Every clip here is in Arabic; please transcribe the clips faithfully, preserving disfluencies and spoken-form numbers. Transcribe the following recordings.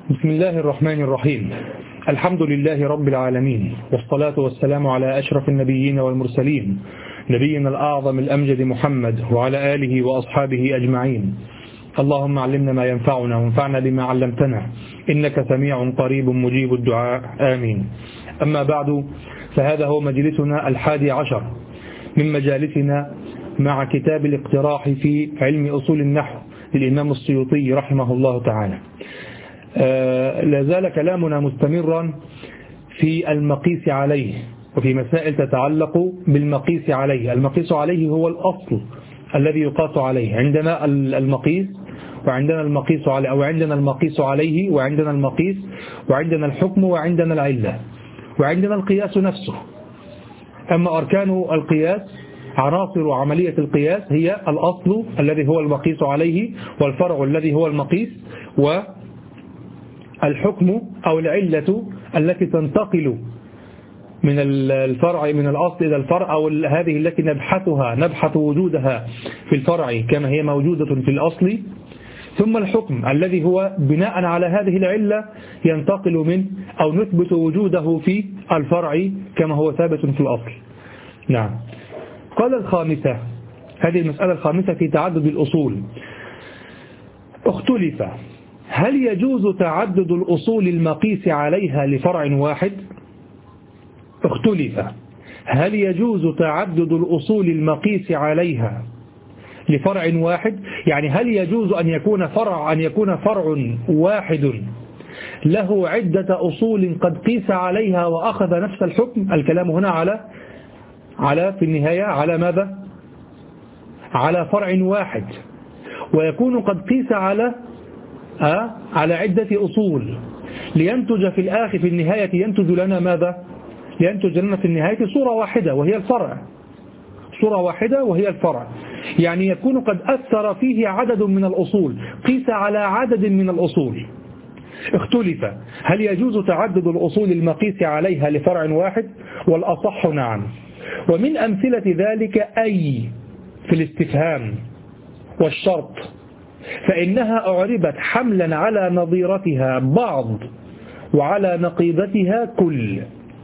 بسم الله الرحمن الرحيم. الحمد لله رب العالمين، والصلاة والسلام على أشرف النبيين والمرسلين، نبينا الأعظم الأمجد محمد وعلى آله وأصحابه أجمعين. اللهم علمنا ما ينفعنا وانفعنا بما علمتنا، إنك سميع قريب مجيب الدعاء، آمين. أما بعد، فهذا هو مجلسنا الحادي عشر من مجالسنا مع كتاب الاقتراح في علم أصول النحو للإمام السيوطي رحمه الله تعالى. آه لا زال كلامنا مستمرا في المقيس عليه وفي مسائل تتعلق بالمقيس عليه. المقيس عليه هو الأصل الذي يقاس عليه. عندنا المقيس وعندنا المقيس عليه، أو عندنا المقيس عليه وعندنا المقيس وعندنا الحكم وعندنا العلة وعندنا القياس نفسه. أما أركان القياس، عناصر عملية القياس، هي الأصل الذي هو المقيس عليه، والفرع الذي هو المقيس، والحكم أو العلة التي تنتقل من الفرع من الأصل إلى الفرع، أو هذه التي نبحثها نبحث وجودها في الفرع كما هي موجودة في الأصل. ثم الحكم الذي هو بناء على هذه العلة ينتقل من أو نثبت وجوده في الفرع كما هو ثابت في الأصل. نعم. قال الخامسة، هذه المسألة الخامسة في تعدد الأصول. اختلف هل يجوز تعدد الأصول المقيس عليها لفرع واحد؟ اختلف هل يجوز تعدد الأصول المقيس عليها لفرع واحد؟ يعني هل يجوز أن يكون فرع أن يكون فرع واحد له عدة أصول قد قيس عليها وأخذ نفس الحكم؟ الكلام هنا على على في النهاية على ماذا؟ على فرع واحد، ويكون قد قيس على آه على عدة أصول لينتج في الآخر في النهاية ينتج لنا ماذا؟ ينتج لنا في النهاية صورة واحدة وهي الفرع. صورة واحدة وهي الفرع، يعني يكون قد أثر فيه عدد من الأصول، قيس على عدد من الأصول. اختلف هل يجوز تعدد الأصول المقيس عليها لفرع واحد؟ والأصح نعم. ومن أمثلة ذلك أي في الاستفهام والشرط، فإنها أعربت حملا على نظيرتها بعض وعلى نقيضتها كل.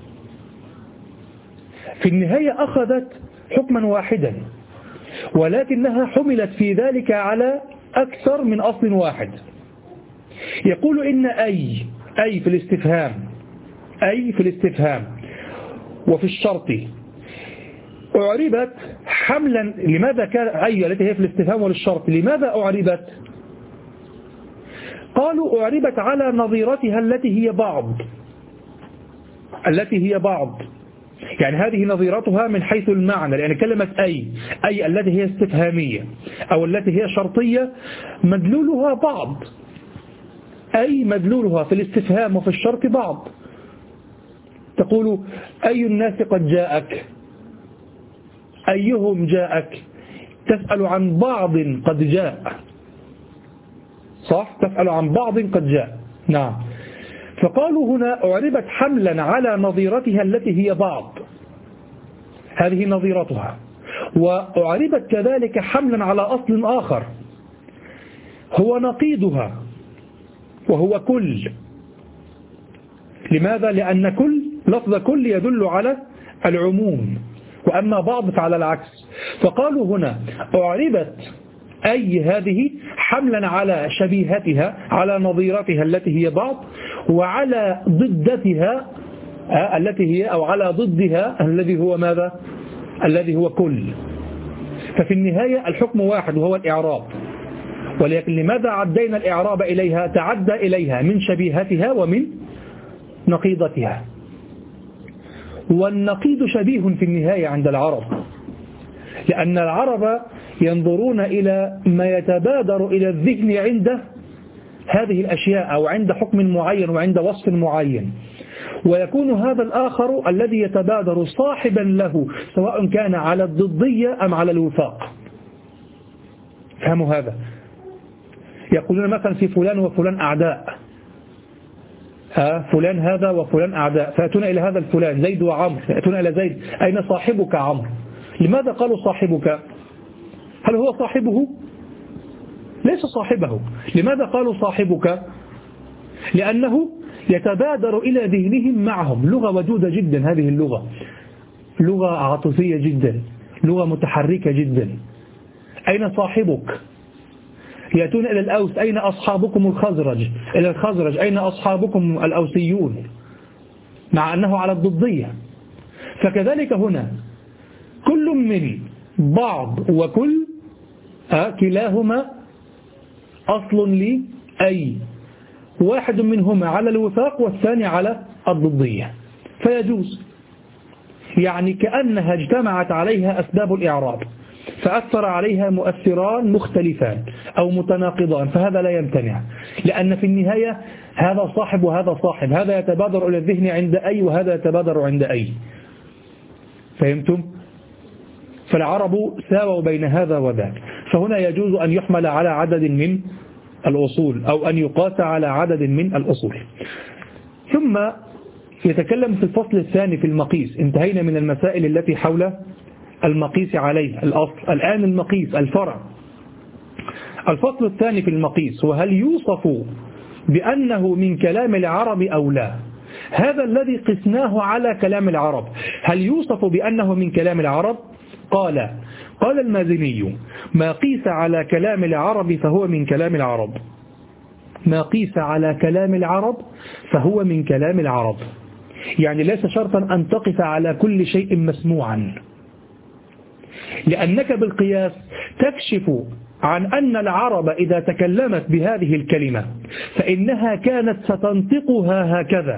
في النهاية أخذت حكما واحدا، ولكنها حملت في ذلك على أكثر من أصل واحد. يقول إن أي أي في الاستفهام أي في الاستفهام وفي الشرط أعربت حملا. لماذا كان أي التي هي في الاستفهام والشرط لماذا أعربت؟ قالوا أعربت على نظيرتها التي هي بعض التي هي بعض يعني هذه نظيرتها من حيث المعنى، لأن كلمة أي أي التي هي استفهامية أو التي هي شرطية مدلولها بعض. أي مدلولها في الاستفهام وفي الشرط بعض. تقول أي الناس قد جاءك، أيهم جاءك، تسأل عن بعض قد جاء، صح؟ تسأل عن بعض قد جاء. نعم. فقالوا هنا أعربت حملا على نظيرتها التي هي بعض، هذه نظيرتها، وأعربت كذلك حملا على أصل آخر هو نقيضها وهو كل. لماذا؟ لأن كل لفظ كل يدل على العموم، وأما بعض فعلى العكس. فقالوا هنا أعربت أي هذه حملا على شبيهتها على نظيرتها التي هي بعض، وعلى ضدتها التي هي أو على ضدها الذي هو ماذا؟ الذي هو كل. ففي النهاية الحكم واحد وهو الإعراب، ولكن لماذا عدينا الإعراب إليها؟ تعدى إليها من شبيهتها ومن نقيضتها. والنقيض شبيه في النهاية عند العرب، لأن العرب ينظرون إلى ما يتبادر إلى الذهن عند هذه الأشياء أو عند حكم معين وعند وصف معين، ويكون هذا الآخر الذي يتبادر صاحبا له سواء كان على الضدية أم على الوفاق. فهموا هذا؟ يقولون مثلا في فلان وفلان أعداء، ها فلان هذا وفلان أعداء، فأتون إلى هذا الفلان زيد وعمر، فأتون إلى زيد أين صاحبك عمرو؟ لماذا قالوا صاحبك؟ هل هو صاحبه؟ ليس صاحبه. لماذا قالوا صاحبك؟ لأنه يتبادر إلى ذهنهم معهم لغة ودودة جدا. هذه اللغة لغة عاطفية جدا، لغة متحركة جدا. أين صاحبك؟ يأتون إلى الأوس، أين أصحابكم الخزرج؟ إلى الخزرج، أين أصحابكم الأوسيون؟ مع أنه على الضدية. فكذلك هنا كل من بعض وكل آه كلاهما أصل لي، أي واحد منهما على الوفاق والثاني على الضدية، فيجوز. يعني كأنها اجتمعت عليها أسباب الإعراب فأثر عليها مؤثران مختلفان أو متناقضان، فهذا لا يمتنع، لأن في النهاية هذا صاحب وهذا صاحب، هذا يتبادر إلى الذهن عند أي وهذا يتبادر عند أي. فهمتم؟ فالعرب ساووا بين هذا وذاك. فهنا يجوز أن يحمل على عدد من الأصول أو أن يقاس على عدد من الأصول. ثم يتكلم في الفصل الثاني في المقيس. انتهينا من المسائل التي حول المقيس عليه الأصل، الآن المقيس الفرع. الفصل الثاني في المقيس، وهل يوصف بأنه من كلام العرب أو لا؟ هذا الذي قسناه على كلام العرب، هل يوصف بأنه من كلام العرب؟ قال قال المازني: ما قيس على كلام العرب فهو من كلام العرب، ما قيس على كلام العرب فهو من كلام العرب. يعني ليس شرطا أن تقف على كل شيء مسموعا، لأنك بالقياس تكشف عن أن العرب إذا تكلمت بهذه الكلمة فإنها كانت ستنطقها هكذا.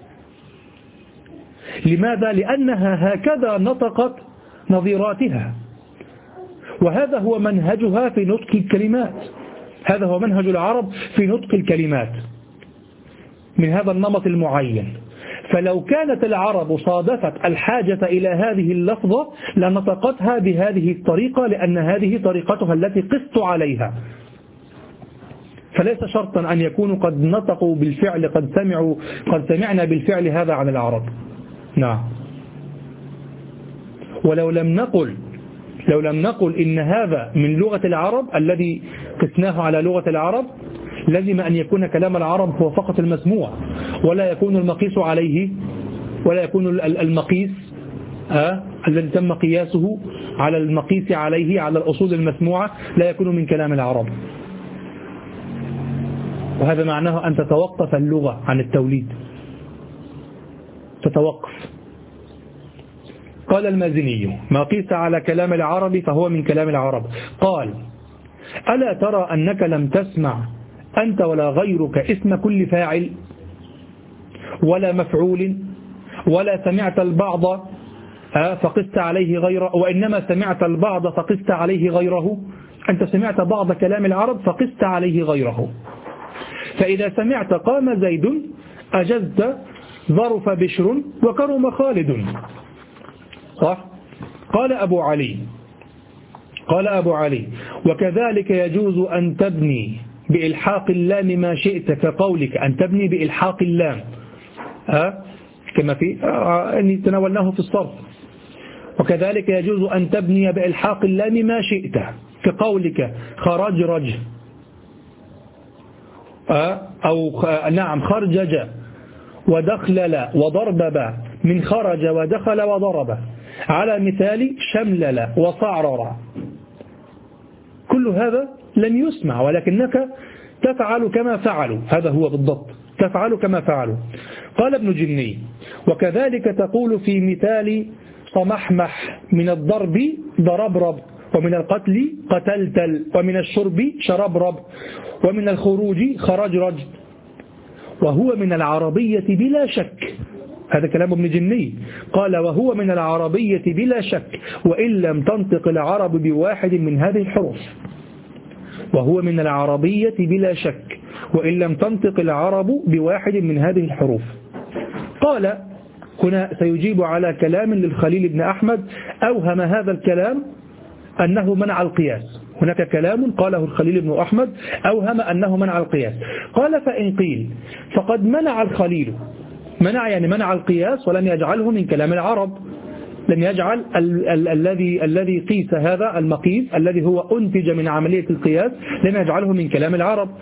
لماذا؟ لأنها هكذا نطقت نظيراتها، وهذا هو منهجها في نطق الكلمات، هذا هو منهج العرب في نطق الكلمات من هذا النمط المعين. فلو كانت العرب صادفت الحاجة إلى هذه اللفظة لنطقتها بهذه الطريقة، لأن هذه طريقتها التي قست عليها. فليس شرطا أن يكونوا قد نطقوا بالفعل، قد سمعوا قد سمعنا بالفعل هذا عن العرب. نعم. ولو لم نقل لو لم نقل إن هذا من لغة العرب الذي قسناه على لغة العرب، لازم أن يكون كلام العرب هو فقط المسموع، ولا يكون المقيس عليه، ولا يكون المقيس آه الذي تم قياسه على المقيس عليه على الأصول المسموعة لا يكون من كلام العرب. وهذا معناه أن تتوقف اللغة عن التوليد، تتوقف. قال المازني: ما قيس على كلام العرب فهو من كلام العرب. قال: ألا ترى أنك لم تسمع أنت ولا غيرك اسم كل فاعل ولا مفعول، ولا سمعت البعض فقست عليه غيره، وإنما سمعت البعض فقست عليه غيره. أنت سمعت بعض كلام العرب فقست عليه غيره. فإذا سمعت قام زيد أجزت ظرف بشر وكرم خالد. صح؟ قال أبو علي قال أبو علي: وكذلك يجوز أن تبني بإلحاق اللام ما شئت، كقولك أن تبني بإلحاق اللام أه؟ كما في أه أن تناولناه في الصرف. وكذلك يجوز أن تبني بإلحاق اللام ما شئت، كقولك خرجرج أه؟ أو خ... نعم خرجج ودخلل وضربب، من خرج ودخل وضرب، على مثال شملل وصعرر. كل هذا لم يسمع، ولكنك تفعل كما فعلوا، هذا هو بالضبط، تفعل كما فعلوا. قال ابن جني: وكذلك تقول في مثال صمحمح، من الضرب ضربرب، ومن القتل قتلتل، ومن الشرب شربرب، ومن الخروج خرجرج، وهو من العربية بلا شك. هذا كلام ابن جني. قال: وهو من العربية بلا شك، وإن لم تنطق العرب بواحد من هذه الحروف. وهو من العربية بلا شك، وإن لم تنطق العرب بواحد من هذه الحروف. قال: هنا سيجيب على كلام للخليل بن أحمد أوهم هذا الكلام أنه منع القياس. هناك كلام قاله الخليل بن أحمد أوهم أنه منع القياس. قال: فإن قيل فقد منع الخليل، منع يعني منع القياس ولم يجعله من كلام العرب، لم يجعل ال ال الذي الذي قيس هذا المقيس الذي هو أنتج من عملية القياس، لم يجعله من كلام العرب.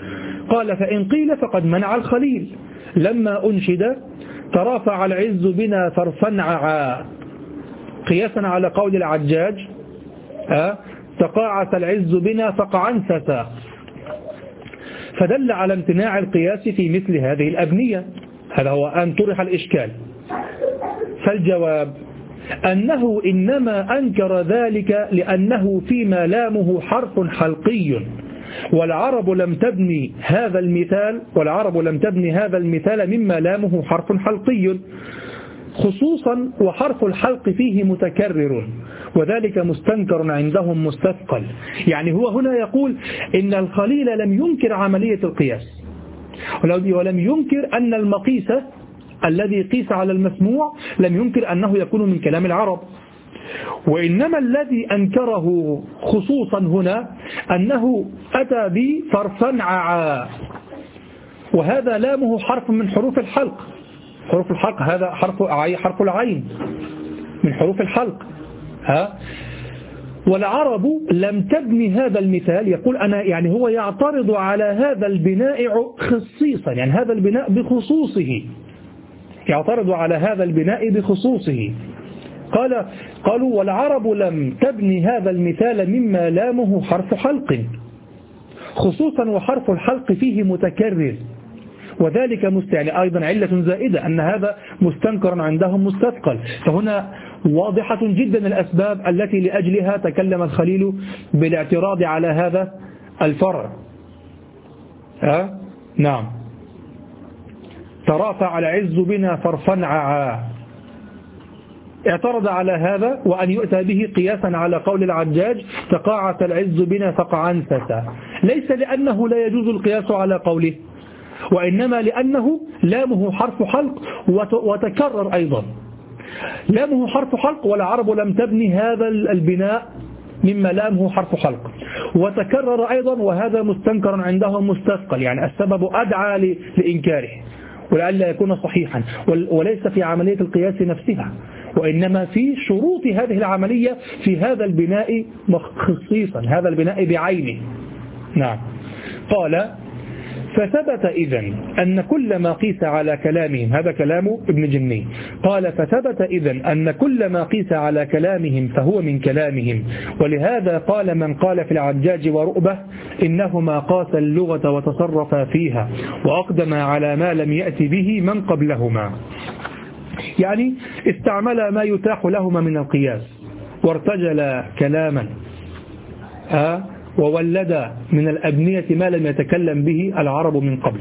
قال فإن قيل فقد منع الخليل لما أنشد ترافع العز بنا فارفنععا، قياسا على قول العجاج أه تقاعس العز بنا فقعنسسا، فدل على امتناع القياس في مثل هذه الأبنية. هذا هو أن طرح الإشكال. فالجواب أنه إنما أنكر ذلك لأنه فيما لامه حرف حلقي، والعرب لم تبني هذا المثال والعرب لم تبني هذا المثال مما لامه حرف حلقي خصوصا، وحرف الحلق فيه متكرر وذلك مستنكر عندهم مستثقل. يعني هو هنا يقول إن الخليل لم ينكر عملية القياس ولم ينكر أن المقيس الذي قيس على المسموع لم ينكر أنه يكون من كلام العرب، وإنما الذي أنكره خصوصا هنا أنه أتى بفرفنععا، وهذا لامه حرف من حروف الحلق. حروف الحلق هذا حرف حرف العين من حروف الحلق ها. والعرب لم تبني هذا المثال، يقول أنا يعني هو يعترض على هذا البناء خصيصا، يعني هذا البناء بخصوصه، يعترض على هذا البناء بخصوصه. قال قالوا والعرب لم تبني هذا المثال مما لامه حرف حلق خصوصا، وحرف الحلق فيه متكرر وذلك يعني أيضا علة زائدة أن هذا مستنكر عندهم مستثقل. فهنا واضحة جدا الأسباب التي لأجلها تكلم الخليل بالاعتراض على هذا الفرع. أه؟ نعم ترافع العز بنا فارفنععا، اعترض على هذا وأن يؤتى به قياسا على قول العجاج تقاعس العز بنا فقعنسسا، ليس لأنه لا يجوز القياس على قوله، وإنما لأنه لامه حرف حلق وتكرر أيضا، لامه حرف حلق والعرب لم تبني هذا البناء مما لامه حرف حلق وتكرر أيضا، وهذا مستنكر عندهم مستثقل، يعني السبب أدعى لإنكاره ولعل يكون صحيحا، وليس في عملية القياس نفسها وإنما في شروط هذه العملية في هذا البناء خصيصا، هذا البناء بعينه. نعم قال فثبت إذن أن كل ما قيس على كلامهم، هذا كلام ابن جني، قال فثبت إذن أن كل ما قيس على كلامهم فهو من كلامهم، ولهذا قال من قال في العجاج ورؤبة إنهما قاس اللغة وتصرفا فيها وأقدم على ما لم يأتي به من قبلهما، يعني استعمل ما يتاح لهما من القياس وارتجل كلاما آه وولد من الأبنية ما لم يتكلم به العرب من قبل.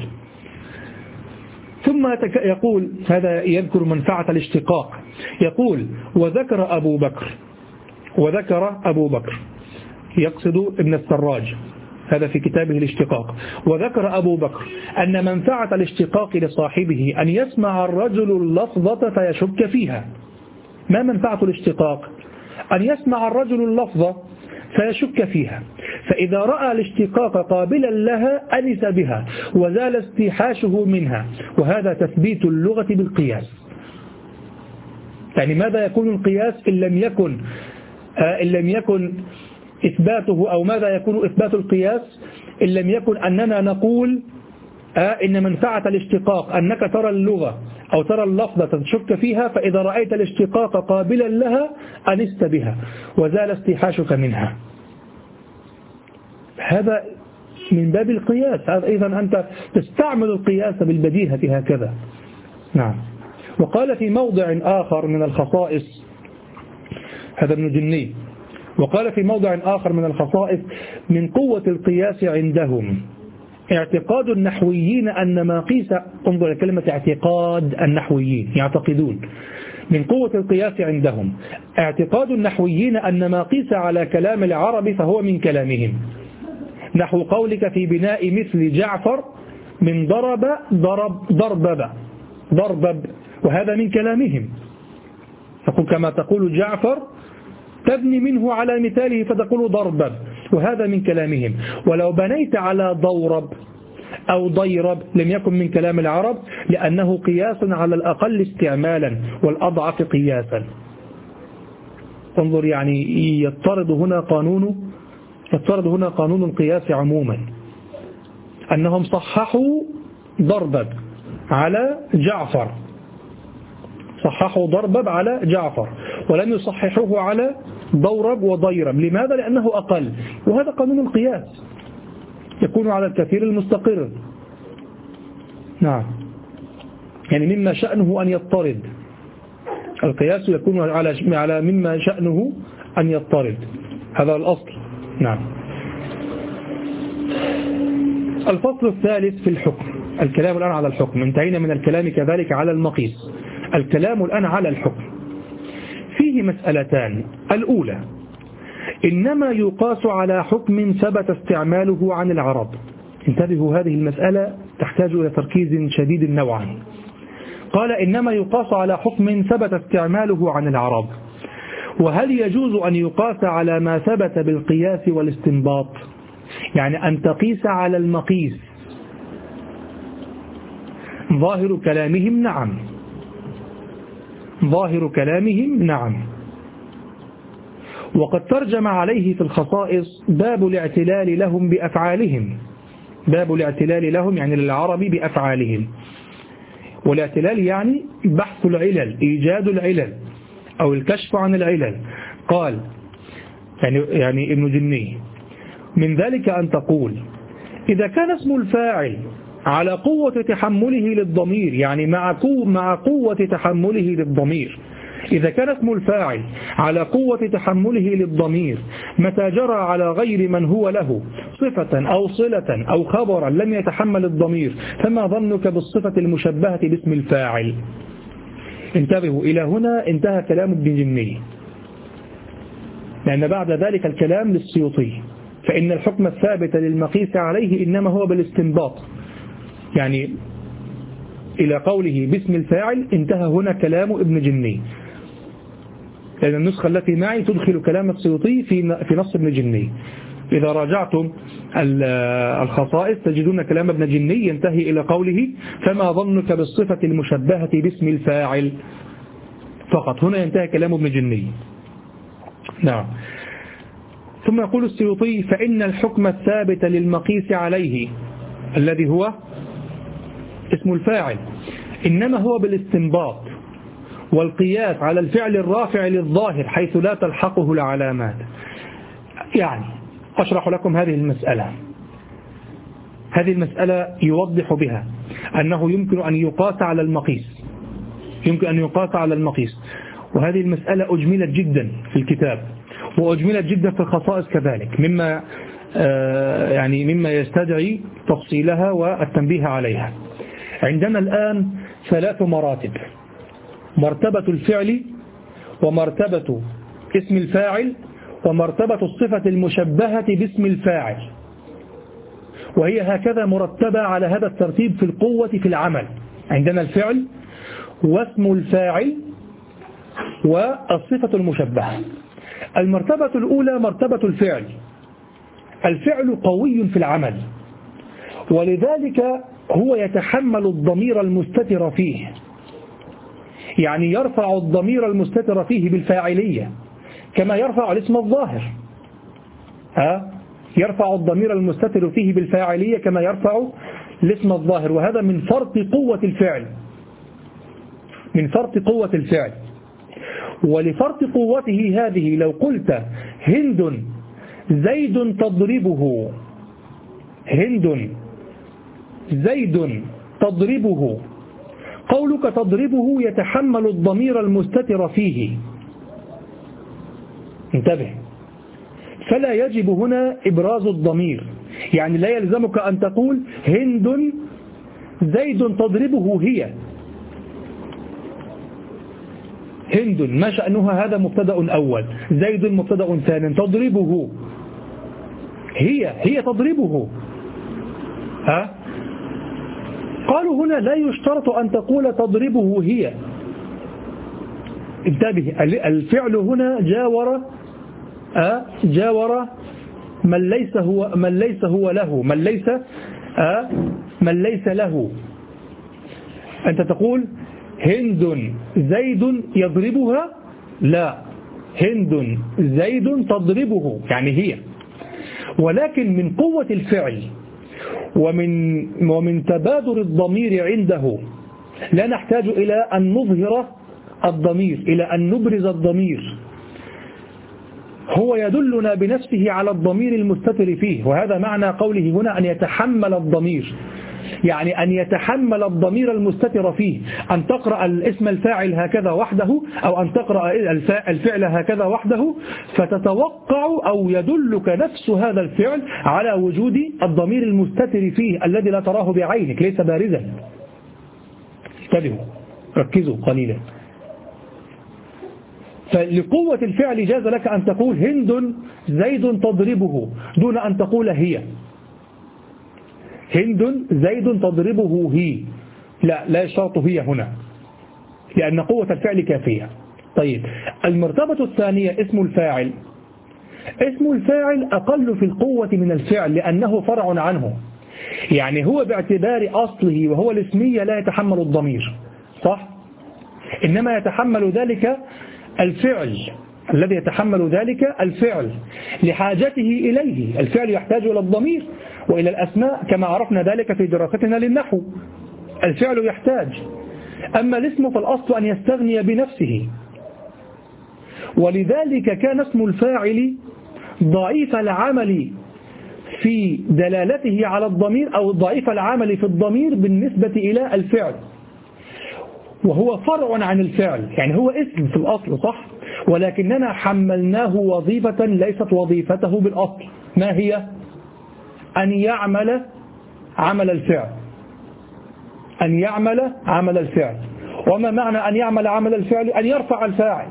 ثم يقول هذا يذكر منفعة الاشتقاق، يقول وذكر أبو بكر وذكر أبو بكر يقصد ابن السراج هذا في كتابه الاشتقاق، وذكر أبو بكر أن منفعة الاشتقاق لصاحبه أن يسمع الرجل اللفظة فيشك فيها. ما منفعة الاشتقاق؟ أن يسمع الرجل اللفظة فيشك فيها، فإذا رأى الاشتقاق قابلا لها أنس بها وزال استيحاشه منها، وهذا تثبيت اللغة بالقياس. يعني ماذا يكون القياس إن لم يكن آه إن لم يكن إثباته، أو ماذا يكون إثبات القياس إن لم يكن أننا نقول آه إن منفعة الاشتقاق أنك ترى اللغة أو ترى اللفظة تشك فيها، فإذا رأيت الاشتقاق قابلا لها أنست بها وزال استيحاشك منها. هذا من باب القياس، هذا إذن أنت تستعمل القياس بالبديهة هكذا. نعم. وقال في موضع آخر من الخصائص، هذا ابن جني، وقال في موضع آخر من الخصائص من قوة القياس عندهم اعتقاد النحويين أن ما قيس، انظر لكلمة اعتقاد النحويين، يعتقدون من قوة القياس عندهم اعتقاد النحويين أن ما قيس على كلام العرب فهو من كلامهم، نحو قولك في بناء مثل جعفر من ضرب ضرب ضربب ضربب، وهذا من كلامهم، فقل كما تقول جعفر تبني منه على مثاله فتقول ضربب، وهذا من كلامهم. ولو بنيت على ضورب أو ضيرب لم يكن من كلام العرب، لأنه قياس على الأقل استعمالا والأضعف قياسا. انظر، يعني يضطرد هنا قانون يضطرد هنا قانون القياس عموما، أنهم صححوا ضربب على جعفر، صححوا ضربب على جعفر ولم يصححوه على ضورب وضيرب. لماذا؟ لأنه أقل، وهذا قانون القياس يكون على الكثير المستقر. نعم، يعني مما شأنه أن يضطرد، القياس يكون على على مما شأنه أن يضطرد، هذا الأصل. نعم. الفصل الثالث في الحكم، الكلام الآن على الحكم، انتهينا من الكلام كذلك على المقيس، الكلام الآن على الحكم. فيه مسألتان. الأولى، إنما يقاس على حكم ثبت استعماله عن العرب. انتبهوا، هذه المسألة تحتاج إلى تركيز شديد نوعا. قال إنما يقاس على حكم ثبت استعماله عن العرب، وهل يجوز أن يقاس على ما ثبت بالقياس والاستنباط؟ يعني أن تقيس على المقيس. ظاهر كلامهم نعم، ظاهر كلامهم نعم. وقد ترجم عليه في الخصائص باب الاعتلال لهم بأفعالهم، باب الاعتلال لهم يعني للعرب بأفعالهم، والاعتلال يعني بحث العلل، إيجاد العلل أو الكشف عن العلل. قال يعني, يعني ابن جني من ذلك أن تقول إذا كان اسم الفاعل على قوة تحمله للضمير، يعني مع قوة, مع قوة تحمله للضمير، إذا كان اسم الفاعل على قوة تحمله للضمير متى جرى على غير من هو له صفة أو صلة أو خبرا لم يتحمل الضمير، فما ظنك بالصفة المشبهة باسم الفاعل؟ انتبهوا، إلى هنا انتهى كلام ابن جني، لأن بعد ذلك الكلام للسيوطي. فإن الحكم الثابت للمقيس عليه إنما هو بالاستنباط، يعني إلى قوله باسم الفاعل انتهى هنا كلام ابن جني، لأن النسخة التي معي تدخل كلام السيوطي في في نص ابن جني. إذا راجعتم الخصائص تجدون كلام ابن جني ينتهي إلى قوله فما ظنك بالصفة المشبهة باسم الفاعل فقط، هنا ينتهي كلام ابن جني. نعم. ثم يقول السيوطي فإن الحكم الثابت للمقيس عليه الذي هو اسم الفاعل إنما هو بالاستنباط والقياس على الفعل الرافع للظاهر حيث لا تلحقه العلامات. يعني أشرح لكم هذه المسألة. هذه المسألة يوضح بها أنه يمكن أن يقاس على المقيس، يمكن أن يقاس على المقيس، وهذه المسألة أجملت جدا في الكتاب وأجملت جدا في الخصائص كذلك، مما يعني مما يستدعي تفصيلها والتنبيه عليها. عندنا الآن ثلاث مراتب: مرتبة الفعل، ومرتبة اسم الفاعل، ومرتبة الصفة المشبهة باسم الفاعل، وهي هكذا مرتبة على هذا الترتيب في القوة في العمل. عندنا الفعل واسم الفاعل والصفة المشبهة. المرتبة الأولى مرتبة الفعل. الفعل قوي في العمل، ولذلك هو يتحمل الضمير المستتر فيه، يعني يرفع الضمير المستتر فيه بالفاعلية كما يرفع الاسم الظاهر. ها؟ يرفع الضمير المستتر فيه بالفاعلية كما يرفع الاسم الظاهر، وهذا من فرط قوة الفعل، من فرط قوة الفعل. ولفرط قوته هذه لو قلت هند زيد تضربه، هند زيد تضربه، قولك تضربه يتحمل الضمير المستتر فيه. انتبه، فلا يجب هنا إبراز الضمير، يعني لا يلزمك أن تقول هند زيد تضربه هي. هند ما شأنها؟ هذا مبتدأ أول، زيد مبتدأ ثاني، تضربه هي، هي تضربه. ها؟ قالوا هنا لا يشترط أن تقول تضربه هي. انتبه، الفعل هنا جاور أه جاور من ليس هو من ليس هو له من ليس أه من ليس له. أنت تقول هند زيد يضربها، لا، هند زيد تضربه يعني هي. ولكن من قوة الفعل ومن, ومن تبادر الضمير عنده لا نحتاج إلى أن نظهر الضمير، إلى أن نبرز الضمير، هو يدلنا بنفسه على الضمير المستتر فيه. وهذا معنى قوله هنا أن يتحمل الضمير، يعني أن يتحمل الضمير المستتر فيه، أن تقرأ الاسم الفاعل هكذا وحده أو أن تقرأ الفعل هكذا وحده، فتتوقع أو يدلك نفس هذا الفعل على وجود الضمير المستتر فيه الذي لا تراه بعينك، ليس بارزا. انتبهوا، ركزوا قليلا. فلقوة الفعل جاز لك أن تقول هند زيد تضربه دون أن تقول هي. هند زيد تضربه هي، لا لا شرط هي هنا، لأن قوة الفعل كافية. طيب، المرتبة الثانية اسم الفاعل. اسم الفاعل أقل في القوة من الفعل لأنه فرع عنه، يعني هو باعتبار أصله وهو الاسمية لا يتحمل الضمير، صح؟ إنما يتحمل ذلك الفعل، الذي يتحمل ذلك الفعل لحاجته إليه. الفعل يحتاج إلى الضمير وإلى الأسماء كما عرفنا ذلك في دراستنا للنحو، الفعل يحتاج. أما الاسم فالأصل أن يستغني بنفسه، ولذلك كان اسم الفاعل ضعيف العمل في دلالته على الضمير أو ضعيف العمل في الضمير بالنسبة إلى الفعل، وهو فرع عن الفعل، يعني هو اسم في الأصل صح، ولكننا حملناه وظيفة ليست وظيفته بالأصل. ما هي؟ أن يعمل عمل الفعل، أن يعمل عمل الفعل. وما معنى أن يعمل عمل الفعل؟ أن يرفع الفاعل،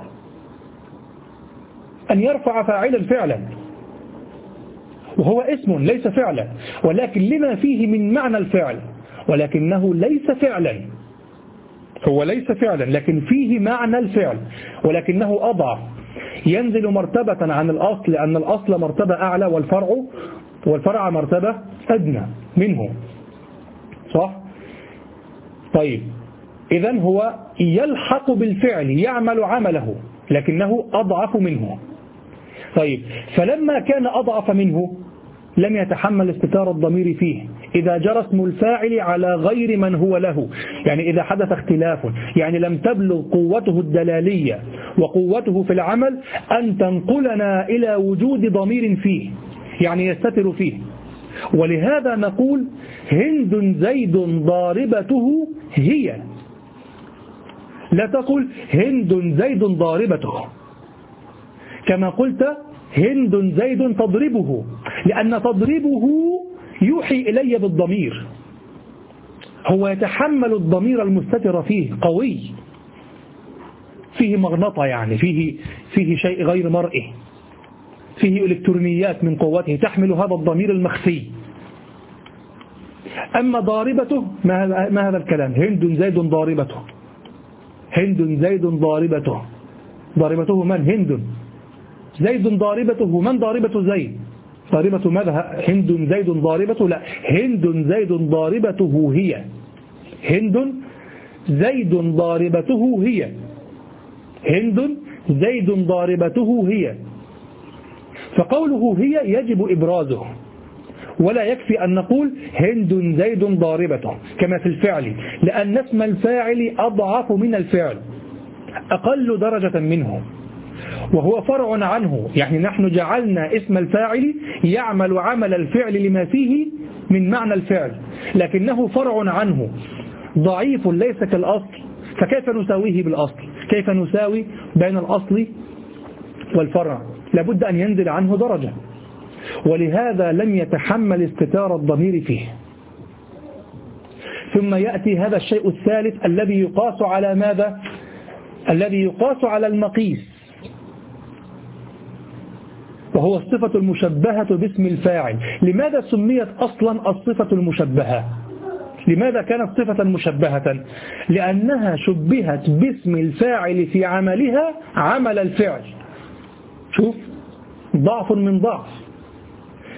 أن يرفع فاعلا فعلا، وهو اسم ليس فعلا، ولكن لما فيه من معنى الفعل، ولكنه ليس فعلا، هو ليس فعلا لكن فيه معنى الفعل، ولكنه أضعف، ينزل مرتبة عن الأصل، لأن الأصل مرتبة أعلى والفرع والفرع مرتبة أدنى منه، صح؟ طيب، إذن هو يلحق بالفعل، يعمل عمله، لكنه أضعف منه. طيب، فلما كان أضعف منه لم يتحمل استتار الضمير فيه إذا جرى اسم الفاعل على غير من هو له، يعني إذا حدث اختلاف، يعني لم تبلغ قوته الدلالية وقوته في العمل أن تنقلنا إلى وجود ضمير فيه، يعني يستتر فيه. ولهذا نقول هند زيد ضاربته هي، لا تقول هند زيد ضاربته كما قلت هند زيد تضربه، لأن تضربه يوحي إلي بالضمير، هو يتحمل الضمير المستتر فيه، قوي، فيه مغنطة، يعني فيه, فيه شيء غير مرئي، فيه إلكترونيات من قوته تحمل هذا الضمير المخفي. أما ضاربته ما هذا الكلام؟ هند زيد ضاربته، هند زيد ضاربته، ضاربته من؟ هند. زيد ضاربته من؟ ضاربة زيد. ضاربة ماذا؟ هند زيد ضاربته؟ لا، هند زيد ضاربته هي، هند زيد ضاربته هي، هند زيد ضاربته هي. فقوله هي يجب إبرازه، ولا يكفي أن نقول هند زيد ضاربته كما في الفعل، لأن اسم الفاعل أضعف من الفعل، أقل درجة منه، وهو فرع عنه، يعني نحن جعلنا اسم الفاعل يعمل عمل الفعل لما فيه من معنى الفعل، لكنه فرع عنه، ضعيف ليس كالأصل. فكيف نساويه بالأصل؟ كيف نساوي بين الأصل والفرع؟ لابد أن ينزل عنه درجة، ولهذا لم يتحمل استتار الضمير فيه. ثم يأتي هذا الشيء الثالث الذي يقاس على ماذا؟ الذي يقاس على المقيس، وهو الصفة المشبهة باسم الفاعل. لماذا سميت أصلا الصفة المشبهة؟ لماذا كانت صفة مشبهة؟ لأنها شبهت باسم الفاعل في عملها عمل الفعل. شوف، ضعف من ضعف،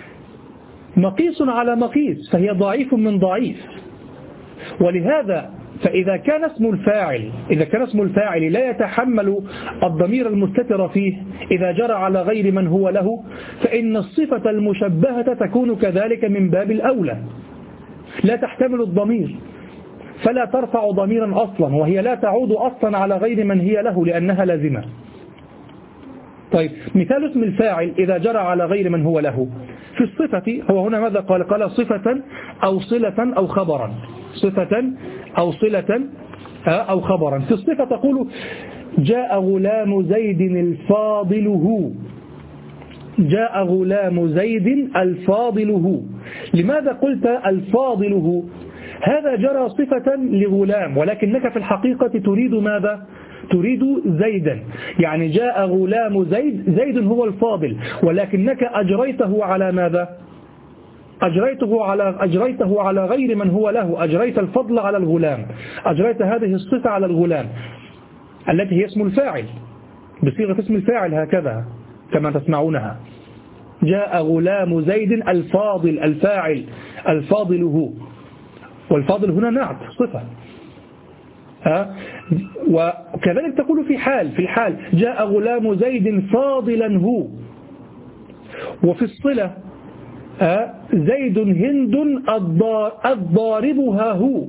مقيس على مقيس، فهي ضعيف من ضعيف. ولهذا فإذا كان اسم الفاعل إذا كان اسم الفاعل لا يتحمل الضمير المستتر فيه إذا جرى على غير من هو له، فإن الصفة المشبهة تكون كذلك من باب الأولى، لا تحتمل الضمير فلا ترفع ضميرا أصلا، وهي لا تعود أصلا على غير من هي له لأنها لازمة. طيب مثال اسم الفاعل إذا جرى على غير من هو له في الصفة، هو هنا ماذا قال؟ قال صفة أو صلة أو خبرا، صفة أو صلة أو خبرا. في الصفة تقول جاء غلام زيد الفاضل هو، جاء غلام زيد الفاضل هو. لماذا قلت الفاضل هو؟ هذا جرى صفة لغلام، ولكنك في الحقيقة تريد ماذا؟ تريد زيدا، يعني جاء غلام زيد، زيد هو الفاضل، ولكنك أجريته على ماذا؟ أجريته على أجريته على غير من هو له، أجريت الفضل على الغلام، أجريت هذه الصفة على الغلام التي هي اسم الفاعل بصيغة اسم الفاعل هكذا كما تسمعونها. جاء غلام زيد الفاضل، الفاعل الفاضل هو، والفاضل هنا نعت صفة. ها؟ وكذلك تقول في حال في الحال جاء غلام زيد فاضلا هو. وفي الصلة ها؟ زيد هند الضاربها هو،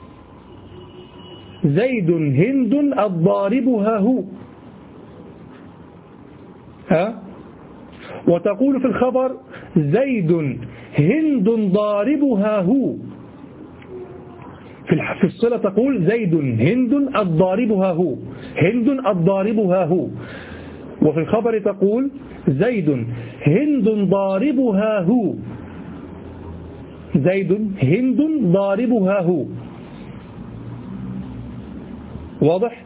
زيد هند الضاربها هو. ها؟ وتقول في الخبر زيد هند ضاربها هو. في الصلة تقول زيد هند الضاربها هو، هند الضاربها هو. وفي الخبر تقول زيد هند ضاربها هو، زيد هند ضاربها هو. واضح؟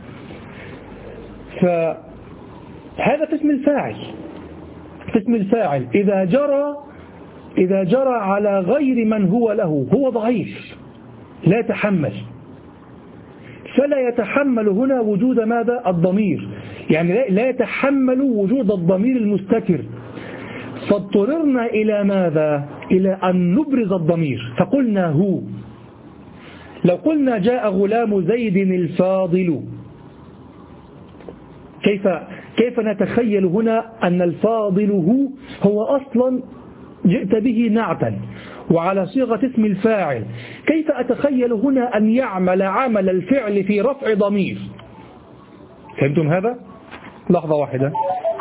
فهذا في اسم الفاعل، في اسم الفاعل إذا جرى إذا جرى على غير من هو له هو ضعيف لا يتحمل، فلا يتحمل هنا وجود ماذا؟ الضمير، يعني لا يتحمل وجود الضمير المستتر، فاضطررنا إلى ماذا؟ إلى أن نبرز الضمير فقلنا هو. لو قلنا جاء غلام زيد الفاضل، كيف كيف نتخيل هنا أن الفاضل هو هو أصلا جئت به نعتا وعلى صيغة اسم الفاعل، كيف أتخيل هنا أن يعمل عمل الفعل في رفع ضمير؟ فهمتم هذا؟ لحظة واحدة.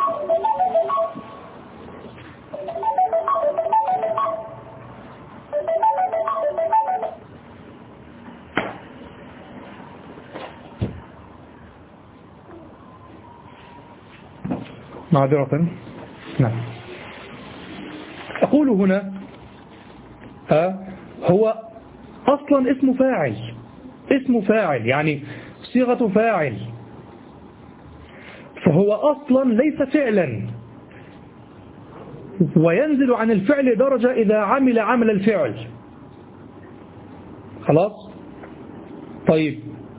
معذرة. نعم. أقول هنا ها هو أصلا اسم فاعل، اسم فاعل يعني صيغة فاعل، فهو أصلا ليس فعلا، وينزل عن الفعل درجة إذا عمل عمل الفعل. خلاص؟ طيب،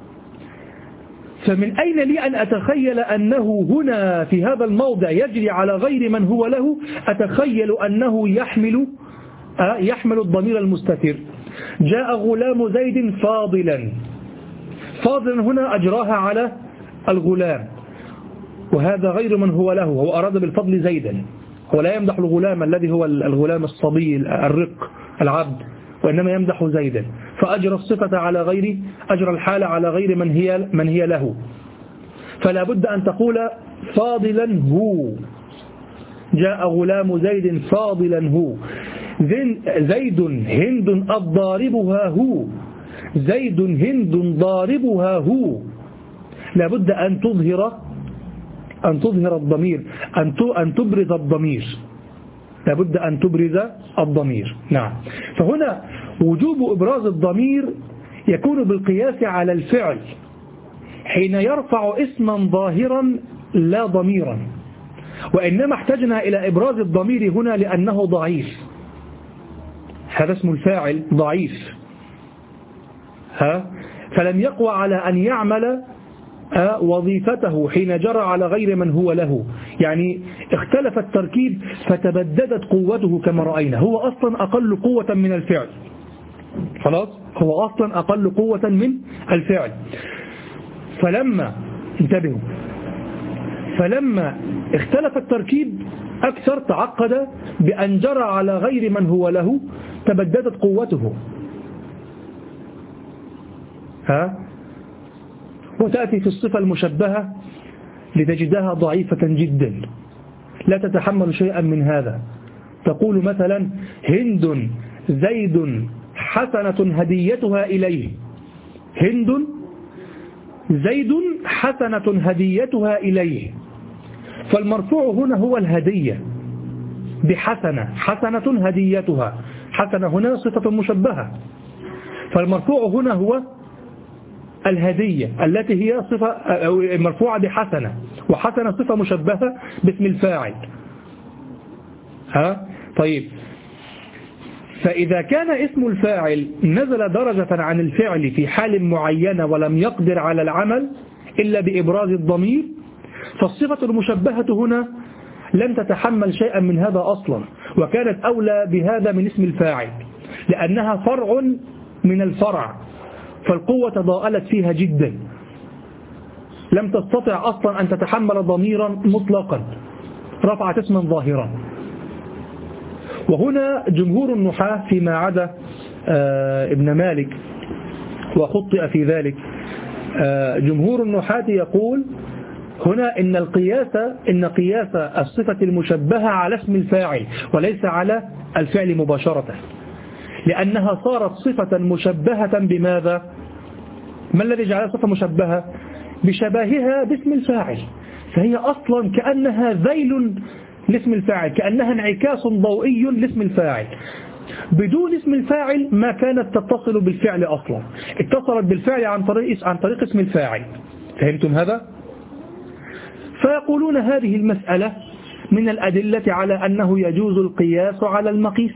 فمن أين لي أن أتخيل أنه هنا في هذا الموضع يجري على غير من هو له؟ أتخيل أنه يحمل يحمل الضمير المستتر. جاء غلام زيد فاضلا، فاضلا هنا أجراها على الغلام، وهذا غير من هو له، هو أراد بالفضل زيدا، هو لا يمدح الغلام الذي هو الغلام الصبي الرق العبد، وإنما يمدح زيدا، فأجرى الصفة على غير أجرى الحالة على غير من هي من هي له. فلا بد أن تقول فاضلا هو، جاء غلام زيد فاضلا هو، زيد هند الضاربها هو، زيد هند ضاربها هو. لا بد أن تظهر أن تظهر الضمير، أن أن تبرز الضمير، لا بد أن تبرز الضمير. نعم. فهنا وجوب إبراز الضمير يكون بالقياس على الفعل حين يرفع اسما ظاهرا لا ضميرا، وإنما احتجنا إلى إبراز الضمير هنا لأنه ضعيف، هذا اسم الفاعل ضعيف، ها فلم يقوى على أن يعمل وظيفته حين جرى على غير من هو له، يعني اختلف التركيب فتبددت قوته كما رأينا، هو أصلا أقل قوة من الفعل، خلاص هو أصلا أقل قوة من الفعل. فلما انتبهوا فلما اختلف التركيب أكثر تعقد بأن جرى على غير من هو له تبددت قوته. ها وتأتي في الصفة المشبهة لتجدها ضعيفة جدا لا تتحمل شيئا من هذا. تقول مثلا هند زيد حسنة هديتها إليه. هند زيد حسنة هديتها إليه، فالمرفوع هنا هو الهدية بحسنة، حسنة هديتها، حسنة هنا صفة مشبهة، فالمرفوع هنا هو الهدية التي هي صفة أو مرفوعة بحسنة، وحسنة صفة مشبهة باسم الفاعل. ها طيب، فإذا كان اسم الفاعل نزل درجة عن الفعل في حال معينة ولم يقدر على العمل إلا بإبراز الضمير، فالصفة المشبهة هنا لن تتحمل شيئا من هذا أصلا، وكانت أولى بهذا من اسم الفاعل لأنها فرع من الفرع، فالقوة تضاءلت فيها جدا، لم تستطع أصلا أن تتحمل ضميرا مطلقا، رفعت اسما ظاهرا. وهنا جمهور النحاة فيما عدا ابن مالك وخطئ في ذلك، جمهور النحاة يقول هنا إن القياس إن قياس الصفة المشبهة على اسم الفاعل وليس على الفعل مباشرة، لأنها صارت صفة مشبهة بماذا؟ ما الذي جعلها صفة مشبهة؟ بشباهها باسم الفاعل، فهي أصلا كأنها ذيل لاسم الفاعل، كأنها انعكاس ضوئي لاسم الفاعل. بدون اسم الفاعل ما كانت تتصل بالفعل أصلا، اتصلت بالفعل عن طريق عن طريق اسم الفاعل. فهمتم هذا؟ فيقولون هذه المسألة من الأدلة على أنه يجوز القياس على المقيس،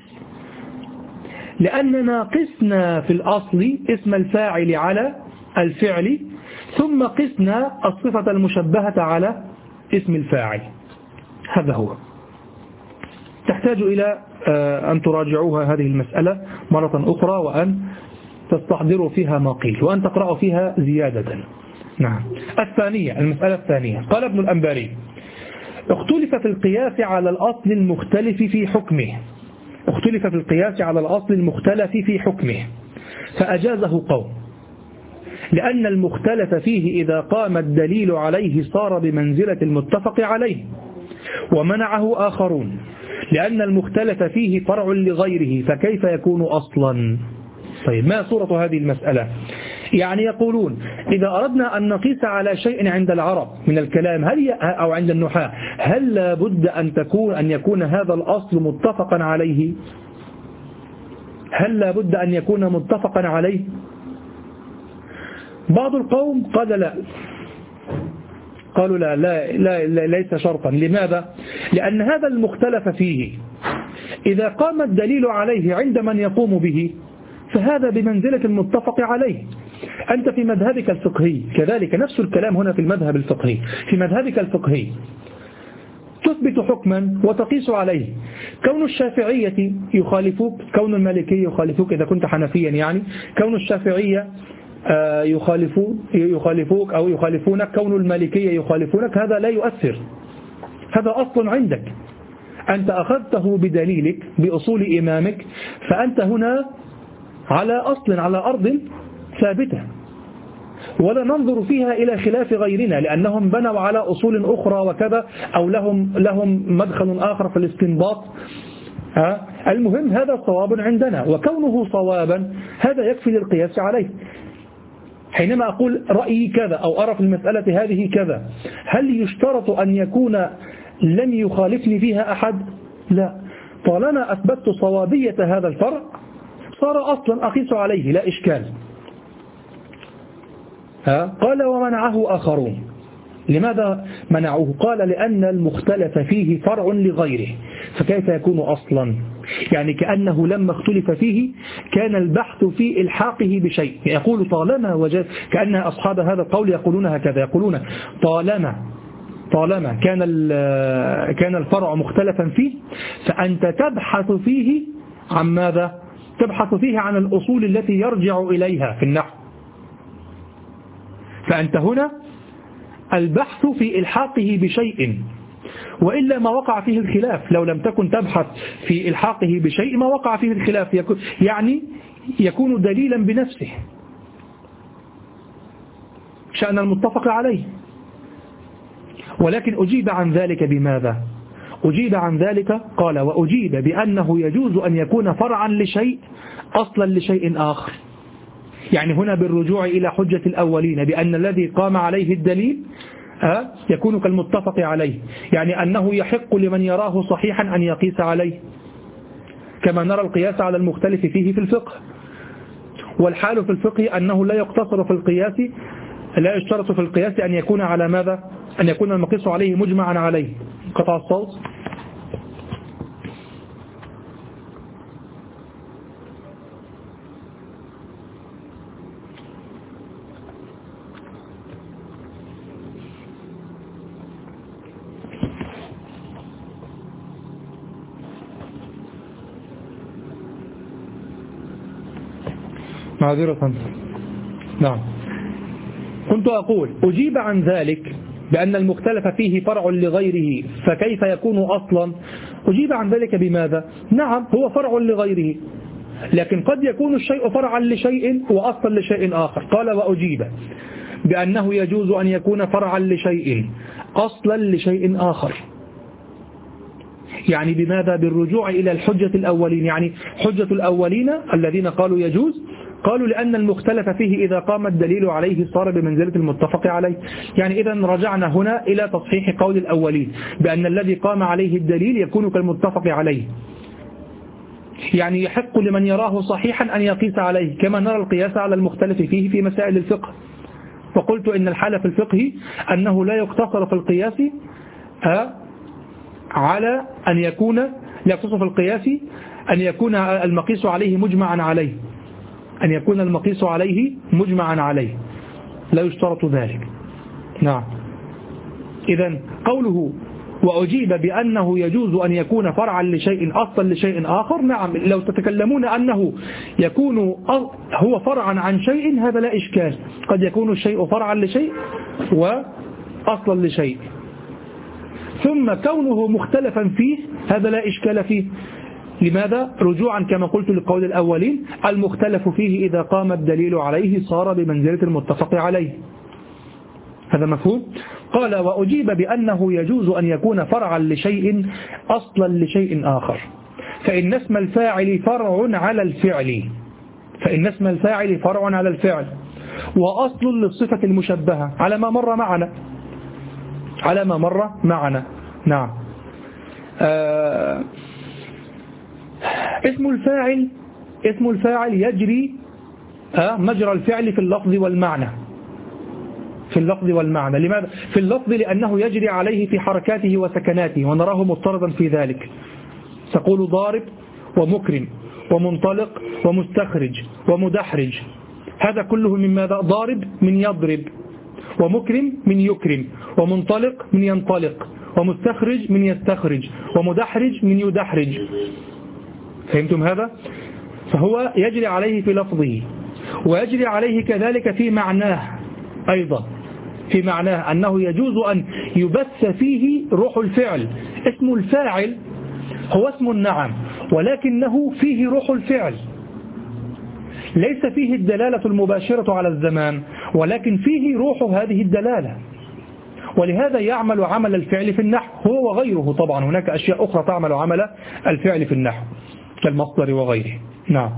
لأننا قسنا في الأصل اسم الفاعل على الفعل، ثم قسنا الصفة المشبهة على اسم الفاعل. هذا هو. تحتاج إلى أن تراجعوها هذه المسألة مرة أخرى، وأن تستحضروا فيها ما قيل، وأن تقرأوا فيها زيادة. نعم. الثانية، المسألة الثانية، قال ابن الأنباري: اختلف في القياس على الأصل المختلف في حكمه اختلف في القياس على الأصل المختلف في حكمه فأجازه قوم، لأن المختلف فيه إذا قام الدليل عليه صار بمنزلة المتفق عليه، ومنعه آخرون لأن المختلف فيه فرع لغيره فكيف يكون أصلا. طيب، ما صورة هذه المسألة؟ يعني يقولون إذا أردنا أن نقيس على شيء عند العرب من الكلام هل أو عند النحاة، هل لابد أن تكون أن يكون هذا الأصل متفقا عليه؟ هل لابد أن يكون متفقا عليه؟ بعض القوم قال لا، قالوا لا, لا, لا, لا ليس شرطا. لماذا؟ لأن هذا المختلف فيه إذا قام الدليل عليه عند من يقوم به فهذا بمنزلة المتفق عليه. أنت في مذهبك الفقهي كذلك نفس الكلام هنا في المذهب الفقهي، في مذهبك الفقهي تثبت حكما وتقيس عليه. كون الشافعية يخالفوك، كون المالكية يخالفوك إذا كنت حنفيا، يعني كون الشافعية يخالفون يخالفوك أو يخالفونك، كون المالكية يخالفونك، هذا لا يؤثر، هذا أصل عندك، أنت أخذته بدليلك بأصول إمامك، فأنت هنا على أصل على أرض ثابتة، ولا ننظر فيها إلى خلاف غيرنا لأنهم بنوا على أصول أخرى وكذا، أو لهم لهم مدخل آخر في الاستنباط. المهم هذا صواب عندنا، وكونه صوابا هذا يكفي للقياس عليه. حينما أقول رأيي كذا أو أرى في المسألة هذه كذا، هل يشترط أن يكون لم يخالفني فيها أحد؟ لا، طالما أثبتت صوابية هذا الفرع صار أصلا أقيس عليه لا إشكال. ها؟ قال ومنعه آخرون. لماذا منعوه؟ قال لأن المختلف فيه فرع لغيره فكيف يكون أصلا؟ يعني كأنه لما اختلف فيه كان البحث في إلحاقه بشيء. يقول طالما وجد، كأن أصحاب هذا القول يقولون هكذا، يقولون طالما طالما كان كان الفرع مختلفا فيه فأنت تبحث فيه عن ماذا؟ تبحث فيه عن الأصول التي يرجع إليها في النحو. فأنت هنا البحث في إلحاقه بشيء، وإلا ما وقع فيه الخلاف. لو لم تكن تبحث في إلحاقه بشيء ما وقع فيه الخلاف، يعني يكون دليلا بنفسه شأن المتفق عليه. ولكن أجيب عن ذلك بماذا؟ أجيب عن ذلك قال وأجيب بأنه يجوز أن يكون فرعا لشيء أصلا لشيء آخر. يعني هنا بالرجوع إلى حجة الأولين بأن الذي قام عليه الدليل أه يكون كالمتفق عليه، يعني أنه يحق لمن يراه صحيحا أن يقيس عليه، كما نرى القياس على المختلف فيه في الفقه. والحال في الفقه أنه لا يقتصر في القياس، لا يشترط في القياس أن يكون على ماذا؟ أن يكون المقيس عليه مجمعا عليه. قطع الصوت. معذرة. نعم، كنت أقول أجيب عن ذلك بأن المختلف فيه فرع لغيره فكيف يكون أصلا؟ أجيب عن ذلك بماذا؟ نعم هو فرع لغيره، لكن قد يكون الشيء فرعا لشيء وأصلا لشيء آخر. قال وأجيب بأنه يجوز أن يكون فرعا لشيء أصلا لشيء آخر. يعني بماذا؟ بالرجوع إلى الحجة الأولين. يعني حجة الأولين الذين قالوا يجوز، قالوا لأن المختلف فيه إذا قام الدليل عليه صار بمنزلة المتفق عليه. يعني إذا رجعنا هنا إلى تصحيح قول الأولين بأن الذي قام عليه الدليل يكون كالمتفق عليه، يعني يحق لمن يراه صحيحا أن يقيس عليه، كما نرى القياس على المختلف فيه في مسائل الفقه. وقلت إن الحالة في الفقه أنه لا يقتصر في القياس على أن يكون لا يقتصر في القياس أن يكون المقيس عليه مجمعا عليه، أن يكون المقيس عليه مجمعا عليه، لا يشترط ذلك. نعم. إذن قوله وأجيب بأنه يجوز أن يكون فرعا لشيء أصلا لشيء آخر، نعم لو تتكلمون أنه يكون هو فرعا عن شيء هذا لا إشكال، قد يكون الشيء فرعا لشيء وأصلا لشيء. ثم كونه مختلفا فيه هذا لا إشكال فيه. لماذا؟ رجوعا كما قلت لقول الأولين المختلف فيه إذا قام الدليل عليه صار بمنزلة المتفق عليه. هذا مفهوم؟ قال وأجيب بأنه يجوز أن يكون فرعا لشيء أصلا لشيء آخر، فإن اسم الفاعل فرع على الفعل، فإن اسم الفاعل فرع على الفعل وأصل للصفة المشبهة على ما مر معنا، على ما مر معنا. نعم. آه اسم الفاعل اسم الفاعل يجري آه مجرى الفعل في اللفظ والمعنى، في اللفظ والمعنى. لماذا؟ في اللفظ لأنه يجري عليه في حركاته وسكناته ونراه مضطردا في ذلك. تقول ضارب ومكرم ومنطلق ومستخرج ومدحرج، هذا كله من ماذا؟ ضارب من يضرب، ومكرم من يكرم، ومنطلق من ينطلق، ومستخرج من يستخرج، ومدحرج من يدحرج. فهمتم هذا؟ فهو يجري عليه في لفظه ويجري عليه كذلك في معناه أيضا، في معناه أنه يجوز أن يبث فيه روح الفعل. اسم الفاعل هو اسم النعم ولكنه فيه روح الفعل، ليس فيه الدلالة المباشرة على الزمان ولكن فيه روح هذه الدلالة، ولهذا يعمل عمل الفعل في النحو هو وغيره. طبعا هناك أشياء أخرى تعمل عمل الفعل في النحو كالمصدر وغيره. نعم.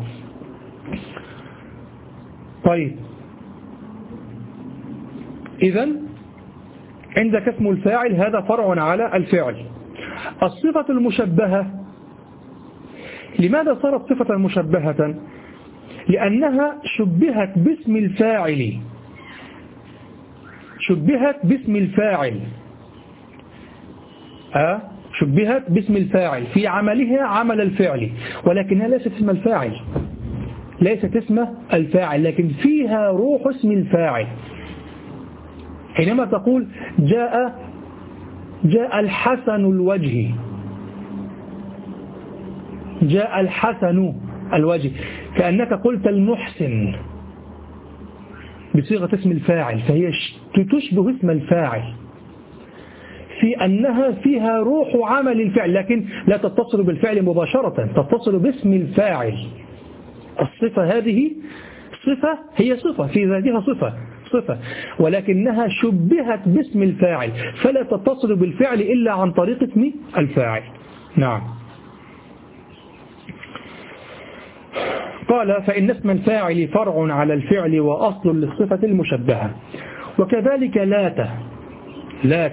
طيب إذن عندك اسم الفاعل هذا فرع على الفعل. الصفة المشبهة، لماذا صارت صفة مشبهة؟ لأنها شبهت باسم الفاعل، شبهت باسم الفاعل أه؟ شبهت باسم الفاعل في عملها عمل الفعل، ولكنها ليست اسم الفاعل، ليست اسم الفاعل، لكن فيها روح اسم الفاعل. حينما تقول جاء جاء الحسن الوجه، جاء الحسن، الوجه، كأنك قلت المحسن بصيغة اسم الفاعل، فهي تشبه اسم الفاعل في أنها فيها روح عمل الفعل، لكن لا تتصل بالفعل مباشرة، تتصل باسم الفاعل. الصفة هذه صفة، هي صفة في ذاتها، صفة صفة ولكنها شبهت باسم الفاعل، فلا تتصل بالفعل إلا عن طريق اسم الفاعل. نعم. قال فإن اسم الفاعل فرع على الفعل وأصل للصفة المشبهة. وكذلك لات لات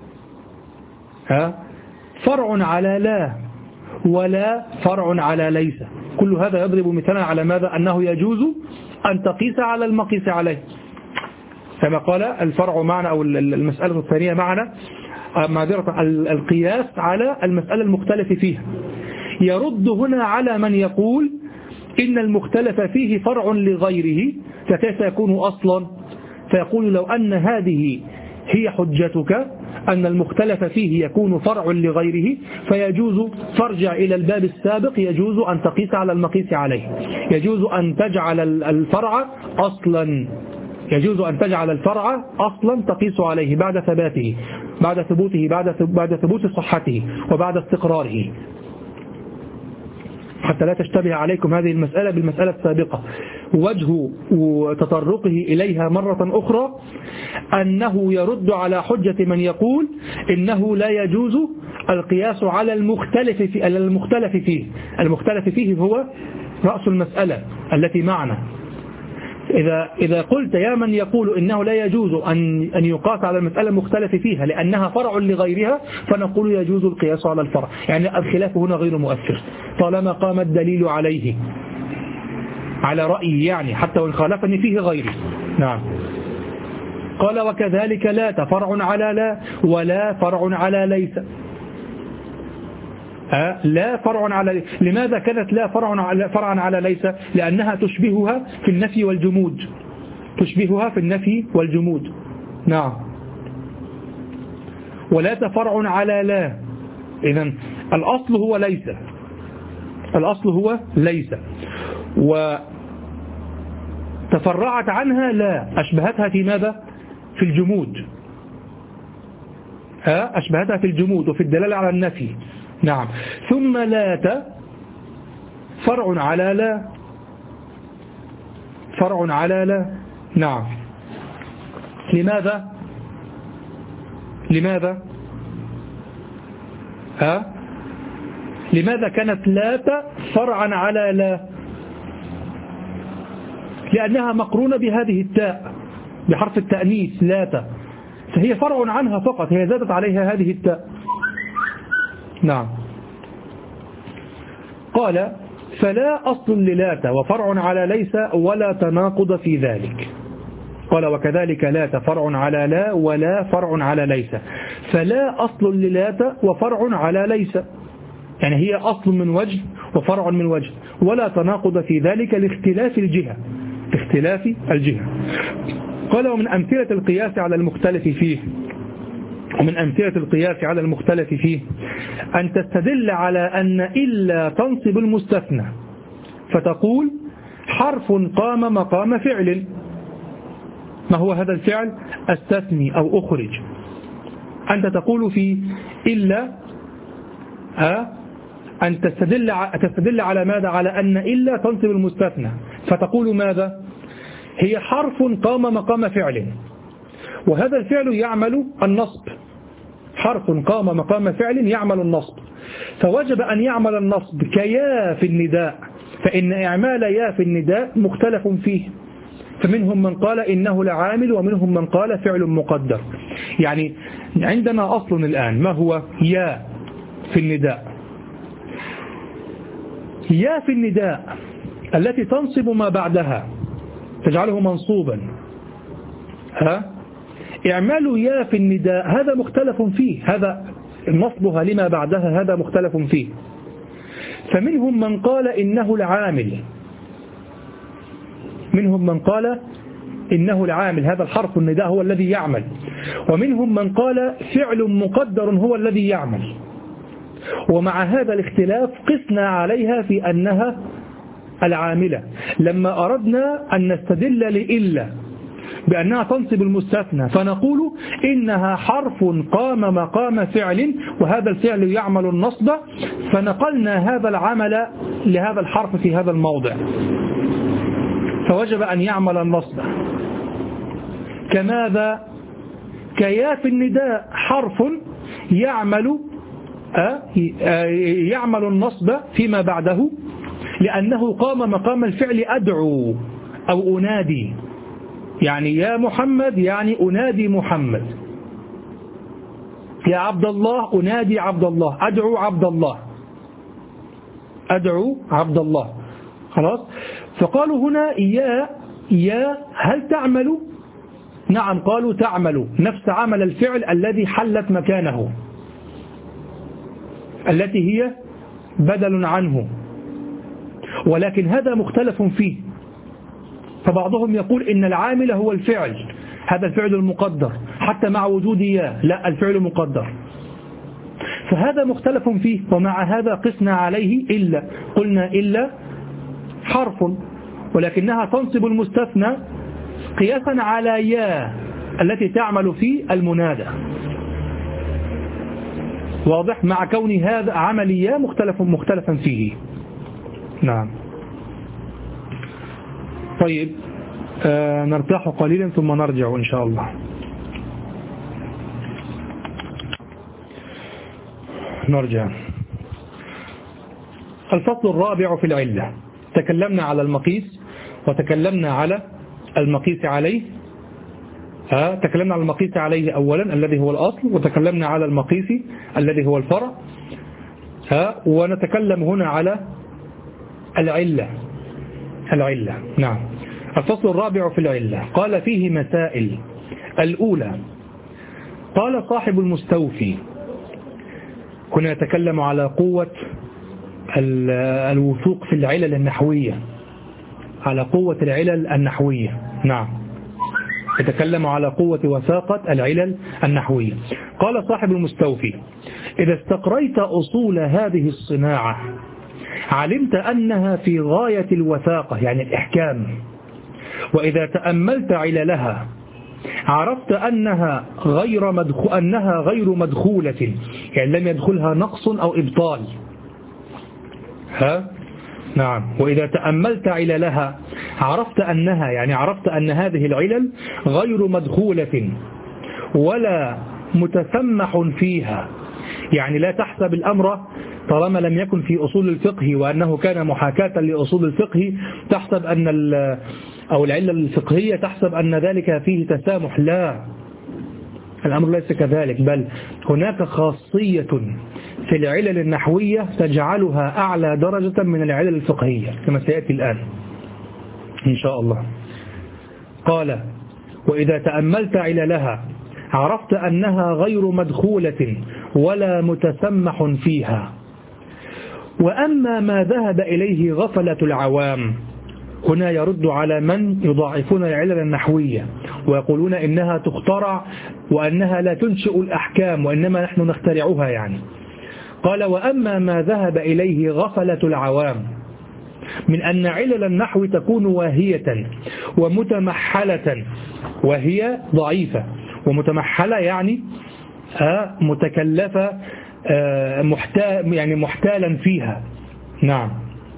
ها فرع على لا، ولا فرع على ليس. كل هذا يضرب مثلا على ماذا؟ أنه يجوز أن تقيس على المقيس عليه، كما قال الفرع معنا أو المسألة الثانية معنا معذرة القياس على المسألة المختلف فيها. يرد هنا على من يقول إن المختلف فيه فرع لغيره، فكيف يكون أصلا؟ فيقول لو أن هذه هي حجتك أن المختلف فيه يكون فرع لغيره، فيجوز فارجع إلى الباب السابق، يجوز أن تقيس على المقيس عليه، يجوز أن تجعل الفرع أصلا، يجوز أن تجعل الفرع أصلا تقيس عليه بعد ثباته، بعد ثبوته، بعد بعد ثبوت صحته وبعد استقراره، حتى لا تشتبه عليكم هذه المسألة بالمسألة السابقة. وجه تطرقه إليها مرة أخرى أنه يرد على حجة من يقول إنه لا يجوز القياس على المختلف في المختلف فيه. المختلف فيه هو رأس المسألة التي معنا. إذا إذا قلت يا من يقول إنه لا يجوز أن أن يقاس على المسألة المختلف فيها لأنها فرع لغيرها، فنقول يجوز القياس على الفرع، يعني الخلاف هنا غير مؤثر طالما قام الدليل عليه على رأيي، يعني حتى وإن خالفني فيه غيري. نعم. قال وكذلك لا فرع على لا، ولا فرع على ليس. أه لا فرع على ليس. لماذا كانت لا فرع على فرعا على ليس؟ لأنها تشبهها في النفي والجمود، تشبهها في النفي والجمود. نعم. ولا فرع على لا، إذن الأصل هو ليس، الأصل هو ليس، وتفرعت عنها لا، أشبهتها في ماذا؟ في الجمود. ها أشبهتها في الجمود وفي الدلالة على النفي. نعم. ثم لات فرع على لا، فرع على لا. نعم. لماذا؟ لماذا؟ ها لماذا كانت لات فرعا على لا؟ لأنها مقرونة بهذه التاء، بحرف التأنيث لات، فهي فرع عنها فقط، هي زادت عليها هذه التاء. نعم. قال فلا أصل للات وفرع على ليس ولا تناقض في ذلك. قال وكذلك لات فرع على لا ولا فرع على ليس، فلا أصل للات وفرع على ليس، يعني هي أصل من وجه وفرع من وجه، ولا تناقض في ذلك لاختلاف الجهة، لاختلاف الجهة. قال ومن أمثلة القياس على المختلف فيه، ومن أمثلة القياس على المختلف فيه أن تستدل على أن إلا تنصب المستثنى، فتقول حرف قام مقام فعل. ما هو هذا الفعل؟ استثني أو أخرج. أنت تقول في إلا أه أن تستدل تستدل على ماذا؟ على أن إلا تنصب المستثنى، فتقول ماذا؟ هي حرف قام مقام فعل، وهذا الفعل يعمل النصب، حرف قام مقام فعل يعمل النصب، فوجب أن يعمل النصب كيا في النداء، فإن إعمال يا في النداء مختلف فيه، فمنهم من قال إنه لعامل ومنهم من قال فعل مقدر. يعني عندنا أصل الآن، ما هو يا في النداء؟ يا في النداء التي تنصب ما بعدها، تجعله منصوبا. ها إعمال يا في النداء هذا مختلف فيه، هذا نصبها لما بعدها هذا مختلف فيه، فمنهم من قال إنه العامل، منهم من قال إنه العامل، هذا الحرف النداء هو الذي يعمل، ومنهم من قال فعل مقدر هو الذي يعمل. ومع هذا الاختلاف قسنا عليها في أنها العاملة لما أردنا أن نستدل لإلا بأنها تنصب المستثنى فنقول إنها حرف قام مقام فعل وهذا الفعل يعمل النصب، فنقلنا هذا العمل لهذا الحرف في هذا الموضع فوجب أن يعمل النصب. كماذا؟ كيا في النداء حرف يعمل يعمل النصب فيما بعده لأنه قام مقام الفعل أدعو أو أنادي، يعني يا محمد يعني أنادي محمد، يا عبد الله أنادي عبد الله، أدعو عبد الله، أدعو عبد الله. خلاص. فقالوا هنا يا يا هل تعمل؟ نعم قالوا تعمل نفس عمل الفعل الذي حلت مكانه التي هي بدل عنه، ولكن هذا مختلف فيه. فبعضهم يقول إن العامل هو الفعل، هذا الفعل المقدر حتى مع وجود يا، لا الفعل مقدر، فهذا مختلف فيه. ومع هذا قسنا عليه إلا، قلنا إلا حرف ولكنها تنصب المستثنى قياسا على يا التي تعمل في المنادى. واضح؟ مع كون هذا عمل يا مختلف مختلفا فيه. نعم. طيب آه نرتاح قليلا ثم نرجع إن شاء الله. نرجع. الفصل الرابع في العلة. تكلمنا على المقيس وتكلمنا على المقيس عليه. ها تكلمنا على المقيس عليه أولا الذي هو الأصل، وتكلمنا على المقيس الذي هو الفرع. ها ونتكلم هنا على العلة. العلة نعم. الفصل الرابع في العلة قال فيه مسائل. الأولى قال صاحب المستوفي، كنا نتكلم على قوة الوثوق في العلل النحوية، على قوة العلل النحوية. نعم يتكلم على قوة وثاقة العلل النحوية. قال صاحب المستوفي إذا استقريت أصول هذه الصناعة علمت أنها في غاية الوثاقة يعني الإحكام، وإذا تأملت عللها عرفت أنها غير مدخو أنها غير مدخولة، يعني لم يدخلها نقص أو إبطال. ها نعم. وإذا تأملت عللها عرفت أنها يعني عرفت أن هذه العلل غير مدخولة ولا متسمح فيها، يعني لا تحسب الأمر طالما لم يكن في أصول الفقه وأنه كان محاكاة لأصول الفقه تحسب أن أو العلة الفقهية تحسب أن ذلك فيه تسامح. لا، الأمر ليس كذلك، بل هناك خاصية في العلل النحوية تجعلها أعلى درجة من العلل الفقهية كما سيأتي الآن إن شاء الله. قال وإذا تأملت عللها عرفت أنها غير مدخولة ولا متسمح فيها. وأما ما ذهب إليه غفلة العوام، هنا يرد على من يضاعفون العلل النحوية ويقولون إنها تخترع وأنها لا تنشئ الأحكام وإنما نحن نخترعها يعني. قال وأما ما ذهب إليه غفلة العوام من أن علل النحو تكون واهية ومتمحلة، وهي ضعيفة ومتمحلة يعني متكلفة محتال يعني محتالا فيها. نعم.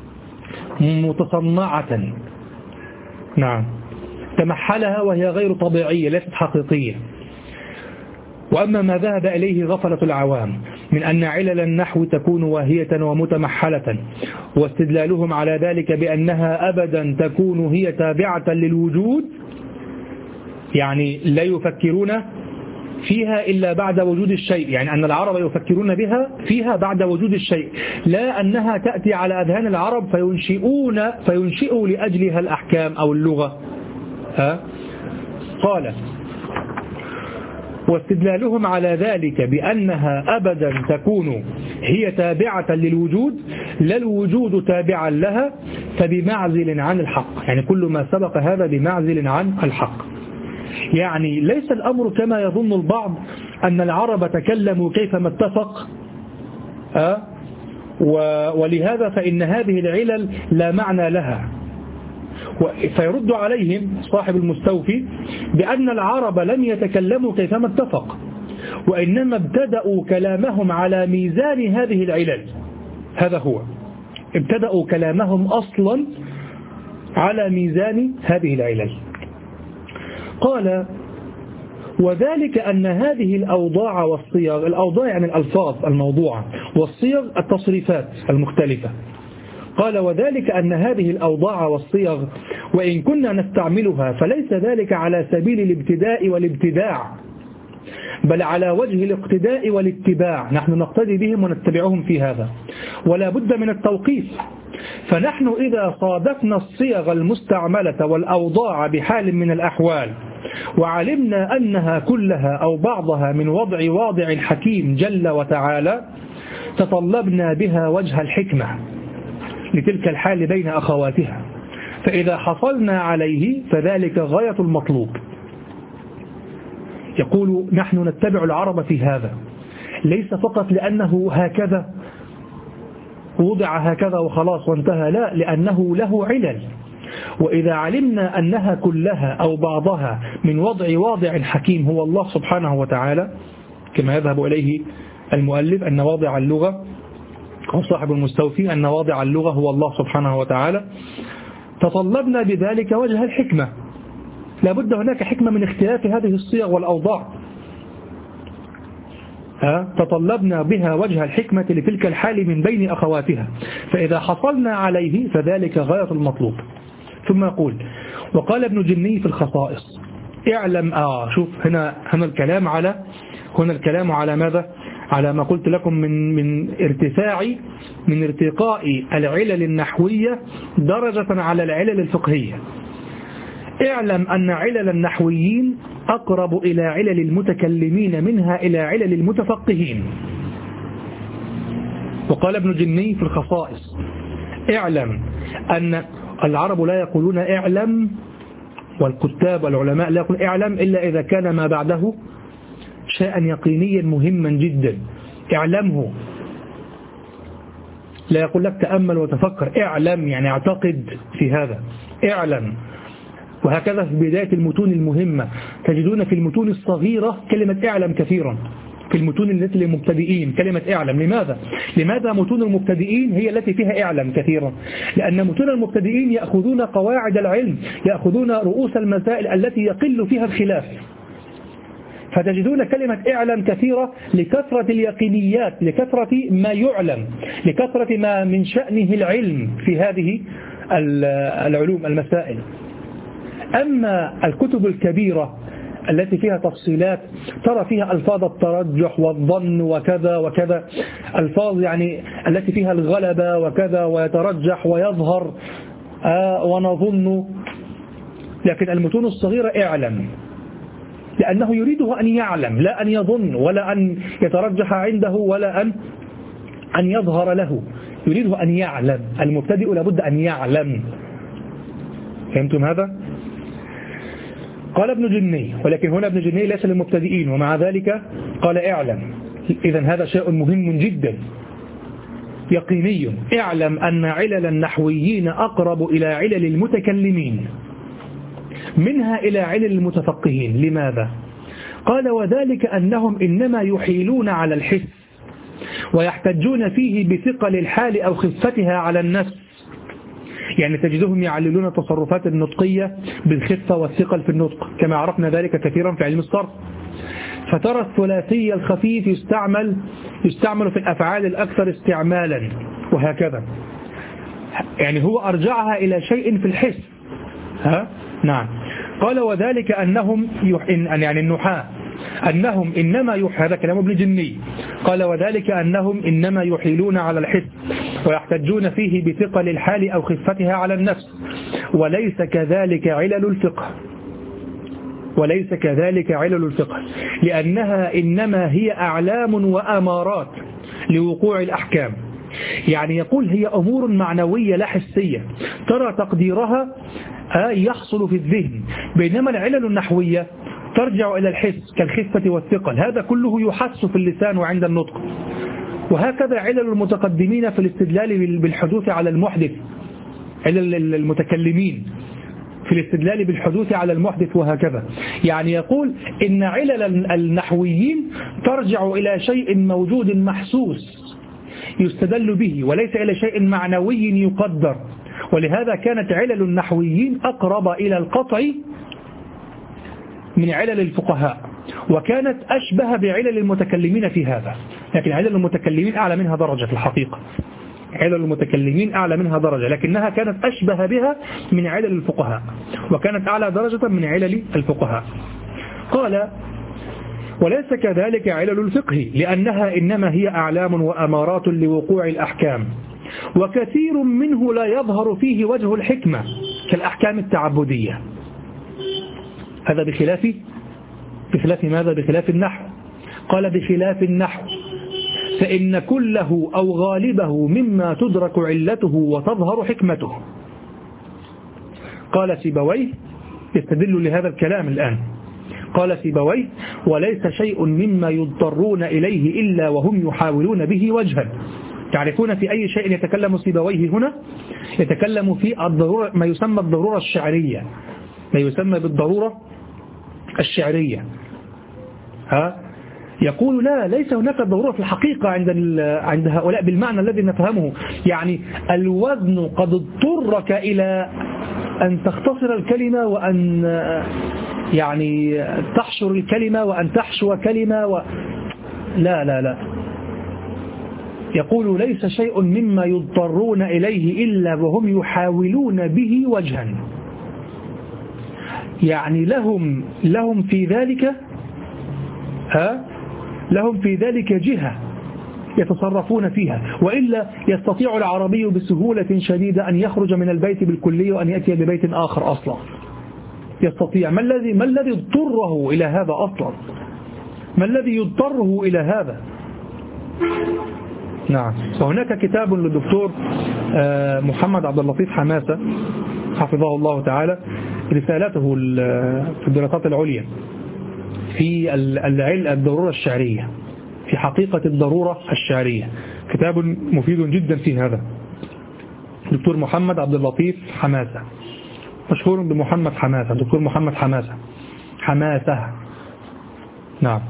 متصنعة. نعم. تمحلها وهي غير طبيعية ليست حقيقية. وأما ما ذهب إليه غفلة العوام من أن علل النحو تكون واهية ومتمحلة، واستدلالهم على ذلك بأنها أبدا تكون هي تابعة للوجود، يعني لا يفكرون فيها إلا بعد وجود الشيء، يعني أن العرب يفكرون بها فيها بعد وجود الشيء، لا أنها تأتي على أذهان العرب فينشئون فينشئوا لأجلها الأحكام أو اللغة. ها؟ قال واستدلالهم على ذلك بأنها أبدا تكون هي تابعة للوجود لا الوجود تابعا لها، فبمعزل عن الحق، يعني كل ما سبق هذا بمعزل عن الحق. يعني ليس الأمر كما يظن البعض أن العرب تكلموا كيفما اتفق أه؟ ولهذا فإن هذه العلل لا معنى لها. فيرد عليهم صاحب المستوفي بأن العرب لم يتكلموا كيفما اتفق، وإنما ابتدأوا كلامهم على ميزان هذه العلل. هذا هو، ابتدأوا كلامهم أصلا على ميزان هذه العلل. قال: وذلك أن هذه الأوضاع والصيغ، الأوضاع يعني الألفاظ الموضوعة، والصيغ التصريفات المختلفة. قال: وذلك أن هذه الأوضاع والصيغ وإن كنا نستعملها فليس ذلك على سبيل الابتداء والابتداع، بل على وجه الاقتداء والاتباع، نحن نقتدي بهم ونتبعهم في هذا، ولا بد من التوقيف. فنحن إذا صادفنا الصيغ المستعملة والأوضاع بحال من الأحوال وعلمنا أنها كلها أو بعضها من وضع واضع حكيم جل وتعالى، تطلبنا بها وجه الحكمة لتلك الحال بين أخواتها، فإذا حصلنا عليه فذلك غاية المطلوب. يقول: نحن نتبع العرب في هذا، ليس فقط لأنه هكذا وضع هكذا وخلاص وانتهى، لا، لأنه له علل، وإذا علمنا أنها كلها أو بعضها من وضع واضع حكيم هو الله سبحانه وتعالى، كما يذهب إليه المؤلف أن واضع اللغة أو صاحب المستوفي أن واضع اللغة هو الله سبحانه وتعالى، تطلبنا بذلك وجه الحكمة. لابد هناك حكمة من اختلاف هذه الصيغ والأوضاع، تطلبنا بها وجه الحكمة لتلك الحال من بين أخواتها، فإذا حصلنا عليه فذلك غاية المطلوب. ثم يقول: وقال ابن جني في الخصائص: اعلم. آه شوف هنا هنا الكلام على هنا الكلام على ماذا؟ على ما قلت لكم من من ارتفاع من ارتقاء العلل النحوية درجة على العلل الفقهية. اعلم أن علل النحويين أقرب إلى علل المتكلمين منها إلى علل المتفقهين. وقال ابن جني في الخصائص: اعلم أن العرب لا يقولون اعلم، والكتاب والعلماء لا يقولون اعلم إلا إذا كان ما بعده شيئا يقينيا مهما جدا. اعلمه، لا يقول لك تأمل وتفكر، اعلم يعني اعتقد في هذا، اعلم. وهكذا في بداية المتون المهمة تجدون في المتون الصغيرة كلمة اعلم كثيرا، في المتون التي للمبتدئين كلمة اعلم. لماذا؟ لماذا متون المبتدئين هي التي فيها اعلم كثيرا؟ لأن متون المبتدئين يأخذون قواعد العلم، يأخذون رؤوس المسائل التي يقل فيها الخلاف، فتجدون كلمة اعلم كثيرة لكثرة اليقينيات، لكثرة ما يعلم، لكثرة ما من شأنه العلم في هذه العلوم المسائل. أما الكتب الكبيرة التي فيها تفصيلات ترى فيها ألفاظ الترجح والظن وكذا وكذا، ألفاظ يعني التي فيها الغلبة وكذا ويترجح ويظهر آه ونظن. لكن المتون الصغيرة اعلم، لأنه يريده أن يعلم لا أن يظن ولا أن يترجح عنده ولا أن أن يظهر له، يريده أن يعلم. المبتدئ لابد أن يعلم. فهمتم هذا؟ قال ابن جني، ولكن هنا ابن جني ليس للمبتدئين، ومع ذلك قال اعلم. إذن هذا شيء مهم جدا يقيني. اعلم أن علل النحويين أقرب إلى علل المتكلمين منها إلى علل المتفقهين. لماذا؟ قال: وذلك أنهم إنما يحيلون على الحس ويحتجون فيه بثقل الحال أو خفتها على النفس. يعني تجدهم يعللون التصرفات النطقية بالخفة والثقل في النطق، كما عرفنا ذلك كثيرا في علم الصرف. فترى الثلاثي الخفيف يستعمل يستعمل في الأفعال الأكثر استعمالا، وهكذا. يعني هو أرجعها إلى شيء في الحس. ها؟ نعم. قال: وذلك أنهم يحن يعني النحاة أنهم إنما يح هذا كلام ابن جني. قال: وذلك أنهم إنما يحيلون على الحس ويحتجون فيه بثقل الحال أو خفتها على النفس، وليس كذلك علل الفقه وليس كذلك علل الفقه لأنها إنما هي أعلام وأمارات لوقوع الأحكام. يعني يقول هي أمور معنوية لا حسية ترى تقديرها يحصل في الذهن، بينما العلل النحوية ترجع إلى الحس كالخفة والثقل، هذا كله يحس في اللسان وعند النطق. وهكذا علل المتقدمين في الاستدلال بالحدوث على المحدث، علل المتكلمين في الاستدلال بالحدوث على المحدث وهكذا. يعني يقول إن علل النحويين ترجع إلى شيء موجود محسوس يستدل به وليس إلى شيء معنوي يقدر، ولهذا كانت علل النحويين أقرب إلى القطع من علل الفقهاء، وكانت أشبه بعلل المتكلمين في هذا. لكن علل المتكلمين أعلى منها درجة في الحقيقة، علل المتكلمين أعلى منها درجة، لكنها كانت أشبه بها من علل الفقهاء، وكانت أعلى درجة من علل الفقهاء. قال وليس كذلك علل الفقه، لأنها إنما هي أعلام وأمارات لوقوع الأحكام، وكثير منه لا يظهر فيه وجه الحكمة كالأحكام التعبدية. هذا بخلاف بخلاف ماذا؟ بخلاف النحو. قال بخلاف النحو فإن كله أو غالبه مما تدرك علته وتظهر حكمته. قال سيبويه يستدل لهذا الكلام الآن، قال سيبويه وليس شيء مما يضطرون إليه إلا وهم يحاولون به وجها. تعرفون في أي شيء يتكلم سيبويه هنا؟ يتكلم في الضرورة، ما يسمى الضرورة الشعرية، ما يسمى بالضرورة الشعرية. ها؟ يقول لا، ليس هناك ضرورة في الحقيقة عند عند هؤلاء بالمعنى الذي نفهمه. يعني الوزن قد اضطرك إلى أن تختصر الكلمة وأن يعني تحشر الكلمة وأن تحشو كلمة و... لا لا لا يقول ليس شيء مما يضطرون إليه إلا وهم يحاولون به وجها. يعني لهم لهم في ذلك ها لهم في ذلك جهة يتصرفون فيها، وإلا يستطيع العربي بسهولة شديدة أن يخرج من البيت بالكلية وأن يأتي ببيت آخر أصلا. يستطيع. ما الذي ما الذي يضطره إلى هذا أصلا؟ ما الذي يضطره إلى هذا؟ نعم. وهناك كتاب للدكتور محمد عبد اللطيف حماسة حفظه الله تعالى، رسالته في الدراسات العليا في الضرورة الشعرية، في حقيقة الضرورة الشعرية، كتاب مفيد جدا في هذا. دكتور محمد عبد اللطيف حماسة، مشهور بمحمد حماسة، دكتور محمد حماسة حماسة نعم.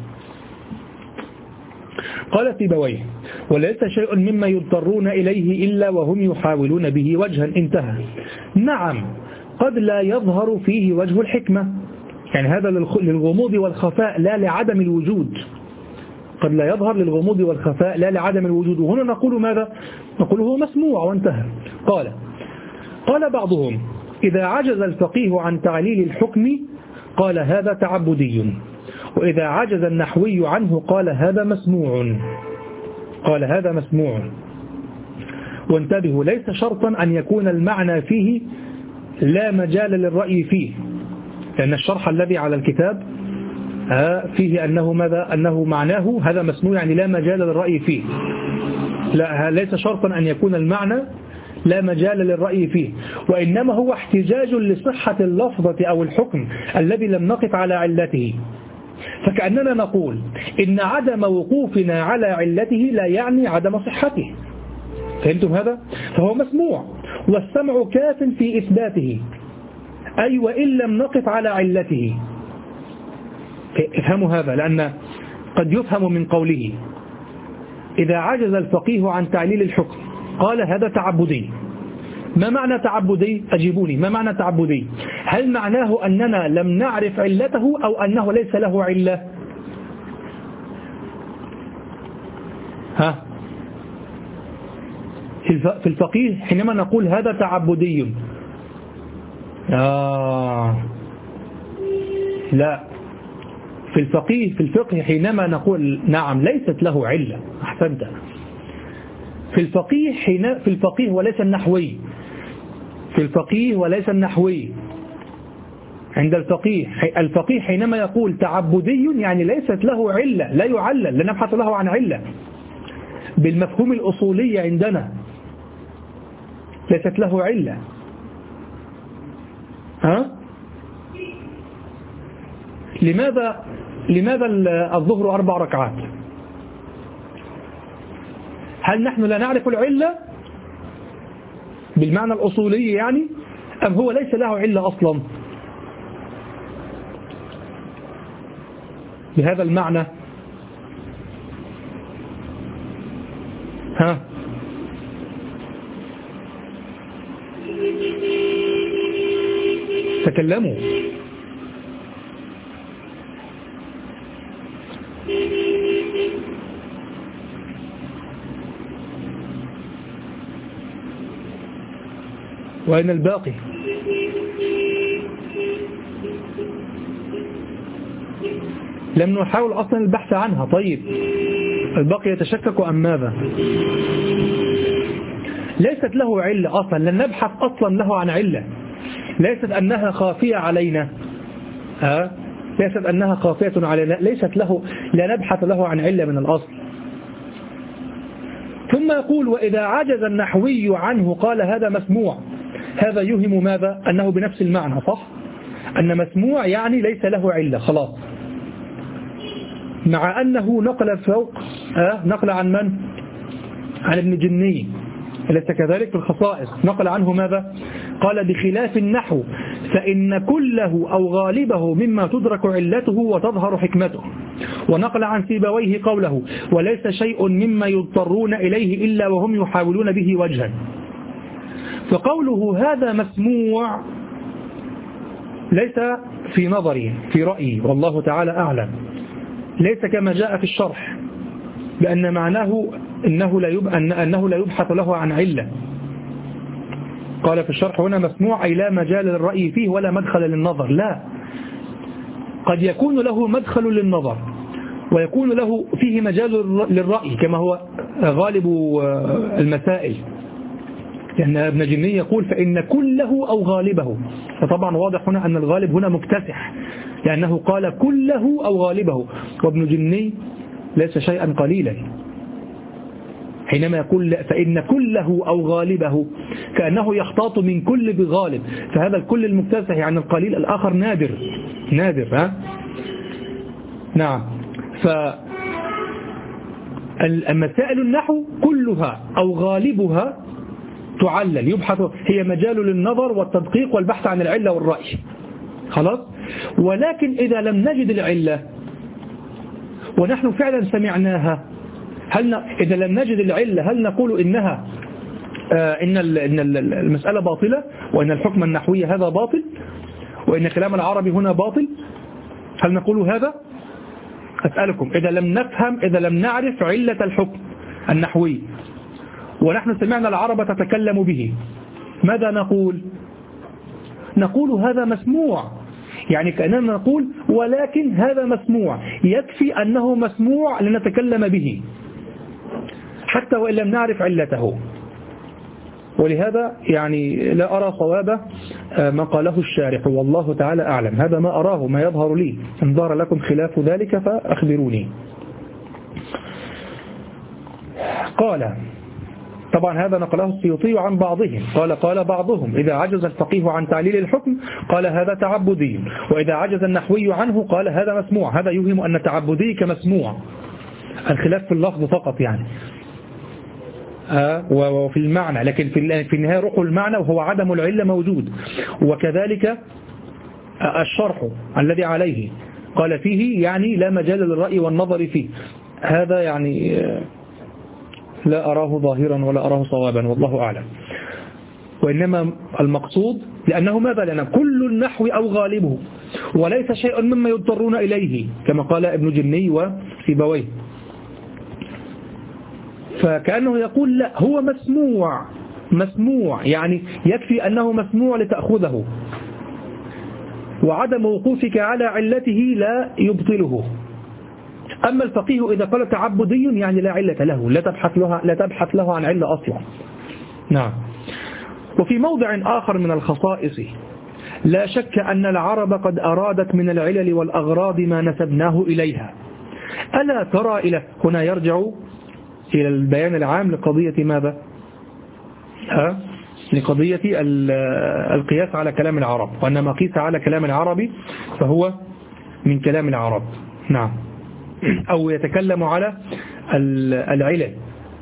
قال سيبويه وليس شيء مما يضطرون إليه إلا وهم يحاولون به وجها، انتهى. نعم، قد لا يظهر فيه وجه الحكمة، يعني هذا للغموض والخفاء لا لعدم الوجود، قد لا يظهر للغموض والخفاء لا لعدم الوجود. وهنا نقول ماذا؟ نقول هو مسموع وانتهى. قال قال بعضهم إذا عجز الفقيه عن تعليل الحكم قال هذا تعبدي، وإذا عجز النحوي عنه قال هذا مسموع، قال هذا مسموع. وانتبهوا، ليس شرطا أن يكون المعنى فيه لا مجال للرأي فيه، لأن الشرح الذي على الكتاب فيه أنه ماذا؟ أنه معناه هذا مسموع يعني لا مجال للرأي فيه. لا، ليس شرطا أن يكون المعنى لا مجال للرأي فيه، وإنما هو احتجاج لصحة اللفظة أو الحكم الذي لم نقف على علته. فكأننا نقول إن عدم وقوفنا على علته لا يعني عدم صحته. فهمتم هذا؟ فهو مسموع، والسمع كاف في إثباته، أي وإن لم نقف على علته. افهموا هذا، لأن قد يفهم من قوله إذا عجز الفقيه عن تعليل الحكم قال هذا تعبدي. ما معنى تعبدي؟ أجيبوني، ما معنى تعبدي؟ هل معناه أننا لم نعرف علته أو أنه ليس له علة؟ ها؟ في الفقيه حينما نقول هذا تعبدي آه لا، في الفقيه في الفقه حينما نقول نعم ليست له علة، أحسنت. في الفقيه حين في الفقيه وليس النحوي، في الفقيه وليس النحوي. عند الفقيه الفقيه حينما يقول تعبدي يعني ليست له علة، لا يعلل، لا نبحث له عن علة. بالمفهوم الأصولي عندنا ليست له علة. ها؟ لماذا لماذا الظهر أربع ركعات؟ هل نحن لا نعرف العلة بالمعنى الأصولي يعني، أم هو ليس له علة أصلا بهذا المعنى؟ ها تكلموا. وأين الباقي؟ لم نحاول أصلا البحث عنها. طيب الباقي يتشكك أم ماذا؟ ليست له علة أصلا، لن نبحث أصلا له عن علة. ليست أنها خافية علينا، ها؟ ليست أنها خافية علينا، ليست له، لا نبحث له عن علة من الأصل. ثم يقول وإذا عجز النحوي عنه قال هذا مسموع. هذا يهم ماذا؟ أنه بنفس المعنى، صح؟ أن مسموع يعني ليس له علة خلاص، مع أنه نقل فوق آه نقل عن من؟ عن ابن جني، أليس كذلك في الخصائص؟ نقل عنه ماذا؟ قال بخلاف النحو فإن كله أو غالبه مما تدرك علته وتظهر حكمته. ونقل عن سيبويه قوله وليس شيء مما يضطرون إليه إلا وهم يحاولون به وجها. فقوله هذا مسموع ليس في نظري في رأيي والله تعالى أعلم، ليس كما جاء في الشرح بأن معناه إنه لا يب... أنه لا يبحث له عن علة. قال في الشرح هنا مسموع أي لا مجال للرأي فيه ولا مدخل للنظر. لا، قد يكون له مدخل للنظر ويكون له فيه مجال للرأي كما هو غالب المسائل، لأن ابن جني يقول فإن كله أو غالبه. فطبعا واضح هنا أن الغالب هنا مكتسح، لأنه قال كله أو غالبه، وابن جني ليس شيئا قليلا حينما يقول فإن كله أو غالبه، كأنه يحتاط من كل بغالب، فهذا الكل المكتسح يعني القليل، الآخر نادر نادر ها؟ نعم. فالمسائل النحو كلها أو غالبها تعلل، يبحث، هي مجال للنظر والتدقيق والبحث عن العلة والرأي خلاص. ولكن إذا لم نجد العلة ونحن فعلا سمعناها، هل ن... إذا لم نجد العلة هل نقول إنها آه إن, ال... إن المسألة باطلة وإن الحكم النحوي هذا باطل وإن كلام العربي هنا باطل؟ هل نقول هذا؟ أسألكم، إذا لم نفهم، إذا لم نعرف علة الحكم النحوي ونحن سمعنا العرب تتكلم به، ماذا نقول؟ نقول هذا مسموع، يعني كأننا نقول ولكن هذا مسموع، يكفي أنه مسموع لنتكلم به حتى وإن لم نعرف علته. ولهذا يعني لا أرى صواب ما قاله الشارح والله تعالى أعلم، هذا ما أراه ما يظهر لي، إن ظهر لكم خلاف ذلك فأخبروني. قال طبعا هذا نقله السيوطي عن بعضهم، قال قال بعضهم إذا عجز الفقيه عن تعليل الحكم قال هذا تعبدي، وإذا عجز النحوي عنه قال هذا مسموع. هذا يوهم أن التعبدي كمسموع، الخلاف في اللفظ فقط يعني آه وفي المعنى، لكن في في النهاية روح المعنى وهو عدم العلة موجود. وكذلك الشرح الذي عليه قال فيه يعني لا مجال للرأي والنظر فيه، هذا يعني لا أراه ظاهرا ولا أراه صوابا والله أعلم. وإنما المقصود لأنه ماذا لنا كل النحو أو غالبه وليس شيء مما يضطرون إليه كما قال ابن جني وسيبويه، فكأنه يقول لا هو مسموع، مسموع يعني يكفي أنه مسموع لتأخذه، وعدم وقوفك على علته لا يبطله. أما الفقيه إذا قال تعبدي يعني لا علة له، لا تبحث له, لا تبحث له عن علة أصلا. نعم. وفي موضع آخر من الخصائص لا شك أن العرب قد أرادت من العلل والأغراض ما نسبناه إليها. ألا ترى إلى هنا يرجع إلى البيان العام لقضية ماذا؟ ها؟ لقضية القياس على كلام العرب، وأن ما قيس على كلام العربي فهو من كلام العرب. نعم. أو يتكلم على العلل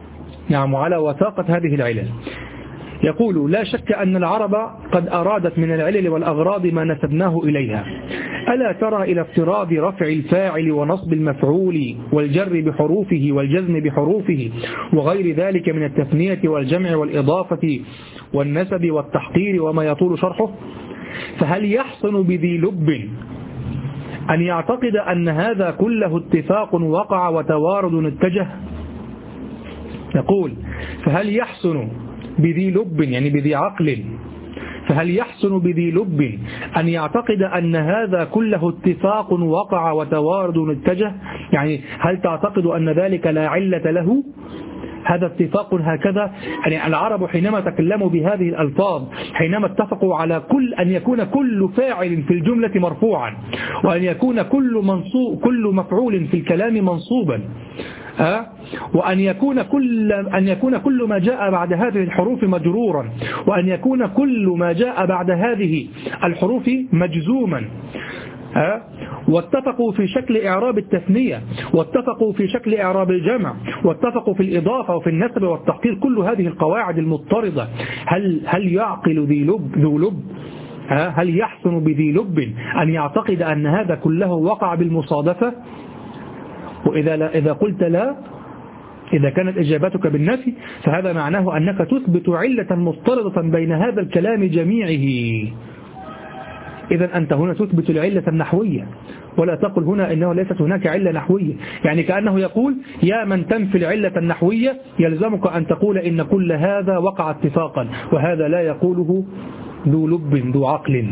نعم، وعلى وثاقة هذه العلل. يقول: لا شك أن العرب قد أرادت من العلل والأغراض ما نسبناه إليها. ألا ترى إلى افتراض رفع الفاعل ونصب المفعول والجر بحروفه والجزم بحروفه وغير ذلك من التثنية والجمع والإضافة والنسب والتحقير وما يطول شرحه؟ فهل يحسن بذي لب أن يعتقد أن هذا كله اتفاق وقع وتوارد اتجه؟ يقول: فهل يحسن بذي لب، يعني بذي عقل، فهل يحسن بذي لب أن يعتقد أن هذا كله اتفاق وقع وتوارد اتجه؟ يعني هل تعتقد أن ذلك لا علة له؟ هذا اتفاق هكذا. يعني العرب حينما تكلموا بهذه الألفاظ، حينما اتفقوا على كل أن يكون كل فاعل في الجملة مرفوعا، وأن يكون كل منصوب كل مفعول في الكلام منصوبا، أه؟ وأن يكون كل أن يكون كل ما جاء بعد هذه الحروف مجرورا، وأن يكون كل ما جاء بعد هذه الحروف مجزوما، أه؟ واتفقوا في شكل إعراب التثنية، واتفقوا في شكل إعراب الجمع، واتفقوا في الإضافة وفي النسب والتحقير. كل هذه القواعد المضطردة، هل هل يعقل ذي لب ذو لب أه؟ هل يحسن بذي لب أن يعتقد أن هذا كله وقع بالمصادفة؟ وإذا لا إذا قلت لا، إذا كانت إجابتك بالنفي، فهذا معناه أنك تثبت علة مضطردة بين هذا الكلام جميعه. إذا أنت هنا تثبت العلة النحوية، ولا تقل هنا إنه ليست هناك علة نحوية. يعني كأنه يقول: يا من تنفي العلة النحوية يلزمك أن تقول إن كل هذا وقع اتفاقا، وهذا لا يقوله ذو لب ذو عقل.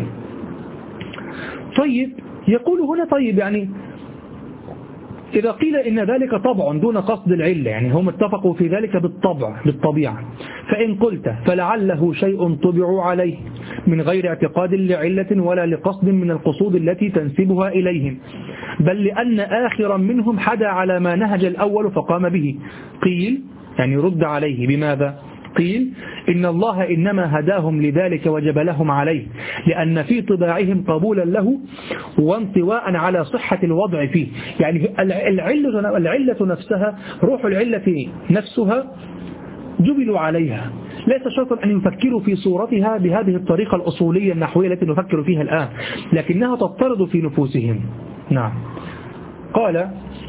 طيب، يقول هنا: طيب يعني إذا قيل إن ذلك طبع دون قصد العلة، يعني هم اتفقوا في ذلك بالطبع بالطبيعة، فإن قلت فلعله شيء طبعوا عليه من غير اعتقاد لعلة ولا لقصد من القصود التي تنسبها إليهم، بل لأن آخرا منهم حدا على ما نهج الأول فقام به. قيل، يعني رد عليه بماذا؟ قيل: إن الله إنما هداهم لذلك وجبلهم عليه، لأن في طباعهم قبولا له وانطواء على صحة الوضع فيه. يعني العلة, العلة نفسها، روح العلة نفسها جبلوا عليها، ليس شرطا أن يفكروا في صورتها بهذه الطريقة الأصولية النحوية التي نفكر فيها الآن، لكنها تضطرد في نفوسهم. نعم. قال: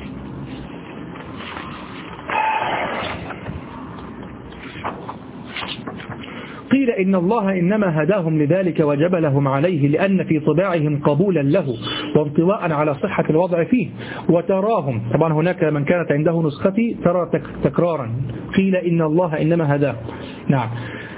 قيل إن الله إنما هداهم لذلك وجبلهم عليه لأن في طباعهم قبولا له وانطواء على صحة الوضع فيه. وتراهم، طبعا هناك من كانت عنده نسختي ترى تكرارا، قيل إن الله إنما هداهم، نعم،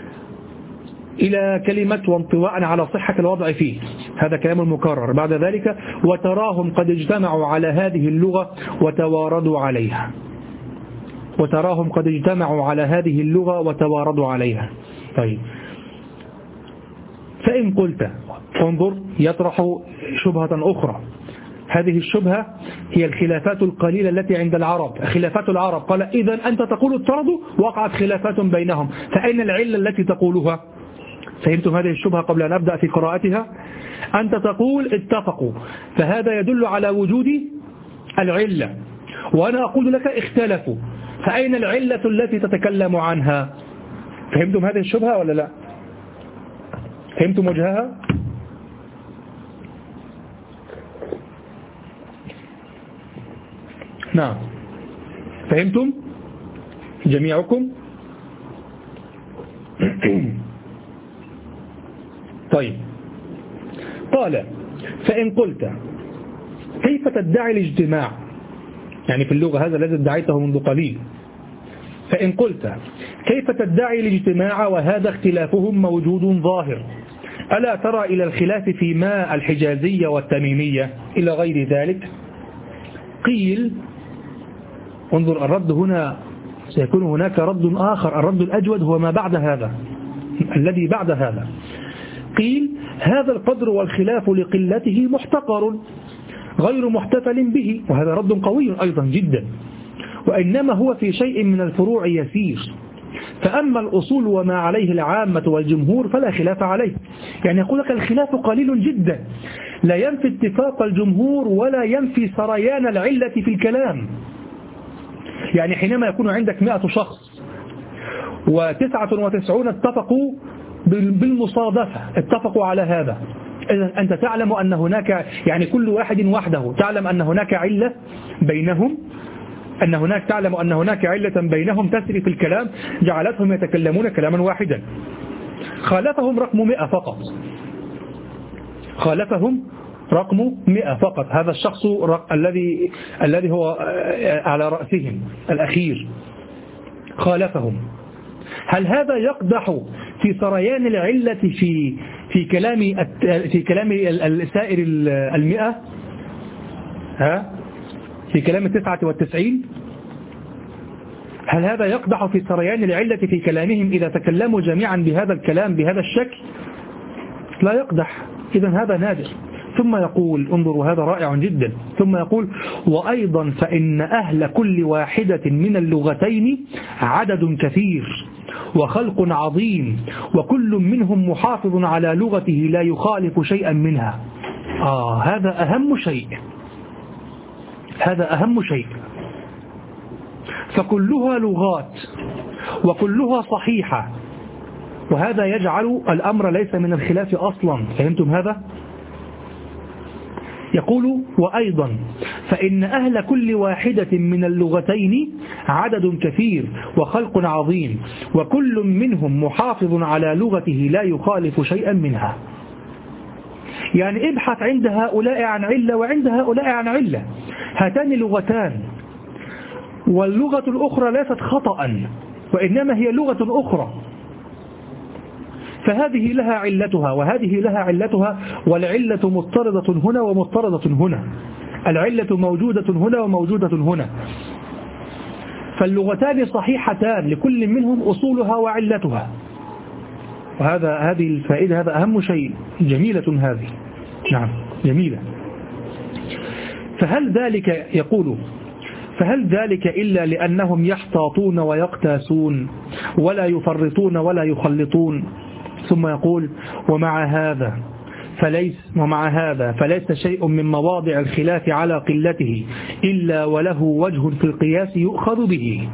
إلى كلمة وانطواء على صحة الوضع فيه، هذا كلام المكرر. بعد ذلك: وتراهم قد اجتمعوا على هذه اللغة وتواردوا عليها. وتراهم قد اجتمعوا على هذه اللغة وتواردوا عليها. طيب، فإن قلت، انظر، يطرح شبهة أخرى. هذه الشبهة هي الخلافات القليلة التي عند العرب، خلافات العرب. قال: إذن أنت تقول اضطردوا، وقعت خلافات بينهم، فأين العلة التي تقولها؟ فهمتم هذه الشبهة قبل أن أبدأ في قراءتها؟ أنت تقول اتفقوا، فهذا يدل على وجود العلة، وأنا أقول لك اختلفوا، فأين العلة التي تتكلم عنها؟ فهمتم هذه الشبهة ولا لا؟ فهمتم وجهها؟ نعم، فهمتم جميعكم؟ طيب، قال: فإن قلت كيف تدعي الاجتماع، يعني في اللغة هذا الذي ادعيته منذ قليل، فإن قلت كيف تدعي الاجتماع وهذا اختلافهم موجود ظاهر، ألا ترى إلى الخلاف في ماء الحجازية والتميمية إلى غير ذلك؟ قيل، انظر، الرد هنا سيكون هناك رد آخر، الرد الأجود هو ما بعد هذا، الذي بعد هذا. قيل: هذا القدر والخلاف لقلته محتقر غير محتفل به، وهذا رد قوي أيضا جدا، وإنما هو في شيء من الفروع يسير، فأما الأصول وما عليه العامة والجمهور فلا خلاف عليه. يعني يقول لك الخلاف قليل جدا، لا ينفي اتفاق الجمهور ولا ينفي سريان العلة في الكلام. يعني حينما يكون عندك مئة شخص وتسعة وتسعون اتفقوا بالمصادفة، اتفقوا على هذا. إذن أنت تعلم أن هناك، يعني كل واحد وحده تعلم أن هناك علة بينهم، أن هناك تعلم أن هناك علة بينهم تسري في الكلام جعلتهم يتكلمون كلاما واحدا. خالفهم رقم مئة فقط، خالفهم رقم مئة فقط، هذا الشخص الذي الذي هو على رأسهم الأخير خالفهم. هل هذا يقدح في سريان العلة في في كلام في كلام السائر المئة، ها في كلام التسعة والتسعين؟ هل هذا يقدح في سريان العلة في كلامهم إذا تكلموا جميعا بهذا الكلام بهذا الشكل؟ لا يقدح. إذن هذا نادر. ثم يقول، انظروا هذا رائع جدا، ثم يقول: وأيضا فإن أهل كل واحدة من اللغتين عدد كثير وخلق عظيم، وكل منهم محافظ على لغته لا يخالف شيئا منها. آه هذا أهم شيء، هذا أهم شيء. فكلها لغات وكلها صحيحة، وهذا يجعل الأمر ليس من الخلاف أصلا. فهمتم هذا؟ يقول: وأيضا فإن أهل كل واحدة من اللغتين عدد كثير وخلق عظيم، وكل منهم محافظ على لغته لا يخالف شيئا منها. يعني ابحث عند هؤلاء عن علة وعند هؤلاء عن علة، هاتان لغتان، واللغة الأخرى ليست خطأ وإنما هي لغة أخرى، فهذه لها علتها وهذه لها علتها، والعلة مضطردة هنا ومضطردة هنا، العلة موجودة هنا وموجودة هنا، فاللغتان صحيحتان لكل منهم أصولها وعلتها. وهذا هذه الفائدة، هذا أهم شيء، جميلة هذه، نعم جميلة. فهل ذلك، يقول فهل ذلك إلا لأنهم يحتاطون ويقتاسون ولا يفرطون ولا يخلطون؟ ثم يقول: ومع هذا فليس ومع هذا فليس شيء من مواضع الخلاف على قلته إلا وله وجه في القياس يؤخذ به.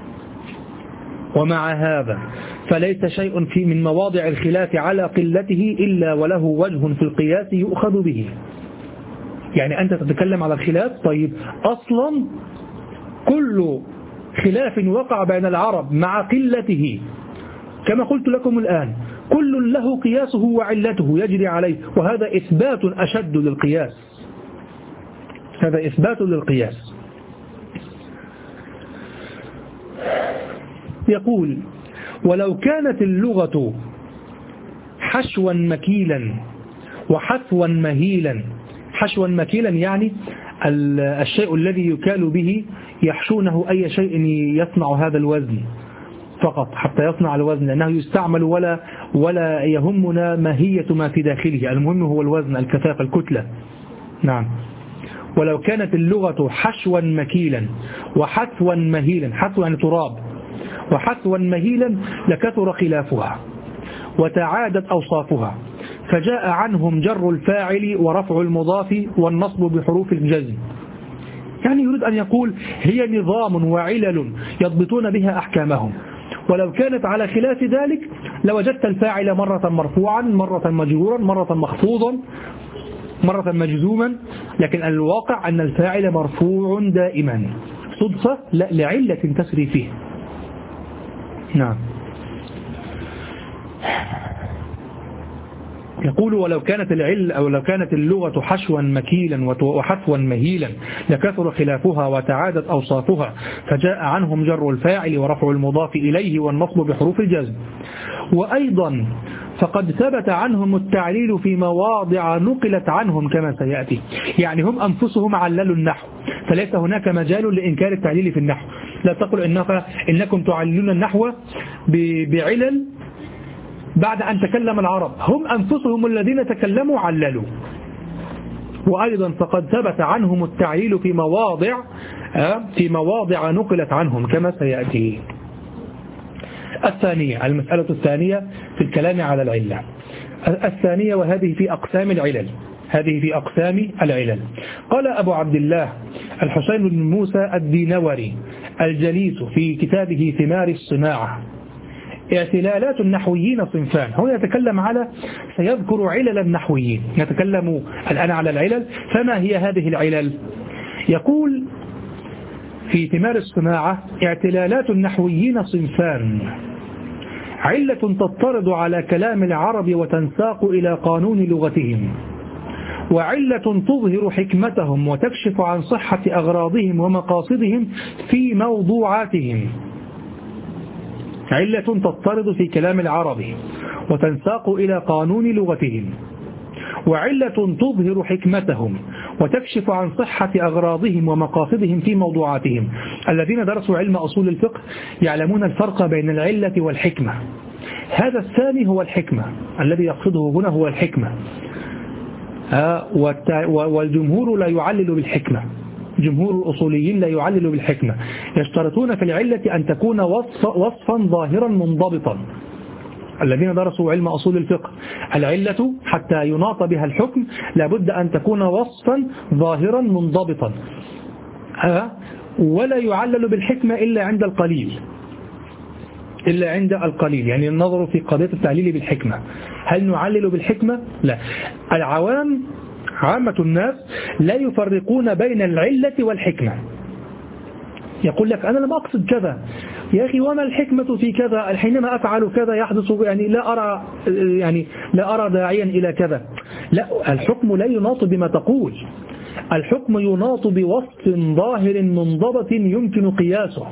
ومع هذا فليس شيء في من مواضع الخلاف على قلته إلا وله وجه في القياس يؤخذ به. يعني أنت تتكلم على الخلاف، طيب أصلا كل خلاف وقع بين العرب مع قلته كما قلت لكم الآن كل له قياسه وعلته يجري عليه، وهذا إثبات أشد للقياس، هذا إثبات للقياس. يقول: ولو كانت اللغة حشوا مكيلا وحثوا مهيلا. حشوا مكيلا يعني الشيء الذي يكال به يحشونه أي شيء يصنع هذا الوزن فقط حتى يصنع الوزن، لأنه يستعمل ولا ولا يهمنا ماهية ما في داخله، المهم هو الوزن، الكثافة، الكتلة. نعم. ولو كانت اللغة حشوا مكيلا وحثوا مهيلا، حثوا يعني تراب، وحثوا مهيلا لكثر خلافها وتعادت أوصافها، فجاء عنهم جر الفاعل ورفع المضاف والنصب بحروف الجزم. يعني يريد أن يقول هي نظام وعلل يضبطون بها أحكامهم، ولو كانت على خلاف ذلك لوجدت الفاعل مرة مرفوعا، مرة مجرورا، مرة مخفوضا، مرة مجزوما، لكن الواقع أن الفاعل مرفوع دائما. صدفة؟ لا، لعلة تسري فيه. نعم. يقول: ولو كانت العل أو لو كانت اللغة حشوا مكيلا وحثوا مهيلا لكثر خلافها وتعادت أوصافها، فجاء عنهم جر الفاعل ورفع المضاف إليه والنصب بحروف الجزم. وأيضا فقد ثبت عنهم التعليل في مواضع نقلت عنهم كما سيأتي. يعني هم أنفسهم عللوا النحو، فليس هناك مجال لإنكار التعليل في النحو. لا تقل إنك إنكم تعللون النحو بعلل بعد أن تكلم العرب، هم أنفسهم الذين تكلموا عللوا. وأيضا فقد ثبت عنهم التعليل في مواضع في مواضع نقلت عنهم كما سيأتي. الثانية، المسألة الثانية في الكلام على العلة الثانية، وهذه في أقسام العلل، هذه في أقسام العلل. قال أبو عبد الله الحسين بن موسى الدينوري الجليس في كتابه ثمار الصناعة: اعتلالات النحويين صنفان. هو يتكلم على سيذكر علل النحويين، نتكلم الآن على العلل. فما هي هذه العلل؟ يقول في ثمار الصناعة: اعتلالات النحويين صنفان: علة تضطرد على كلام العرب وتنساق إلى قانون لغتهم، وعلة تظهر حكمتهم وتكشف عن صحة أغراضهم ومقاصدهم في موضوعاتهم. علة تضطرد في كلام العرب وتنساق إلى قانون لغتهم، وعلة تظهر حكمتهم وتكشف عن صحة أغراضهم ومقاصدهم في موضوعاتهم. الذين درسوا علم أصول الفقه يعلمون الفرق بين العلة والحكمة. هذا الثاني هو الحكمة، الذي يقصده هنا هو الحكمة. والجمهور لا يعلل بالحكمة، جمهور الأصوليين لا يعلل بالحكمة، يشترطون في العلة أن تكون وصف وصفا ظاهرا منضبطا. الذين درسوا علم أصول الفقه، العلة حتى يناط بها الحكم لابد أن تكون وصفا ظاهرا منضبطا، ولا يعلل بالحكمة إلا عند القليل، إلا عند القليل. يعني النظر في قضية التعليل بالحكمة، هل نعلل بالحكمة؟ لا. العوام عامة الناس لا يفرقون بين العلة والحكمة. يقول لك أنا لم أقصد كذا، يا أخي وما الحكمة في كذا؟ حينما أفعل كذا يحدث، يعني لا أرى يعني لا أرى داعيا إلى كذا. لا، الحكم لا يناط بما تقول، الحكم يناط بوصف ظاهر منضبط يمكن قياسه.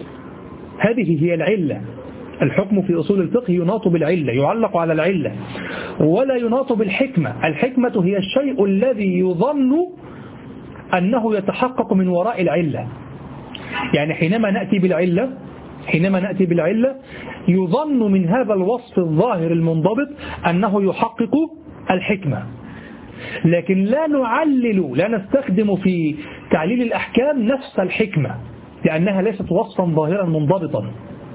هذه هي العلة. الحكم في أصول الفقه يناط بالعلة، يعلق على العلة، ولا يناط بالحكمة. الحكمة هي الشيء الذي يظن أنه يتحقق من وراء العلة. يعني حينما نأتي بالعلة حينما نأتي بالعلة يظن من هذا الوصف الظاهر المنضبط أنه يحقق الحكمة، لكن لا نعلل، لا نستخدم في تعليل الأحكام نفس الحكمة، لأنها ليست وصفا ظاهرا منضبطا.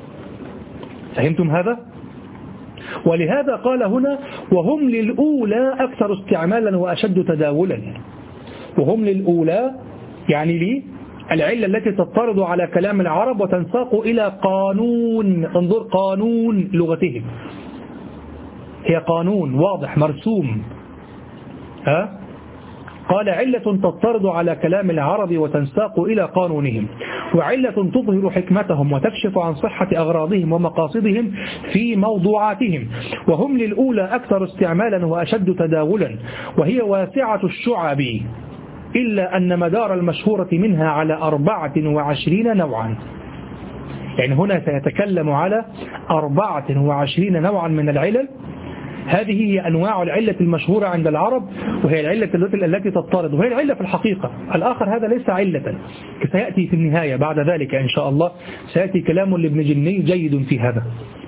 فهمتم هذا؟ ولهذا قال هنا: وهم للأولى أكثر استعمالا وأشد تداولا. وهم للأولى يعني لي العلة التي تضطرد على كلام العرب وتنساق إلى قانون، انظر، قانون لغتهم، هي قانون واضح مرسوم. ها؟ قال: علة تضطرد على كلام العرب وتنساق إلى قانونهم، وعلة تظهر حكمتهم وتكشف عن صحة أغراضهم ومقاصدهم في موضوعاتهم. وهم للأولى أكثر استعمالا وأشد تداولا، وهي واسعة الشعب، إلا أن مدار المشهورة منها على أربعة وعشرين نوعا. يعني هنا سيتكلم على أربعة وعشرين نوعا من العلل. هذه هي أنواع العلة المشهورة عند العرب، وهي العلة التي تضطرد، وهي العلة في الحقيقة. الآخر هذا ليس علة، سيأتي في النهاية بعد ذلك إن شاء الله، سيأتي كلام لابن جني جيد في هذا.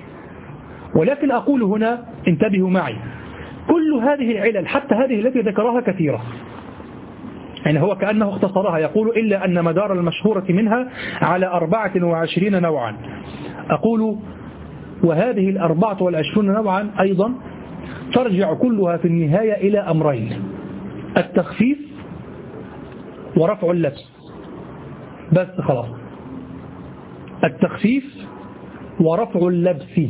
ولكن أقول هنا انتبهوا معي، كل هذه العلل حتى هذه التي ذكرها كثيرة، يعني هو كأنه اختصرها، يقول: إلا أن مدار المشهورة منها على أربعة وعشرين نوعا. أقول: وهذه الأربعة والعشرون نوعا أيضا ترجع كلها في النهاية إلى أمرين: التخفيف ورفع اللبس. بس خلاص، التخفيف ورفع اللبس،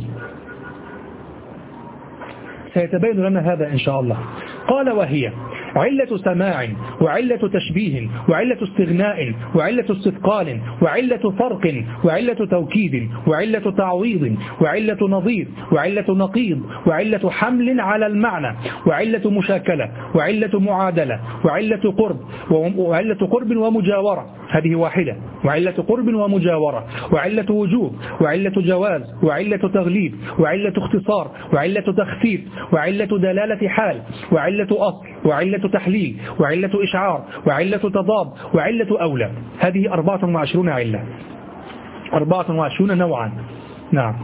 سيتبين لنا هذا إن شاء الله. قال: وهي علة سماع، وعلة تشبيه، وعلة استغناء، وعلة استثقال، وعلة فرق، وعلة توكيد، وعلة تعويض، وعلة نظير، وعلة نقيض، وعلة حمل على المعنى، وعلة مشاكلة، وعلة معادلة، وعلة قرب، وعلة قرب ومجاورة، هذه واحدة، وعلة قرب ومجاورة، وعلة وجوب، وعلة جواز، وعلة تغليب، وعلة اختصار، وعلة تخفيف، وعلة دلالة حال، وعلة أصل، وعلة تحليل، وعلة إشعار، وعلة تضاد، وعلة أولى. هذه أربعة وعشرون علة، أربعة وعشرون نوعا. نعم.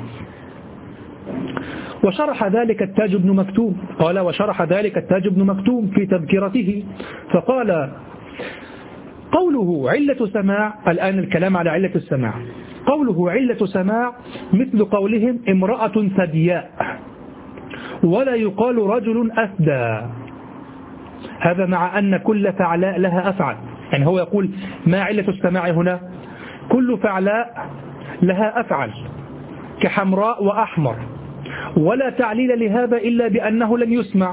وشرح ذلك التاج بن مكتوم، قال: وشرح ذلك التاج بن مكتوم في تذكرته فقال: قوله علة سماع، الآن الكلام على علة السماع، قوله علة سماع مثل قولهم امرأة ثدياء، ولا يقال رجل أثدى. هذا مع أن كل فعلاء لها أفعل، يعني هو يقول: ما علة السماع هنا؟ كل فعلاء لها أفعل، كحمراء وأحمر، ولا تعليل لهذا إلا بأنه لم يسمع.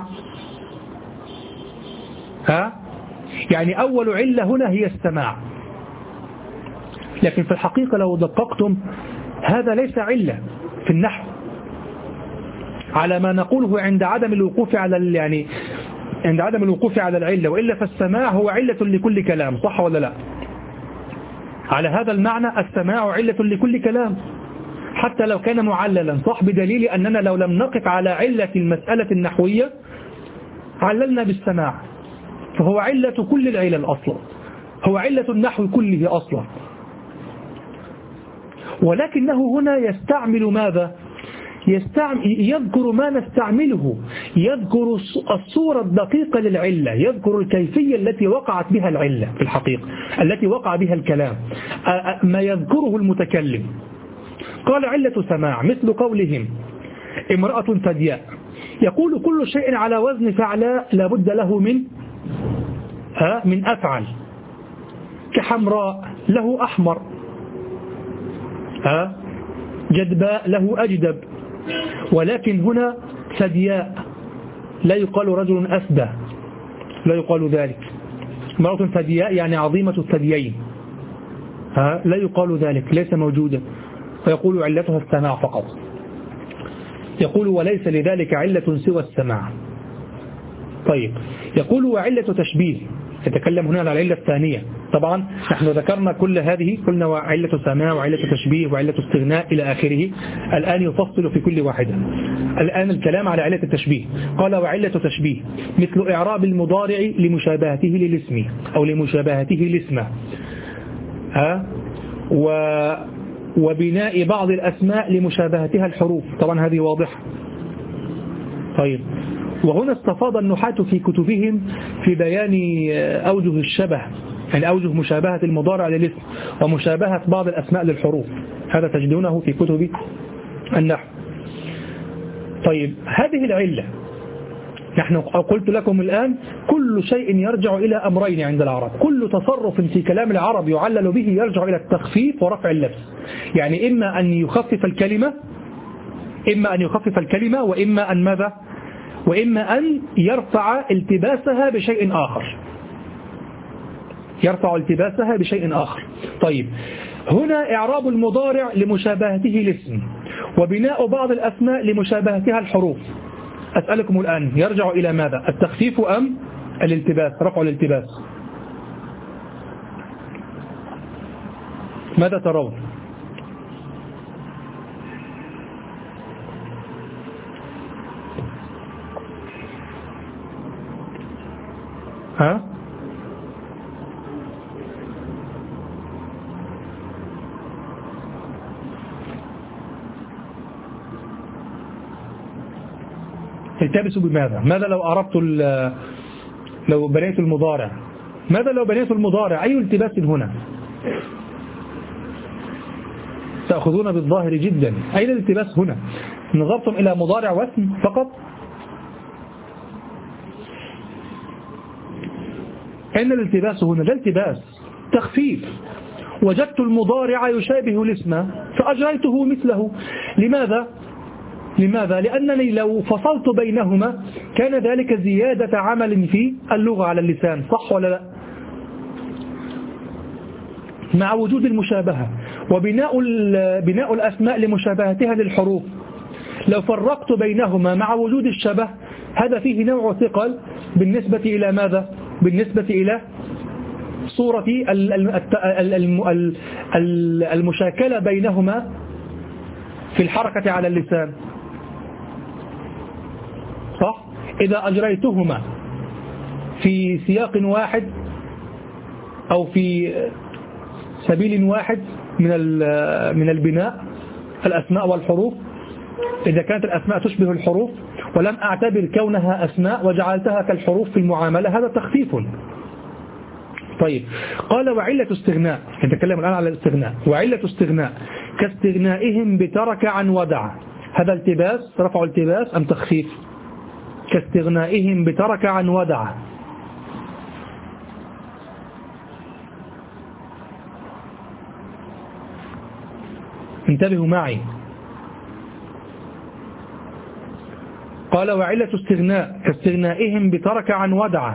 ها؟ يعني أول علة هنا هي السماع، لكن في الحقيقة لو دققتم هذا ليس علة في النحو على ما نقوله عند عدم الوقوف على يعني عند عدم الوقوف على العلة، وإلا فالسماع هو علة لكل كلام، صح ولا لا؟ على هذا المعنى السماع علة لكل كلام حتى لو كان معللا، صح، بدليل أننا لو لم نقف على علة المسألة النحوية عللنا بالسماع، فهو علة كل العلل أصلا، هو علة النحو كله أصلا. ولكنه هنا يستعمل ماذا؟ يستعمل يذكر ما نستعمله، يذكر الصورة الدقيقة للعلة، يذكر الكيفية التي وقعت بها العلة في الحقيقة، التي وقع بها الكلام، ما يذكره المتكلم. قال علة سماع مثل قولهم امرأة ثدياء، يقول كل شيء على وزن فعلاء لابد له من ها من أفعل، كحمراء له أحمر، ها جدباء له أجدب، ولكن هنا ثدياء لا يقال رجل أسدى، لا يقال ذلك. امرأة ثدياء يعني عظيمة الثديين، ها لا يقال ذلك، ليس موجودا، فيقول علتها السماع فقط. يقول وليس لذلك علة سوى السماع. طيب يقول وعلة تشبيه، يتكلم هنا على العلة الثانية. طبعا نحن ذكرنا كل هذه، قلنا وعلة سماع وعلة تشبيه وعلة استغناء إلى آخره، الآن يفصل في كل واحدة. الآن الكلام على علة التشبيه. قال وعلة تشبيه مثل إعراب المضارع لمشابهته للاسم أو لمشابهته لاسمه، ها و وبناء بعض الأسماء لمشابهتها الحروف، طبعا هذه واضحة. طيب وهنا استفاض النحاة في كتبهم في بيان أوجه الشبه، يعني أوجه مشابهة المضارع للاسم ومشابهة بعض الأسماء للحروف، هذا تجدونه في كتب النحو. طيب هذه العلة نحن قلت لكم الآن كل شيء يرجع إلى أمرين عند العرب، كل تصرف في كلام العرب يعلل به يرجع إلى التخفيف ورفع اللبس، يعني إما أن يخفف الكلمة إما أن يخفف الكلمة وإما أن ماذا وإما أن يرفع التباسها بشيء آخر، يرفع التباسها بشيء آخر. طيب هنا إعراب المضارع لمشابهته الاسم وبناء بعض الأسماء لمشابهتها الحروف، أسألكم الآن يرجع إلى ماذا؟ التخفيف أم الالتباس، رفع الالتباس؟ ماذا ترون؟ ها؟ التبسوا بماذا؟ ماذا لو أردت لو بنيت المضارع؟ ماذا لو بنيت المضارع؟ أي التباس هنا؟ تأخذون بالظاهر جدا، أين الالتباس هنا؟ نظرتم إلى مضارع واسم فقط؟ أين الالتباس هنا؟ لا التباس، تخفيف. وجدت المضارع يشابه الاسم فأجريته مثله. لماذا؟ لماذا؟ لأنني لو فصلت بينهما كان ذلك زيادة عمل في اللغة على اللسان، صح ولا لا؟ مع وجود المشابهة وبناء بناء الأسماء لمشابهتها للحروف، لو فرقت بينهما مع وجود الشبه هذا فيه نوع ثقل بالنسبة إلى ماذا؟ بالنسبة إلى صورة المشاكلة بينهما في الحركة على اللسان، صح؟ إذا أجريتهما في سياق واحد أو في سبيل واحد من من البناء الأسماء والحروف، إذا كانت الأسماء تشبه الحروف ولم أعتبر كونها أسماء وجعلتها كالحروف في المعاملة، هذا تخفيف. طيب قال وعلة استغناء، نتكلم الآن على الاستغناء. وعلة استغناء كاستغنائهم بترك عن ودع، هذا التباس، رفع التباس أم تخفيف؟ كاستغنائهم بترك عن ودع. انتبهوا معي، قال وعلة استغناء كاستغنائهم بترك عن ودع.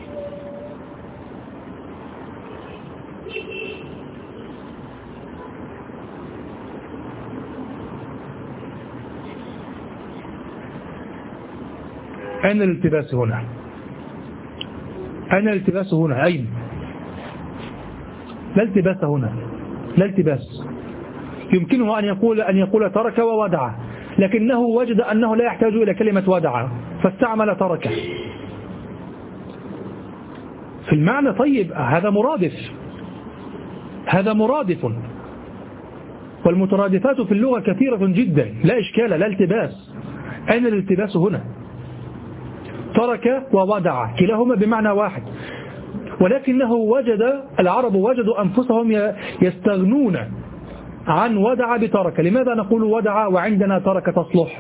أين الالتباس هنا؟ أين الالتباس هنا؟ أين؟ لا التباس هنا، لا التباس. يمكنه أن يقول أن يقول ترك وودع، لكنه وجد أنه لا يحتاج إلى كلمة ودع فاستعمل ترك في المعنى. طيب هذا مرادف، هذا مرادف، والمترادفات في اللغة كثيرة جدا، لا إشكال، لا التباس. أين الالتباس هنا؟ ترك وودع كلاهما بمعنى واحد، ولكنه وجد العرب وجدوا أنفسهم يستغنون عن ودع بترك. لماذا نقول ودع وعندنا ترك تصلح؟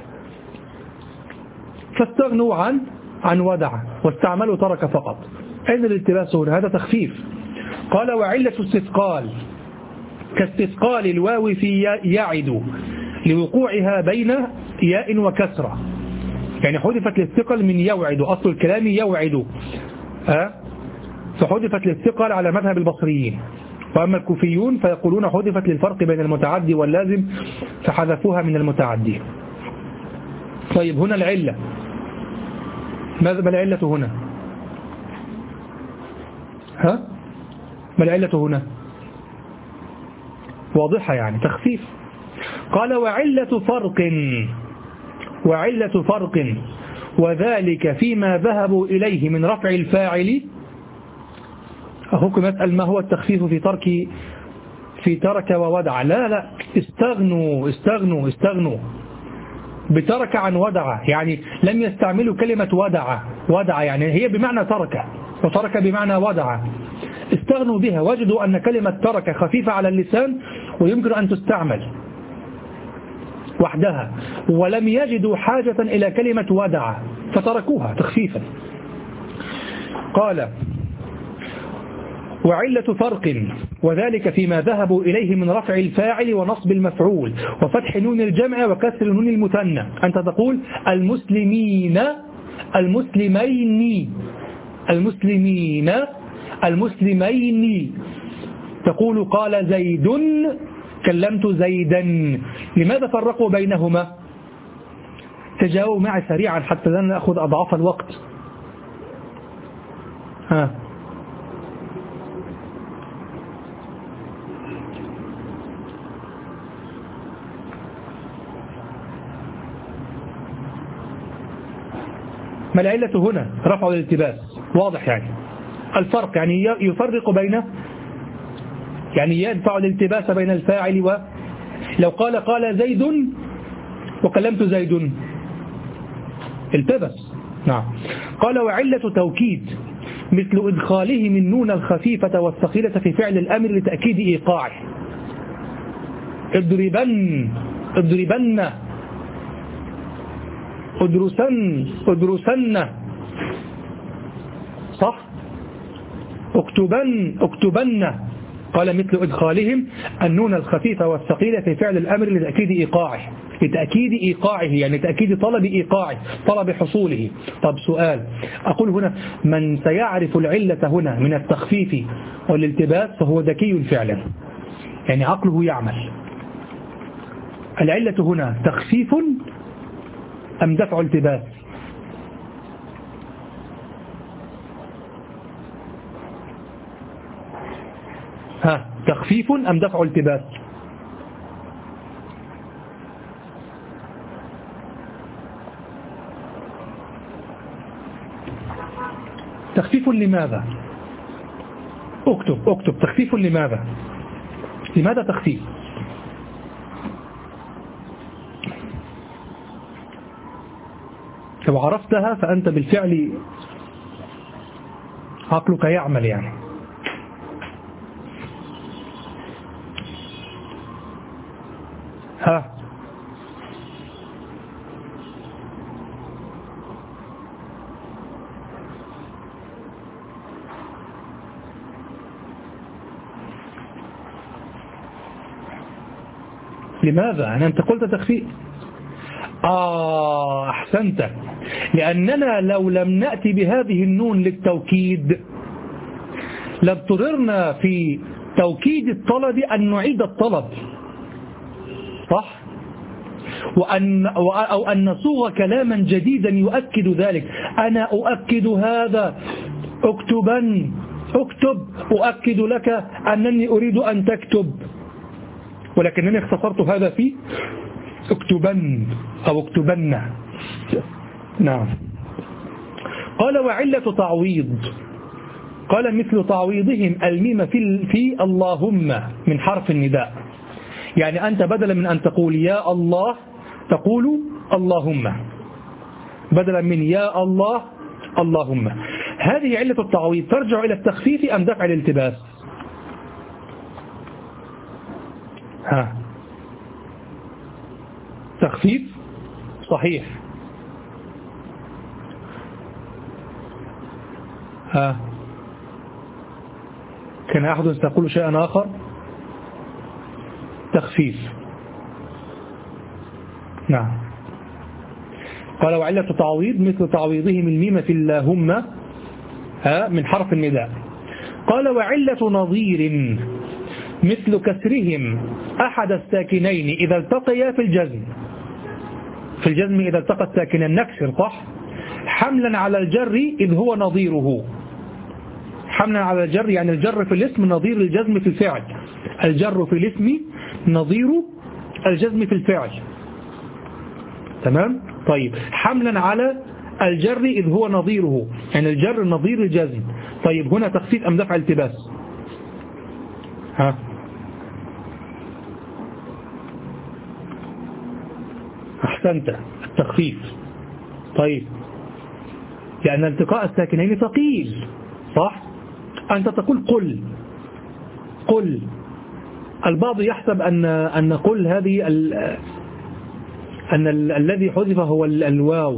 فاستغنوا عن عن ودع واستعملوا ترك فقط. أين الالتباس هنا؟ هذا تخفيف. قال وعلة استثقال كاستثقال الواو في يعد لوقوعها بين ياء وكسرة، يعني حذفت للثقل من يوعد، أصل الكلام يوعد أه؟ فحذفت للثقل على مذهب البصريين، وأما الكوفيون فيقولون حذفت للفرق بين المتعدي واللازم فحذفوها من المتعدي. طيب هنا العلة، ماذا ما العلة هنا؟ ها؟ ما العلة هنا؟ واضحة يعني تخفيف. قال وعلة فرق، وعلة فرق وذلك فيما ذهبوا إليه من رفع الفاعل. أخوكم يسأل ما هو التخفيف في ترك في ترك وودع؟ لا لا استغنوا استغنوا استغنوا بترك عن ودع، يعني لم يستعملوا كلمة ودع. ودع يعني هي بمعنى ترك، وترك بمعنى ودع. استغنوا بها، وجدوا أن كلمة ترك خفيفة على اللسان ويمكن أن تستعمل وحدها، ولم يجدوا حاجة إلى كلمة ودع فتركوها تخفيفا. قال وعلة فرق وذلك فيما ذهبوا إليه من رفع الفاعل ونصب المفعول وفتح نون الجمع وكسر نون المثنى. أنت تقول المسلمين، المسلمين، المسلمين، المسلمين. تقول قال زيد، كلمت زيدا. لماذا فرقوا بينهما؟ تجاوبوا معي سريعا حتى لا نأخذ أضعاف الوقت. ها ما العلة هنا؟ رفع الالتباس، واضح يعني الفرق، يعني يفرق بين، يعني يدفع الالتباس بين الفاعل و لو قال قال زيد وكلمت زيد التبس. نعم. قال وعلة توكيد مثل إدخاله من نون الخفيفة والثقيلة في فعل الأمر لتأكيد إيقاعه. اضربن، اضربن، ادرسن، ادرسن، صح؟ اكتبن، اكتبن. قال مثل إدخالهم النون الخفيفة والثقيلة في فعل الأمر لتأكيد إيقاعه، لتأكيد إيقاعه يعني تأكيد طلب إيقاعه، طلب حصوله. طب سؤال، أقول هنا من سيعرف العلة هنا من التخفيف والالتباس فهو ذكي فعلا، يعني عقله يعمل. العلة هنا تخفيف أم دفع التباس؟ ها تخفيف أم دفع التباس؟ تخفيف لماذا؟ اكتب اكتب تخفيف لماذا؟ لماذا تخفيف؟ لو عرفتها فأنت بالفعل عقلك يعمل يعني. ها لماذا؟ يعني أنت قلت تخفيف. آه أحسنت، لأننا لو لم نأتي بهذه النون للتوكيد لاضطررنا في توكيد الطلب أن نعيد الطلب، صح؟ وأن أو أن نصوغ كلاما جديدا يؤكد ذلك. أنا أؤكد هذا، اكتبا، اكتب، أؤكد لك أنني أريد أن تكتب، ولكنني اختصرت هذا في اكتبن أو اكتبن. نعم. قال وعلة تعويض، قال مثل تعويضهم الميم في في اللهم من حرف النداء، يعني أنت بدلا من أن تقول يا الله تقول اللهم، بدلا من يا الله اللهم. هذه علة التعويض ترجع إلى التخفيف أم دفع الالتباس؟ ها، تخفيف صحيح. ها، كان أحد سيقول شيئا آخر؟ تخفيف. نعم. قال وعلة تعويض مثل تعويضهم الميم في اللهم ها من حرف النداء. قال وعلة نظير مثل كسرهم أحد الساكنين إذا التقيا في الجزم، في الجزم إذا التقى الساكنان نكسر، صح؟ حملا على الجر إذ هو نظيره، حملا على الجر يعني الجر في الاسم نظير الجزم في الفعل، الجر في الاسم نظير الجزم في الفعل، تمام؟ طيب حملا على الجر إذ هو نظيره، يعني الجر نظير الجزم. طيب هنا تخفيف أم دفع التباس؟ ها، أحسنت، التخفيف. طيب لأن التقاء الساكنين ثقيل، صح؟ أنت تقول قل، قل. البعض يحسب أن أن قل هذه ال أن ال الذي حذف هو ال الواو،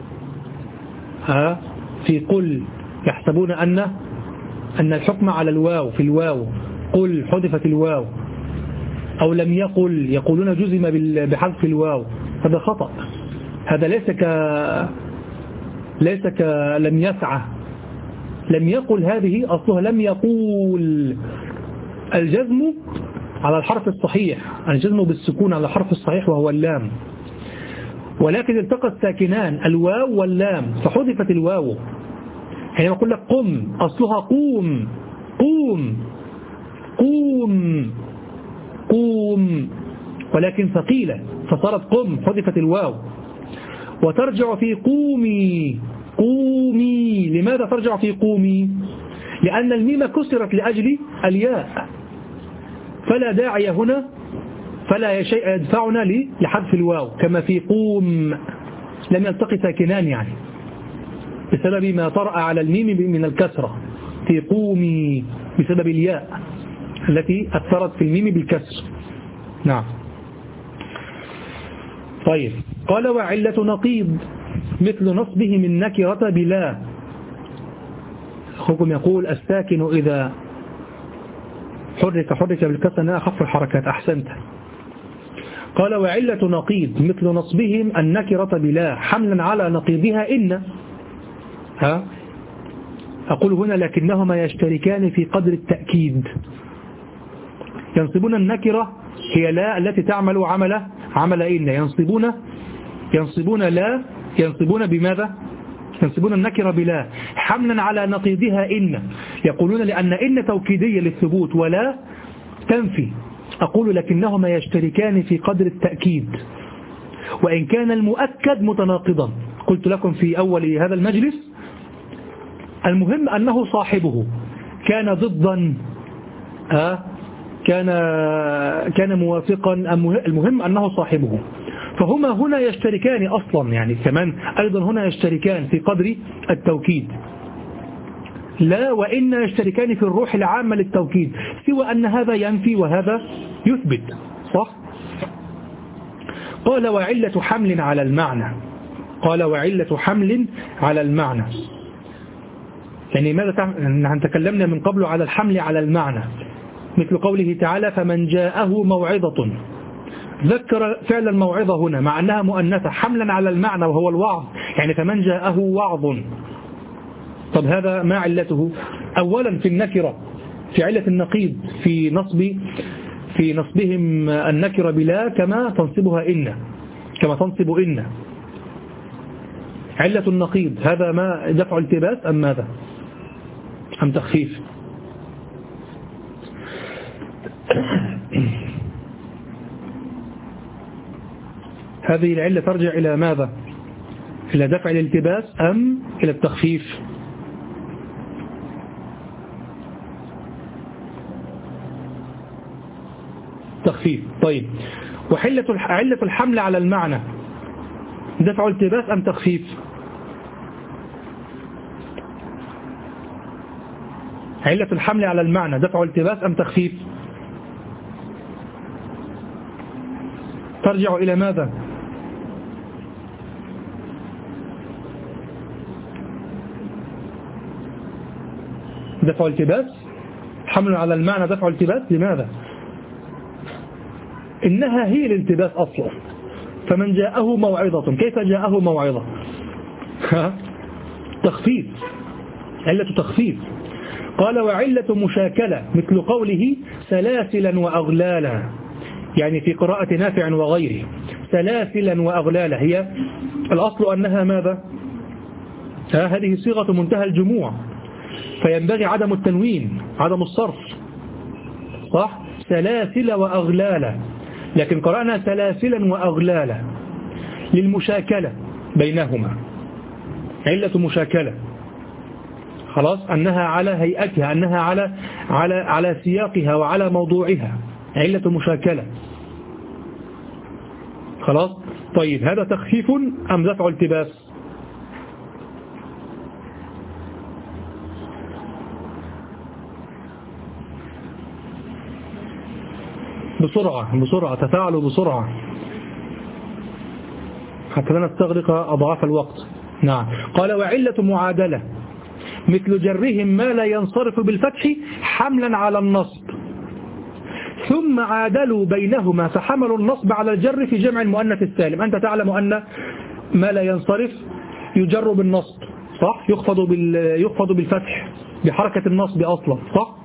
ها في قل يحسبون أن أن الحكم على الواو، في الواو قل حذفت الواو، أو لم يقل يقولون جزم بحذف الواو. هذا خطأ، هذا ليس ك ليس ك لم يسعى، لم يقل هذه أصلها لم يقول. الجزم على الحرف الصحيح، الجزم بالسكون على الحرف الصحيح وهو اللام، ولكن التقى الساكنان الواو واللام فحذفت الواو. حينما أقول لك قم أصلها قوم، قوم، قوم، قوم، ولكن ثقيلة فصارت قم حذفت الواو. وترجع في قومي، قومي. لماذا ترجع في قومي؟ لأن الميم كسرت لأجل الياء، فلا داعي هنا، فلا شيء يدفعنا لحذف الواو، كما في قوم لم يلتقي ساكنان يعني بسبب ما طرأ على الميم من الكسرة، في قومي بسبب الياء التي أثرت في الميم بالكسر. نعم. طيب قال وعلة نقيض مثل نصبهم النكرة بلا. أخوكم يقول الساكن إذا حرك حرك بالكسر أخف الحركات. أحسنت. قال وعلة نقيض مثل نصبهم النكرة بلا حملا على نقيضها إن. ها أقول هنا لكنهما يشتركان في قدر التأكيد. ينصبون النكرة هي لا التي تعمل عمل عمل إن، ينصبون ينصبون لا ينصبون بماذا؟ ينصبون النكرة بلا حملا على نقيضها إن. يقولون لأن إن توكيدية للثبوت ولا تنفي. أقول لكنهما يشتركان في قدر التأكيد، وإن كان المؤكد متناقضا. قلت لكم في أول هذا المجلس المهم أنه صاحبه كان ضدا آه كان كان موافقا، المهم أنه صاحبه. فهما هنا يشتركان أصلا، يعني كمان أيضا هنا يشتركان في قدر التوكيد. لا وإن يشتركان في الروح العامة للتوكيد، سوى أن هذا ينفي وهذا يثبت، صح؟ قال وعلة حمل على المعنى. قال وعلة حمل على المعنى، يعني ماذا تعمل؟ تكلمنا من قبل على الحمل على المعنى، مثل قوله تعالى فمن جاءه موعظة ذكر فعل الموعظة هنا مع أنها مؤنثة حملا على المعنى وهو الوعظ، يعني فمن جاءه وعظ. طب هذا ما علته؟ أولا في النكرة، في علة النقيض، في نصب في نصبهم النكرة بلا كما تنصبها إن، كما تنصب إن. علة النقيض هذا ما دفع التباس أم ماذا أم تخفيف؟ هذه العلة ترجع إلى ماذا؟ إلى دفع الالتباس أم إلى التخفيف؟ تخفيف. طيب، وحلة علة الحمل على المعنى دفع التباس أم تخفيف؟ علة الحمل على المعنى دفع التباس أم تخفيف؟ ترجع إلى ماذا؟ دفع التباس، حمل على المعنى دفع التباس. لماذا؟ إنها هي الالتباس أصلا. فمن جاءه موعظة، كيف جاءه موعظة؟ تخفيف، علة تخفيف. قال وعلة مشاكلة مثل قوله سلاسلا وأغلالا، يعني في قراءة نافع وغيره سلاسلا وأغلالا، هي الأصل أنها ماذا؟ هذه صيغة منتهى الجموع، فينبغي عدم التنوين، عدم الصرف، صح؟ سلاسل وأغلالا، لكن قرأنا سلاسلا وأغلالا للمشاكلة بينهما، علة مشاكلة، خلاص، أنها على هيئتها، أنها على على على سياقها وعلى موضوعها، علة مشاكلة، خلاص. طيب، هذا تخفيف أم دفع التباس؟ بسرعة بسرعة، تفاعلوا بسرعة حتى لا نستغرق أضعاف الوقت. نعم. قال وعلة معادلة مثل جرهم ما لا ينصرف بالفتح حملا على النصب، ثم عادلوا بينهما فحملوا النصب على الجر في جمع المؤنث السالم. أنت تعلم أن ما لا ينصرف يجر بالنصب، صح؟ يخفض بال يخفض بالفتح بحركة النصب أصلا، صح؟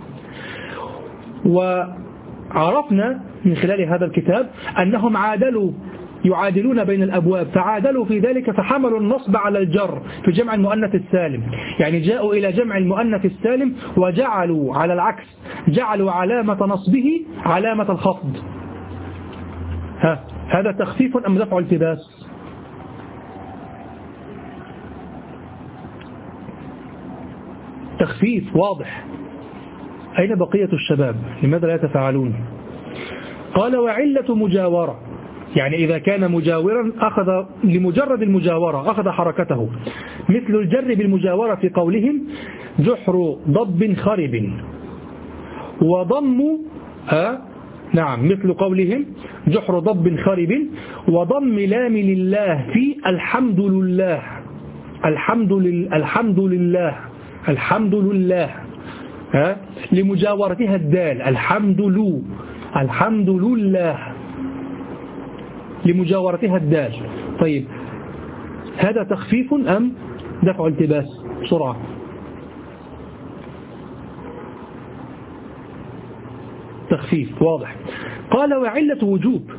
وعرفنا من خلال هذا الكتاب أنهم عادلوا يعادلون بين الأبواب، فعادلوا في ذلك فحملوا النصب على الجر في جمع المؤنث السالم، يعني جاءوا إلى جمع المؤنث السالم وجعلوا على العكس، جعلوا علامة نصبه علامة الخفض. ها، هذا تخفيف أم دفع التباس؟ تخفيف واضح. أين بقية الشباب؟ لماذا لا يتفاعلون؟ قال وعلة مجاورة، يعني إذا كان مجاورا أخذ لمجرد المجاورة أخذ حركته، مثل الجر بالمجاورة في قولهم جحر ضب خرب، وضم ها نعم مثل قولهم جحر ضب خرب، وضم لام لله في الحمد لله، الحمد لله الحمد لله الحمد لله ها لمجاورتها الدال، الحمد لله الحمد لله لمجاورتها الدال. طيب، هذا تخفيف أم دفع التباس؟ بسرعة. تخفيف واضح. قال وعلة وجوب،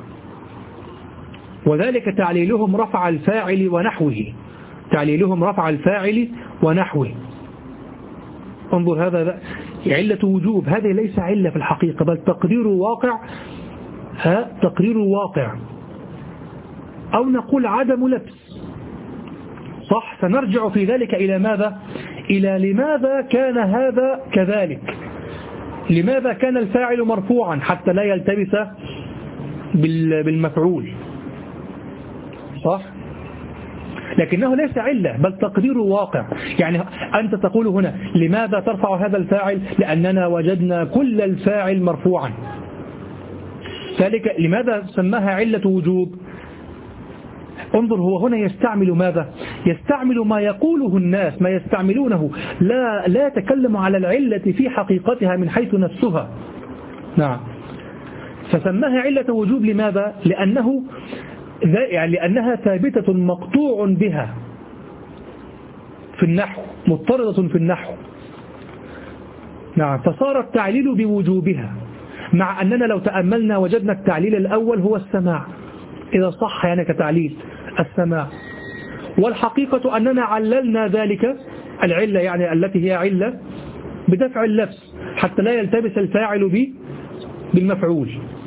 وذلك تعليلهم رفع الفاعل ونحوه، تعليلهم رفع الفاعل ونحوه. انظر، هذا علة وجوب، هذه ليس علة في الحقيقة بل تقرير واقع، ها تقرير واقع، أو نقول عدم لبس، صح؟ سنرجع في ذلك إلى ماذا؟ إلى لماذا كان هذا كذلك، لماذا كان الفاعل مرفوعا حتى لا يلتبس بالمفعول، صح؟ لكنه ليس علة بل تقدير واقع. يعني أنت تقول هنا لماذا ترفع هذا الفاعل؟ لأننا وجدنا كل الفاعل مرفوعا، ذلك لماذا سماها علة وجوب؟ انظر، هو هنا يستعمل ماذا؟ يستعمل ما يقوله الناس، ما يستعملونه، لا لا يتكلم على العلة في حقيقتها من حيث نفسها. نعم. فسماها علة وجوب. لماذا؟ لأنه يعني لأنها ثابتة مقطوع بها في النحو، مضطردة في النحو. نعم، فصار التعليل بوجوبها، مع أننا لو تأملنا وجدنا التعليل الأول هو السماع، إذا صح يعني كتعليل السماع. والحقيقة أننا عللنا ذلك العلة يعني التي هي علة بدفع اللبس حتى لا يلتبس الفاعل به بالمفعول،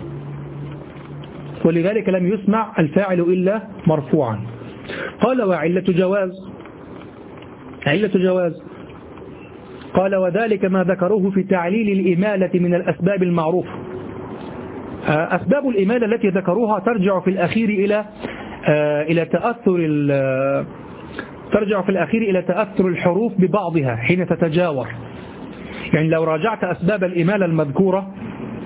ولذلك لم يسمع الفاعل إلا مرفوعا. قال وعلة جواز، علة جواز قال وذلك ما ذكروه في تعليل الإمالة من الأسباب المعروفة. أسباب الإمالة التي ذكروها ترجع في الأخير إلى إلى تأثر ترجع في الأخير إلى تأثر الحروف ببعضها حين تتجاور. يعني لو راجعت أسباب الإمالة المذكورة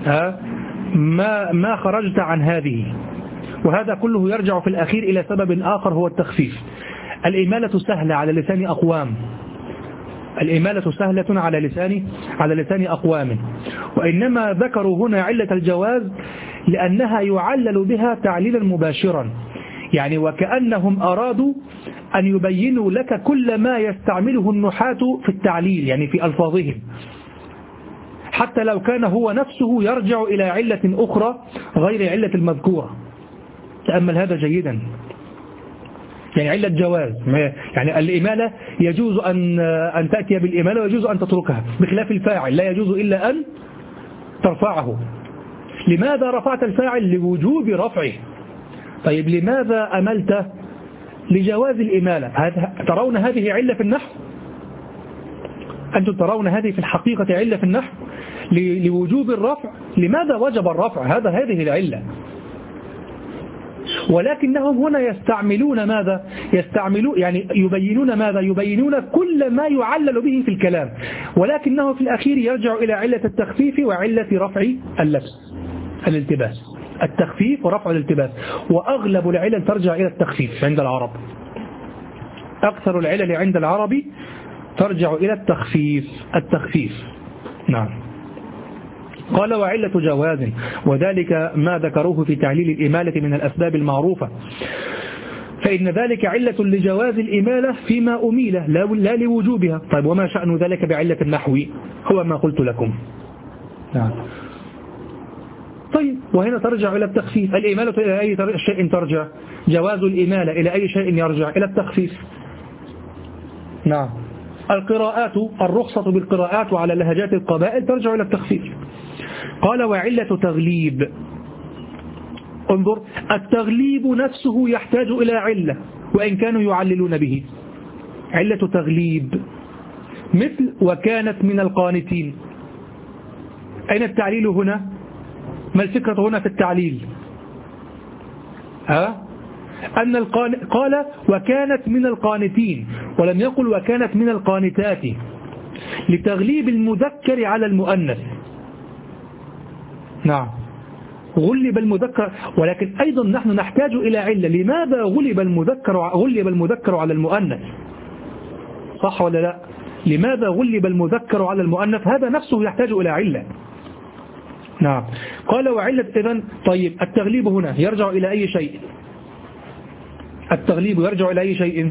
ما ما خرجت عن هذه، وهذا كله يرجع في الأخير إلى سبب آخر هو التخفيف. الإمالة سهلة على لسان أقوام، الإمالة سهلة على لسان على لسان أقوام، وإنما ذكروا هنا علة الجواز لأنها يعلل بها تعليلا مباشرا، يعني وكأنهم أرادوا أن يبينوا لك كل ما يستعمله النحاة في التعليل يعني في ألفاظهم، حتى لو كان هو نفسه يرجع إلى علة أخرى غير علة المذكورة. تأمل هذا جيدا. يعني علة جواز، يعني الإمالة يجوز أن أن تأتي بالإمالة ويجوز أن تتركها، بخلاف الفاعل لا يجوز إلا أن ترفعه. لماذا رفعت الفاعل؟ لوجوب رفعه. طيب لماذا أملت؟ لجواز الإمالة. ترون هذه علة في النحو؟ أنتم ترون هذه في الحقيقة علة في النحو لوجوب الرفع. لماذا وجب الرفع؟ هذا هذه العلة. ولكنهم هنا يستعملون ماذا؟ يستعملون يعني يبينون ماذا؟ يبينون كل ما يعلل به في الكلام، ولكنه في الأخير يرجع إلى علة التخفيف وعلة رفع اللبس الالتباس. التخفيف ورفع الالتباس، وأغلب العلل ترجع إلى التخفيف عند العرب. أكثر العلل عند العرب ترجع إلى التخفيف التخفيف نعم. قال وعلة جواز وذلك ما ذكروه في تعليل الإمالة من الأسباب المعروفة، فإن ذلك علة لجواز الإمالة فيما أميل لا لوجوبها. طيب وما شأن ذلك بعلة النحو؟ هو ما قلت لكم نعم. طيب وهنا ترجع إلى التخفيف. الإمالة إلى أي شيء ترجع؟ جواز الإمالة إلى أي شيء يرجع؟ إلى التخفيف نعم. القراءات، الرخصة بالقراءات وعلى لهجات القبائل ترجع إلى التخفيف. قال وعلة تغليب. انظر، التغليب نفسه يحتاج إلى علة وإن كانوا يعللون به. علة تغليب مثل وكانت من القانتين. أين التعليل هنا؟ ما الفكرة هنا في التعليل؟ ها؟ أن القان... قال وكانت من القانتين ولم يقل وكانت من القانتات، لتغليب المذكر على المؤنث. نعم، غلب المذكر، ولكن أيضا نحن نحتاج إلى علة. لماذا غلب المذكر غلب المذكر على المؤنث؟ صح ولا لا؟ لماذا غلب المذكر على المؤنث؟ هذا نفسه يحتاج إلى علة. نعم. قال وعلة إذن. طيب التغليب هنا يرجع إلى أي شيء؟ التغليب يرجع إلى أي شيء؟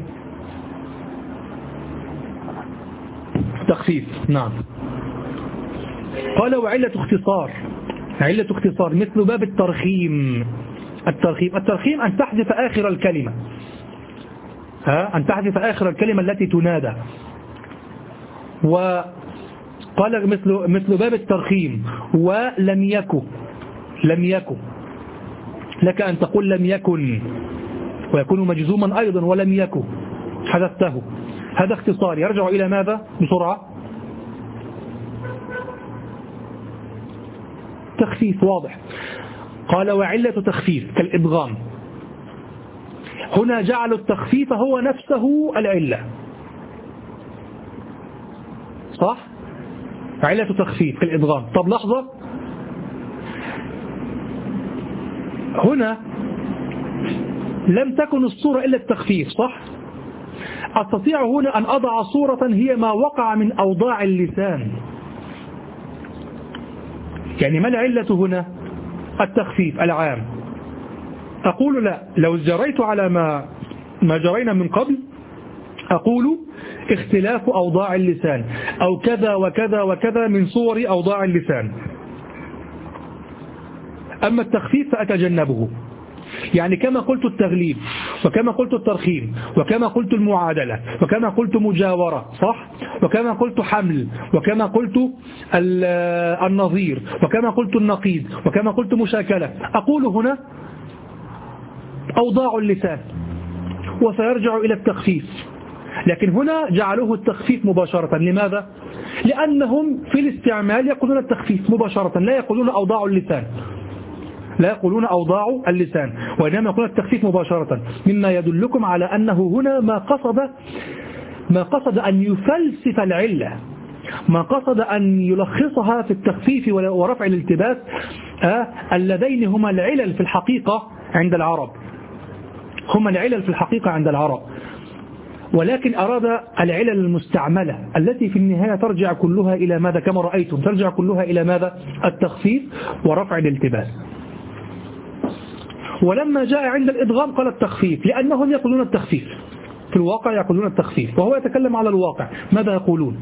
تخفيف نعم. قال وعلة اختصار. علة اختصار مثل باب الترخيم. الترخيم الترخيم أن تحذف آخر الكلمة، ها أن تحذف آخر الكلمة التي تنادى. وقال مثل مثل باب الترخيم ولم يكن. لم يكن لك أن تقول لم يكن ويكون مجزوما أيضا، ولم يكن حذفته. هذا اختصار يرجع إلى ماذا بسرعة؟ تخفيف. واضح. قال وعلة تخفيف كالإدغام. هنا جعل التخفيف هو نفسه العلة، صح؟ علة تخفيف كالإدغام. طب لحظة، هنا لم تكن الصورة إلا التخفيف، صح؟ أستطيع هنا أن أضع صورة هي ما وقع من أوضاع اللسان. يعني ما العلة هنا؟ التخفيف العام. أقول لا، لو جريت على ما ما جرينا من قبل أقول اختلاف أوضاع اللسان أو كذا وكذا وكذا من صور أوضاع اللسان. أما التخفيف فأتجنبه، يعني كما قلت التغليب وكما قلت الترخيم وكما قلت المعادلة وكما قلت مجاورة صح، وكما قلت حمل وكما قلت النظير وكما قلت النقيض وكما قلت مشاكلة، أقول هنا أوضاع اللسان وسيرجع إلى التخفيف. لكن هنا جعلوه التخفيف مباشرة. لماذا؟ لأنهم في الاستعمال يقولون التخفيف مباشرة، لا يقولون أوضاع اللسان، لا يقولون أوضاع اللسان، وإنما يقولون التخفيف مباشرة، مما يدلكم على أنه هنا ما قصد ما قصد أن يفلسف العلة، ما قصد أن يلخصها في التخفيف ورفع الالتباس آه اللذين هما العلل في الحقيقة عند العرب، هما العلل في الحقيقة عند العرب، ولكن أراد العلل المستعملة التي في النهاية ترجع كلها إلى ماذا؟ كما رأيتم ترجع كلها إلى ماذا؟ التخفيف ورفع الالتباس. ولما جاء عند الإدغام قال التخفيف، لأنهم يقولون التخفيف في الواقع، يقولون التخفيف، وهو يتكلم على الواقع ماذا يقولون.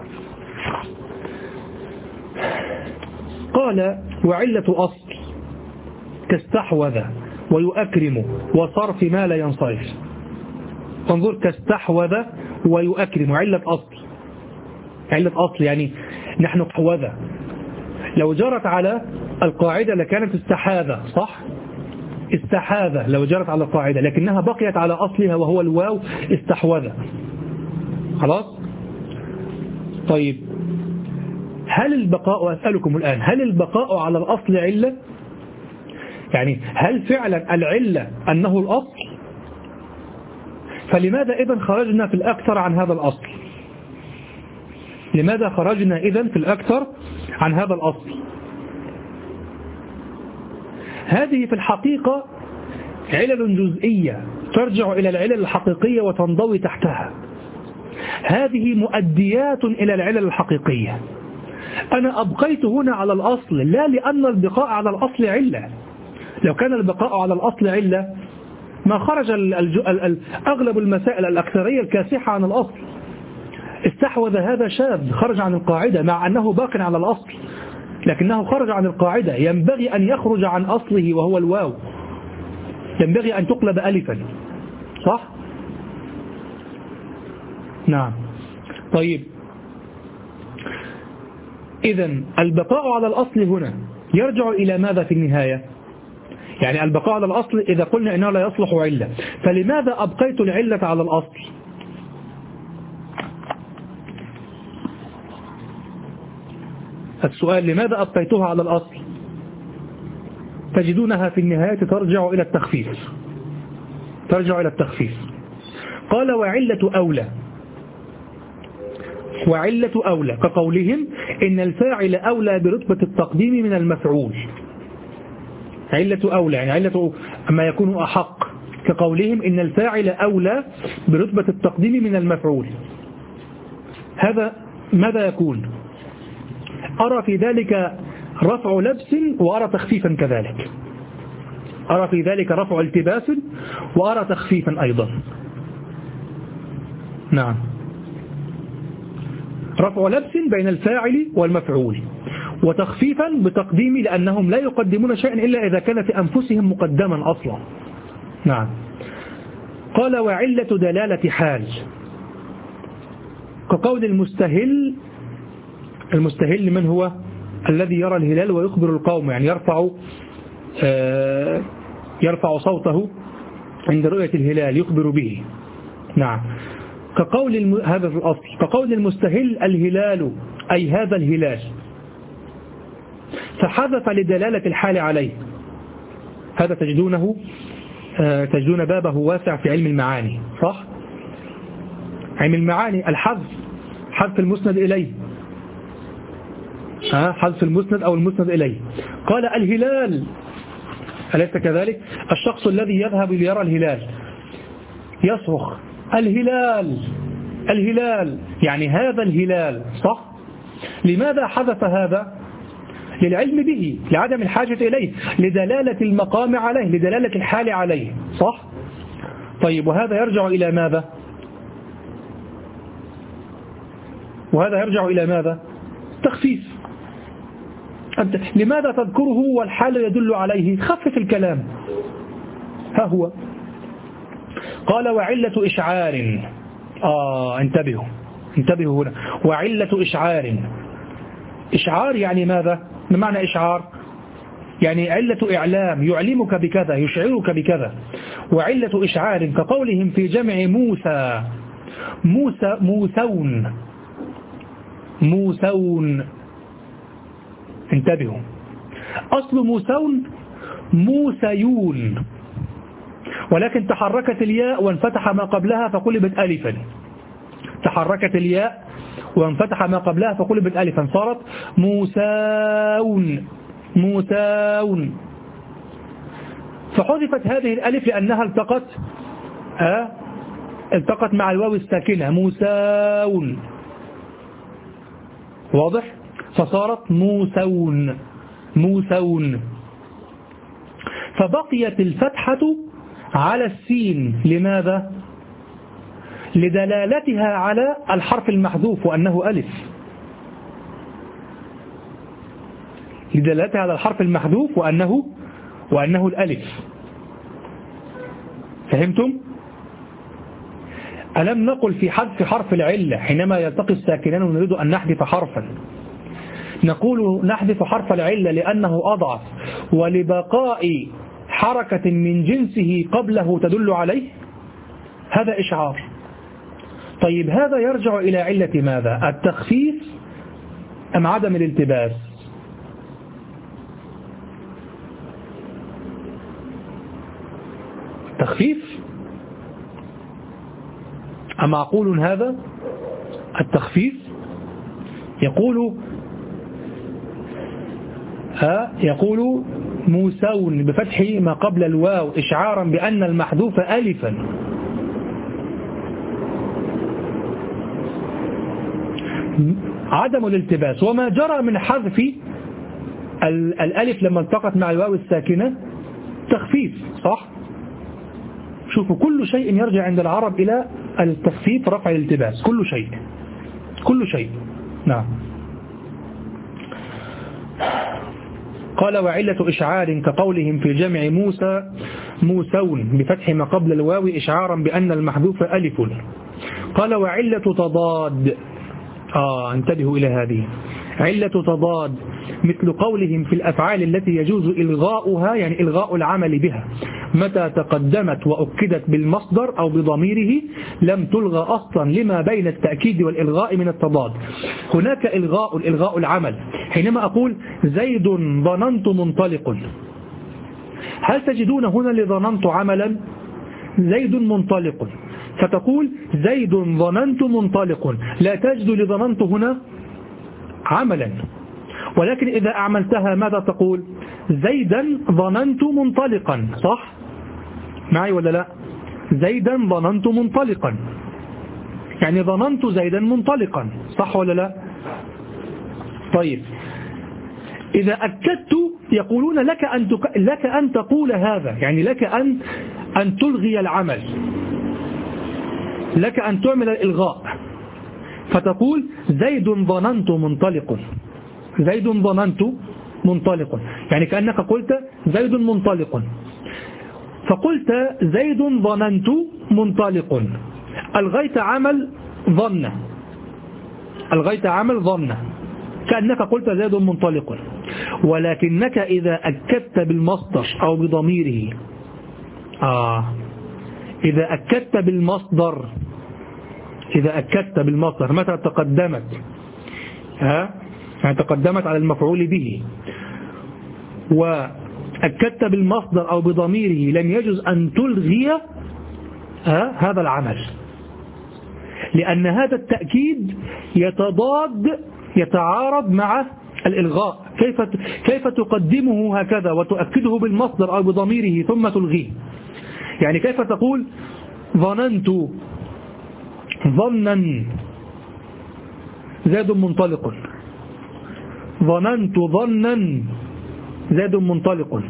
قال وعلة أصل كاستحوذ ويؤكرم وصرف ما لا ينصرف. فانظر كاستحوذ ويؤكرم علة أصل، علة أصل يعني نحن حوذا، لو جرت على القاعدة لكانت استحاذة صح، استحاذة لو جرت على القاعدة، لكنها بقيت على أصلها وهو الواو استحوذ. خلاص طيب، هل البقاء، أسألكم الآن، هل البقاء على الأصل علة؟ يعني هل فعلا العلة أنه الأصل؟ فلماذا إذن خرجنا في الأكثر عن هذا الأصل؟ لماذا خرجنا إذن في الأكثر عن هذا الأصل؟ هذه في الحقيقة علل جزئية ترجع إلى العلل الحقيقية وتنضوي تحتها، هذه مؤديات إلى العلل الحقيقية. أنا أبقيت هنا على الأصل لا لأن البقاء على الأصل علة، لو كان البقاء على الأصل علة ما خرج أغلب المسائل الأكثرية الكاسحة عن الأصل. استحوذ هذا شاذ خرج عن القاعدة مع أنه باق على الأصل، لكنه خرج عن القاعدة، ينبغي أن يخرج عن أصله وهو الواو، ينبغي أن تقلب ألفا صح؟ نعم. طيب إذن البقاء على الأصل هنا يرجع إلى ماذا في النهاية؟ يعني البقاء على الأصل إذا قلنا إنه لا يصلح علة، فلماذا أبقيت العلة على الأصل؟ السؤال لماذا أبقيتها على الأصل؟ تجدونها في النهاية ترجع إلى التخفيف، ترجع إلى التخفيف. قال وعلة أولى، وعلة أولى كقولهم إن الفاعل أولى برتبة التقديم من المفعول. علة أولى يعني علة ما يكون أحق، كقولهم إن الفاعل أولى برتبة التقديم من المفعول. هذا ماذا يكون؟ أرى في ذلك رفع لبس وأرى تخفيفا كذلك، أرى في ذلك رفع التباس وأرى تخفيفا أيضا. نعم، رفع لبس بين الفاعل والمفعول، وتخفيفا بتقديم لأنهم لا يقدمون شيئا إلا إذا كان في أنفسهم مقدما أصلا. نعم. قال وعلة دلالة حال كقول المستهل، المستهل من هو؟ الذي يرى الهلال ويخبر القوم، يعني يرفع آه يرفع صوته عند رؤية الهلال يخبر به. نعم. كقول الم... هذا في الأصل، كقول المستهل الهلال أي هذا الهلال، فحذف لدلالة الحال عليه. هذا تجدونه آه تجدون بابه واسع في علم المعاني صح؟ علم المعاني الحذف، حذف المسند إليه، ها حذف المسند أو المسند إليه. قال الهلال، أليس كذلك؟ الشخص الذي يذهب ليرى الهلال يصرخ الهلال الهلال، يعني هذا الهلال صح؟ لماذا حذف هذا؟ للعلم به، لعدم الحاجة إليه، لدلالة المقام عليه، لدلالة الحال عليه، صح؟ طيب وهذا يرجع إلى ماذا؟ وهذا يرجع إلى ماذا؟ تخفيف. أنت لماذا تذكره والحال يدل عليه؟ خفف الكلام. ها هو قال وعلة إشعار. آه انتبهوا انتبهوا هنا. وعلة إشعار. إشعار يعني ماذا؟ ما معنى إشعار؟ يعني علة إعلام، يعلمك بكذا، يشعرك بكذا. وعلة إشعار كقولهم في جمع موسى، موسى موسون، موسون. انتبهوا، أصل موسون موسيون، ولكن تحركت الياء وانفتح ما قبلها فقلبت ألفا. تحركت الياء وانفتح ما قبلها فقلبت ألفا، صارت موسون، موسون. فحذفت هذه الألف لأنها التقت أه؟ التقت مع الواو الساكنة، موسون، واضح؟ فصارت موسون، موسون. فبقيت الفتحة على السين، لماذا؟ لدلالتها على الحرف المحذوف وأنه ألف، لدلالتها على الحرف المحذوف وأنه وأنه الألف. فهمتم؟ ألم نقل في حذف حرف العلة حينما يلتقي الساكنان ونريد أن نحذف حرفا نقول نحذف حرف العلة لأنه أضعف ولبقاء حركة من جنسه قبله تدل عليه؟ هذا إشعار. طيب هذا يرجع إلى علة ماذا؟ التخفيف أم عدم الالتباس؟ تخفيف أم معقول هذا؟ التخفيف. يقول ها يقول موسون بفتح ما قبل الواو إشعارا بأن المحذوف ألفا. عدم الالتباس. وما جرى من حذف الألف لما التقت مع الواو الساكنة تخفيف، صح؟ شوفوا كل شيء يرجع عند العرب إلى التخفيف رفع الالتباس، كل شيء كل شيء. نعم. قال وعلة إشعار كقولهم في جمع موسى موسون بفتح ما قبل الواو إشعارا بأن المحذوف ألف. قال وعلة تضاد. آه انتبهوا إلى هذه علة تضاد، مثل قولهم في الأفعال التي يجوز إلغاؤها، يعني إلغاء العمل بها، متى تقدمت وأكدت بالمصدر أو بضميره لم تلغى أصلا لما بين التأكيد والإلغاء من التضاد. هناك إلغاء الإلغاء العمل، حينما أقول زيد ظننت منطلق، هل تجدون هنا لظننت عملا؟ زيد منطلق، فتقول زيد ظننت منطلق، لا تجد لظننت هنا عملا. ولكن إذا أعملتها ماذا تقول؟ زيدا ظننت منطلقا، صح؟ معي ولا لا؟ زيدا ظننت منطلقا، يعني ظننت زيدا منطلقا، صح ولا لا؟ طيب إذا أكدت يقولون لك أن تك... لك أن تقول هذا، يعني لك أن أن تلغي العمل، لك أن تعمل الإلغاء، فتقول زيد ظننت منطلق، زيد ظننت منطلق، يعني كأنك قلت زيد منطلق، فقلت زيد ظننت منطلق، ألغيت عمل ظن، ألغيت عمل ظن كأنك قلت زيد منطلق. ولكنك إذا أكدت بالمصدر أو بضميره، آه إذا أكدت بالمصدر، إذا أكدت بالمصدر متى تقدمت، ها يعني تقدمت على المفعول به، وأكدت بالمصدر أو بضميره لم يجوز أن تلغي ها هذا العمل، لأن هذا التأكيد يتضاد يتعارض مع الإلغاء. كيف كيف تقدمه هكذا وتؤكده بالمصدر أو بضميره ثم تلغيه؟ يعني كيف تقول ظننت ظنا زيد منطلق، ظننت ظنا زيد منطلق.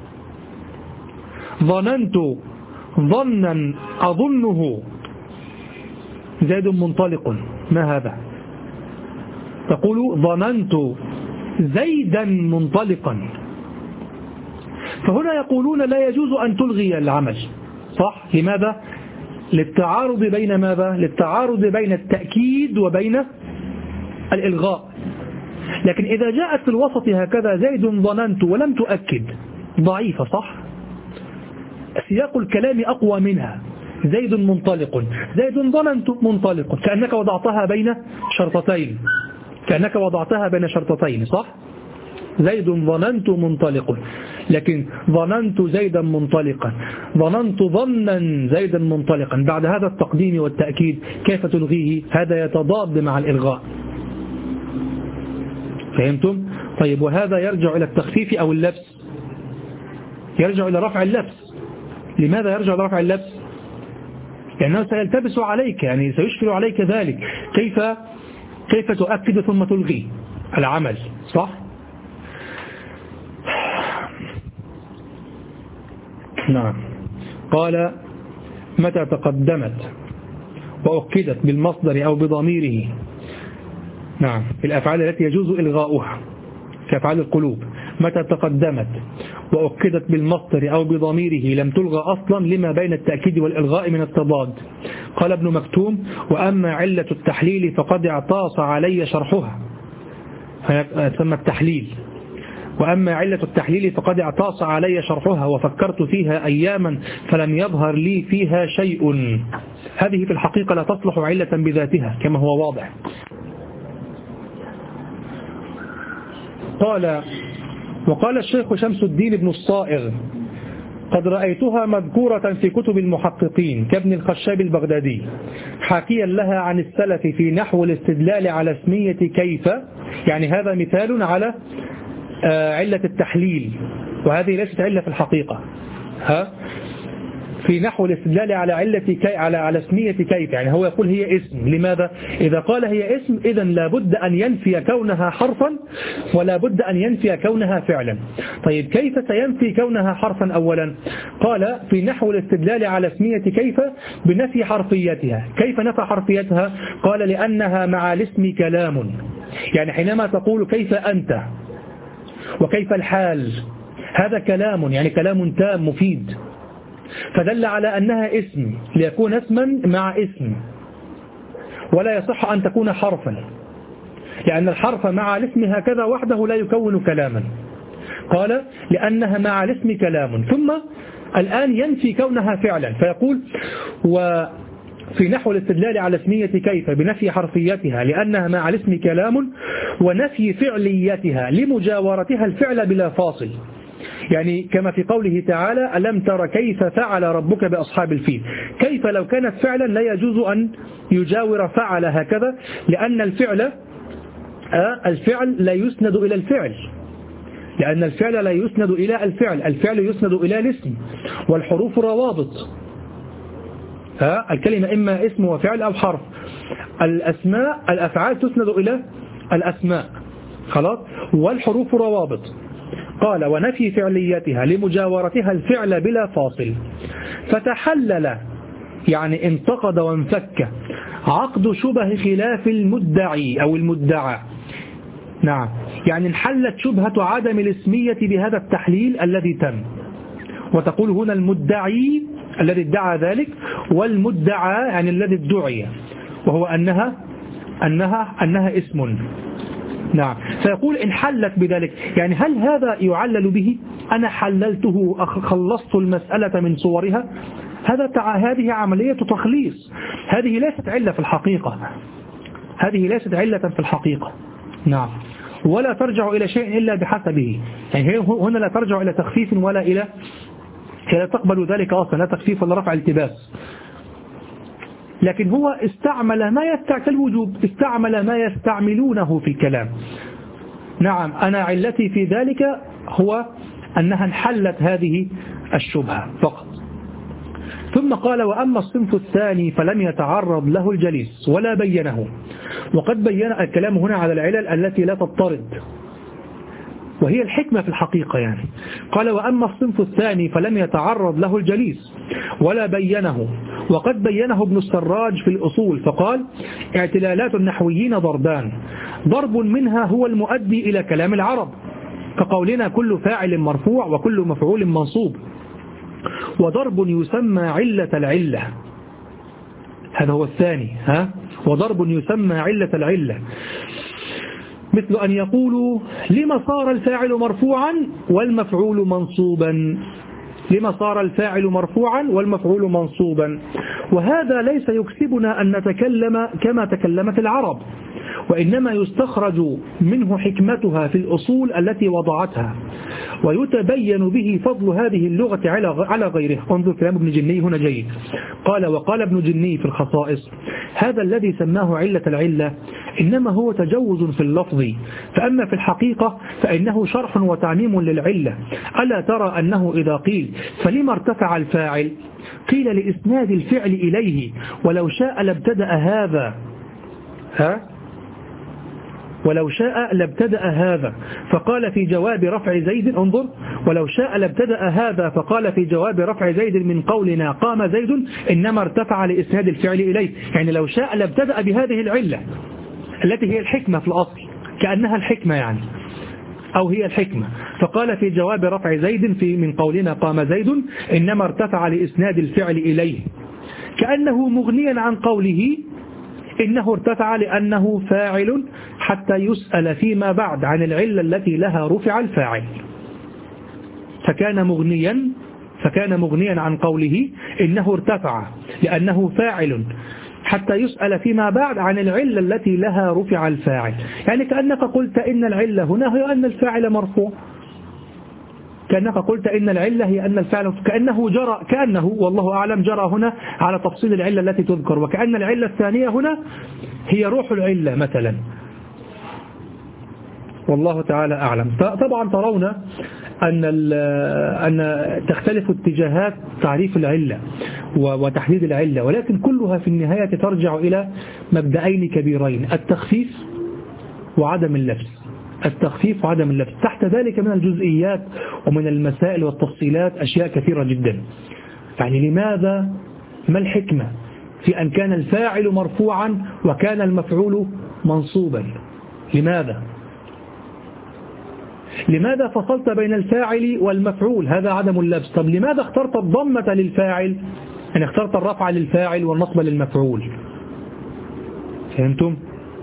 ظننت ظنا أظنه زيد منطلق. ما هذا؟ تقول ظننت زيدا منطلقا. فهنا يقولون لا يجوز أن تلغي العمل، صح؟ لماذا؟ للتعارض بين ماذا؟ للتعارض بين التأكيد وبين الإلغاء. لكن إذا جاءت في الوسط هكذا زيد ظننت ولم تؤكد ضعيفة، صح؟ سياق الكلام أقوى منها. زيد منطلق، زيد ظننت منطلق، كأنك وضعتها بين شرطتين، كأنك وضعتها بين شرطتين، صح؟ زيد ظننت منطلق، لكن ظننت زيدا منطلقا، ظننت ظنا زيدا منطلقا. بعد هذا التقديم والتأكيد كيف تلغيه؟ هذا يتضاد مع الإلغاء. فهمتم؟ طيب، وهذا يرجع إلى التخفيف أو اللبس؟ يرجع إلى رفع اللبس. لماذا يرجع إلى رفع اللبس؟ لأنه سيلتبس عليك، يعني سيشكل عليك ذلك. كيف كيف تؤكد ثم تلغي العمل، صح؟ نعم. قال متى تقدمت وأكدت بالمصدر أو بضميره، نعم، في الأفعال التي يجوز إلغاؤها كأفعال القلوب، متى تقدمت وأكدت بالمصدر أو بضميره لم تلغى أصلا لما بين التأكيد والإلغاء من التضاد. قال ابن مكتوم: وأما علة التحليل فقد اعتاص علي شرحها. ثم التحليل: وأما علة التحليل فقد اعتاص علي شرحها وفكرت فيها أياما فلم يظهر لي فيها شيء. هذه في الحقيقة لا تصلح علة بذاتها كما هو واضح. قال: وقال الشيخ شمس الدين بن الصائغ: قد رأيتها مذكورة في كتب المحققين كابن الخشاب البغدادي حاكيا لها عن السلف في نحو الاستدلال على اسمية كيف، يعني هذا مثال على علة التحليل، وهذه ليست علة في الحقيقة، ها، في نحو الاستدلال على علة كي على على اسمية كيف، يعني هو يقول هي اسم. لماذا؟ إذا قال هي اسم إذن لابد أن ينفي كونها حرفا ولا بد أن ينفي كونها فعلا. طيب، كيف سينفي كونها حرفا أولا؟ قال: في نحو الاستدلال على اسمية كيف بنفي حرفيتها. كيف نفى حرفيتها؟ قال: لأنها مع الاسم كلام، يعني حينما تقول كيف أنت وكيف الحال، هذا كلام، يعني كلام تام مفيد، فدل على أنها اسم ليكون اسما مع اسم، ولا يصح أن تكون حرفا، لأن الحرف مع الاسم هكذا وحده لا يكون كلاما. قال: لأنها مع الاسم كلام. ثم الآن ينفي كونها فعلا، فيقول: وفي نحو الاستدلال على اسمية كيف بنفي حرفيتها لأنها مع الاسم كلام ونفي فعليتها لمجاورتها الفعل بلا فاصل، يعني كما في قوله تعالى: ألم تر كيف فعل ربك بأصحاب الفيل. كيف لو كانت فعلا لا يجوز أن يجاور فعل هكذا، لأن الفعل الفعل لا يسند إلى الفعل، لأن الفعل لا يسند إلى الفعل، الفعل يسند إلى الاسم، والحروف روابط، ها، الكلمة إما اسم وفعل أو حرف. الأسماء الأفعال تسند إلى الأسماء، خلاص، والحروف روابط. قال: ونفي فعليتها لمجاورتها الفعل بلا فاصل. فتحلل، يعني انتقد وانفك عقد شبه خلاف المدعي أو المدعى، نعم، يعني انحلت شبهة عدم الاسمية بهذا التحليل الذي تم. وتقول هنا المدعي الذي ادعى ذلك، والمدعى يعني الذي ادعي، وهو أنها أنها أنها اسم، نعم. فيقول انحلت بذلك، يعني هل هذا يعلل به؟ أنا حللته، خلصت المسألة من صورها، هذا تع... هذه عملية تخليص، هذه ليست علة في الحقيقة، هذه ليست علة في الحقيقة، نعم، ولا ترجع إلى شيء إلا بحسبه، يعني هنا لا ترجع إلى تخفيف ولا إلى، لا تقبل ذلك أصلا، لا تخفيف ولا رفع التباس. لكن هو استعمل ما يستعمل الوجوب، استعمل ما يستعملونه في الكلام. نعم، أنا علتي في ذلك هو أنها انحلت هذه الشبهة فقط. ثم قال: وأما الصنف الثاني فلم يتعرض له الجليس ولا بينه. وقد بين الكلام هنا على العلل التي لا تضطرد، وهي الحكمة في الحقيقة يعني. قال وأما الصنف الثاني فلم يتعرض له الجليس ولا بينه، وقد بينه ابن السراج في الأصول فقال اعتلالات النحويين ضربان، ضرب منها هو المؤدي إلى كلام العرب كقولنا كل فاعل مرفوع وكل مفعول منصوب، وضرب يسمى علة العلة، هذا هو الثاني ها وضرب يسمى علة العلة، مثل أن يقولوا لما صار الفاعل مرفوعا والمفعول منصوبا، لما صار الفاعل مرفوعا والمفعول منصوبا، وهذا ليس يكسبنا أن نتكلم كما تكلمت العرب، وإنما يستخرج منه حكمتها في الأصول التي وضعتها، ويتبين به فضل هذه اللغة على غيرها. انظر كلام ابن جني هنا جيد. قال وقال ابن جني في الخصائص هذا الذي سماه علة العلة إنما هو تجوز في اللفظ، فأما في الحقيقة فإنه شرح وتعميم للعلة. ألا ترى أنه إذا قيل فلما ارتفع الفاعل قيل لإسناد الفعل إليه، ولو شاء لابتدأ هذا ها ولو شاء لابتدأ هذا فقال في جواب رفع زيد، انظر ولو شاء لابتدأ هذا فقال في جواب رفع زيد من قولنا قام زيد إنما ارتفع لإسناد الفعل إليه، يعني لو شاء لابتدأ بهذه العلة التي هي الحكمة في الأصل، كأنها الحكمة يعني أو هي الحكمة، فقال في جواب رفع زيد في من قولنا قام زيد إنما ارتفع لإسناد الفعل إليه، كأنه مغنيا عن قوله إنه ارتفع لأنه فاعل حتى يسأل فيما بعد عن العلة التي لها رفع الفاعل، فكان مغنيا فكان مغنيا عن قوله إنه ارتفع لأنه فاعل حتى يسأل فيما بعد عن العلة التي لها رفع الفاعل، يعني كأنك قلت إن العلة هنا هي أن الفاعل مرفوع، كأنك قلت إن العلة هي أن الفعل، كأنه جرى كأنه والله أعلم جرى هنا على تفصيل العلة التي تذكر، وكأن العلة الثانية هنا هي روح العلة مثلا، والله تعالى أعلم. طبعا ترون أن أن تختلف اتجاهات تعريف العلة وتحديد العلة، ولكن كلها في النهاية ترجع إلى مبدأين كبيرين، التخفيف وعدم اللبس، التخفيف وعدم اللبس، تحت ذلك من الجزئيات ومن المسائل والتفصيلات أشياء كثيرة جدا. يعني لماذا ما الحكمة في أن كان الفاعل مرفوعا وكان المفعول منصوبا؟ لماذا لماذا فصلت بين الفاعل والمفعول؟ هذا عدم اللبس. طب لماذا اخترت الضمة للفاعل، يعني اخترت الرفع للفاعل والنصب للمفعول؟ فهمتم؟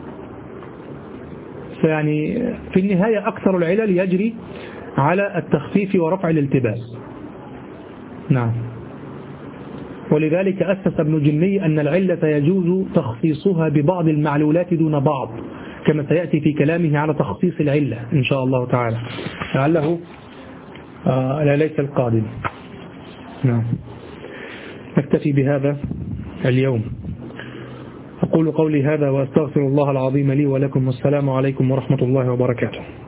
فيعني في النهاية أكثر العلل يجري على التخفيف ورفع الالتباس. نعم. ولذلك أسس ابن جني أن العلة يجوز تخصيصها ببعض المعلولات دون بعض، كما سيأتي في كلامه على تخصيص العلة إن شاء الله تعالى، لعله آه لا ليس القادم. نعم. نكتفي بهذا اليوم. أقول قولي هذا وأستغفر الله العظيم لي ولكم، والسلام عليكم ورحمة الله وبركاته.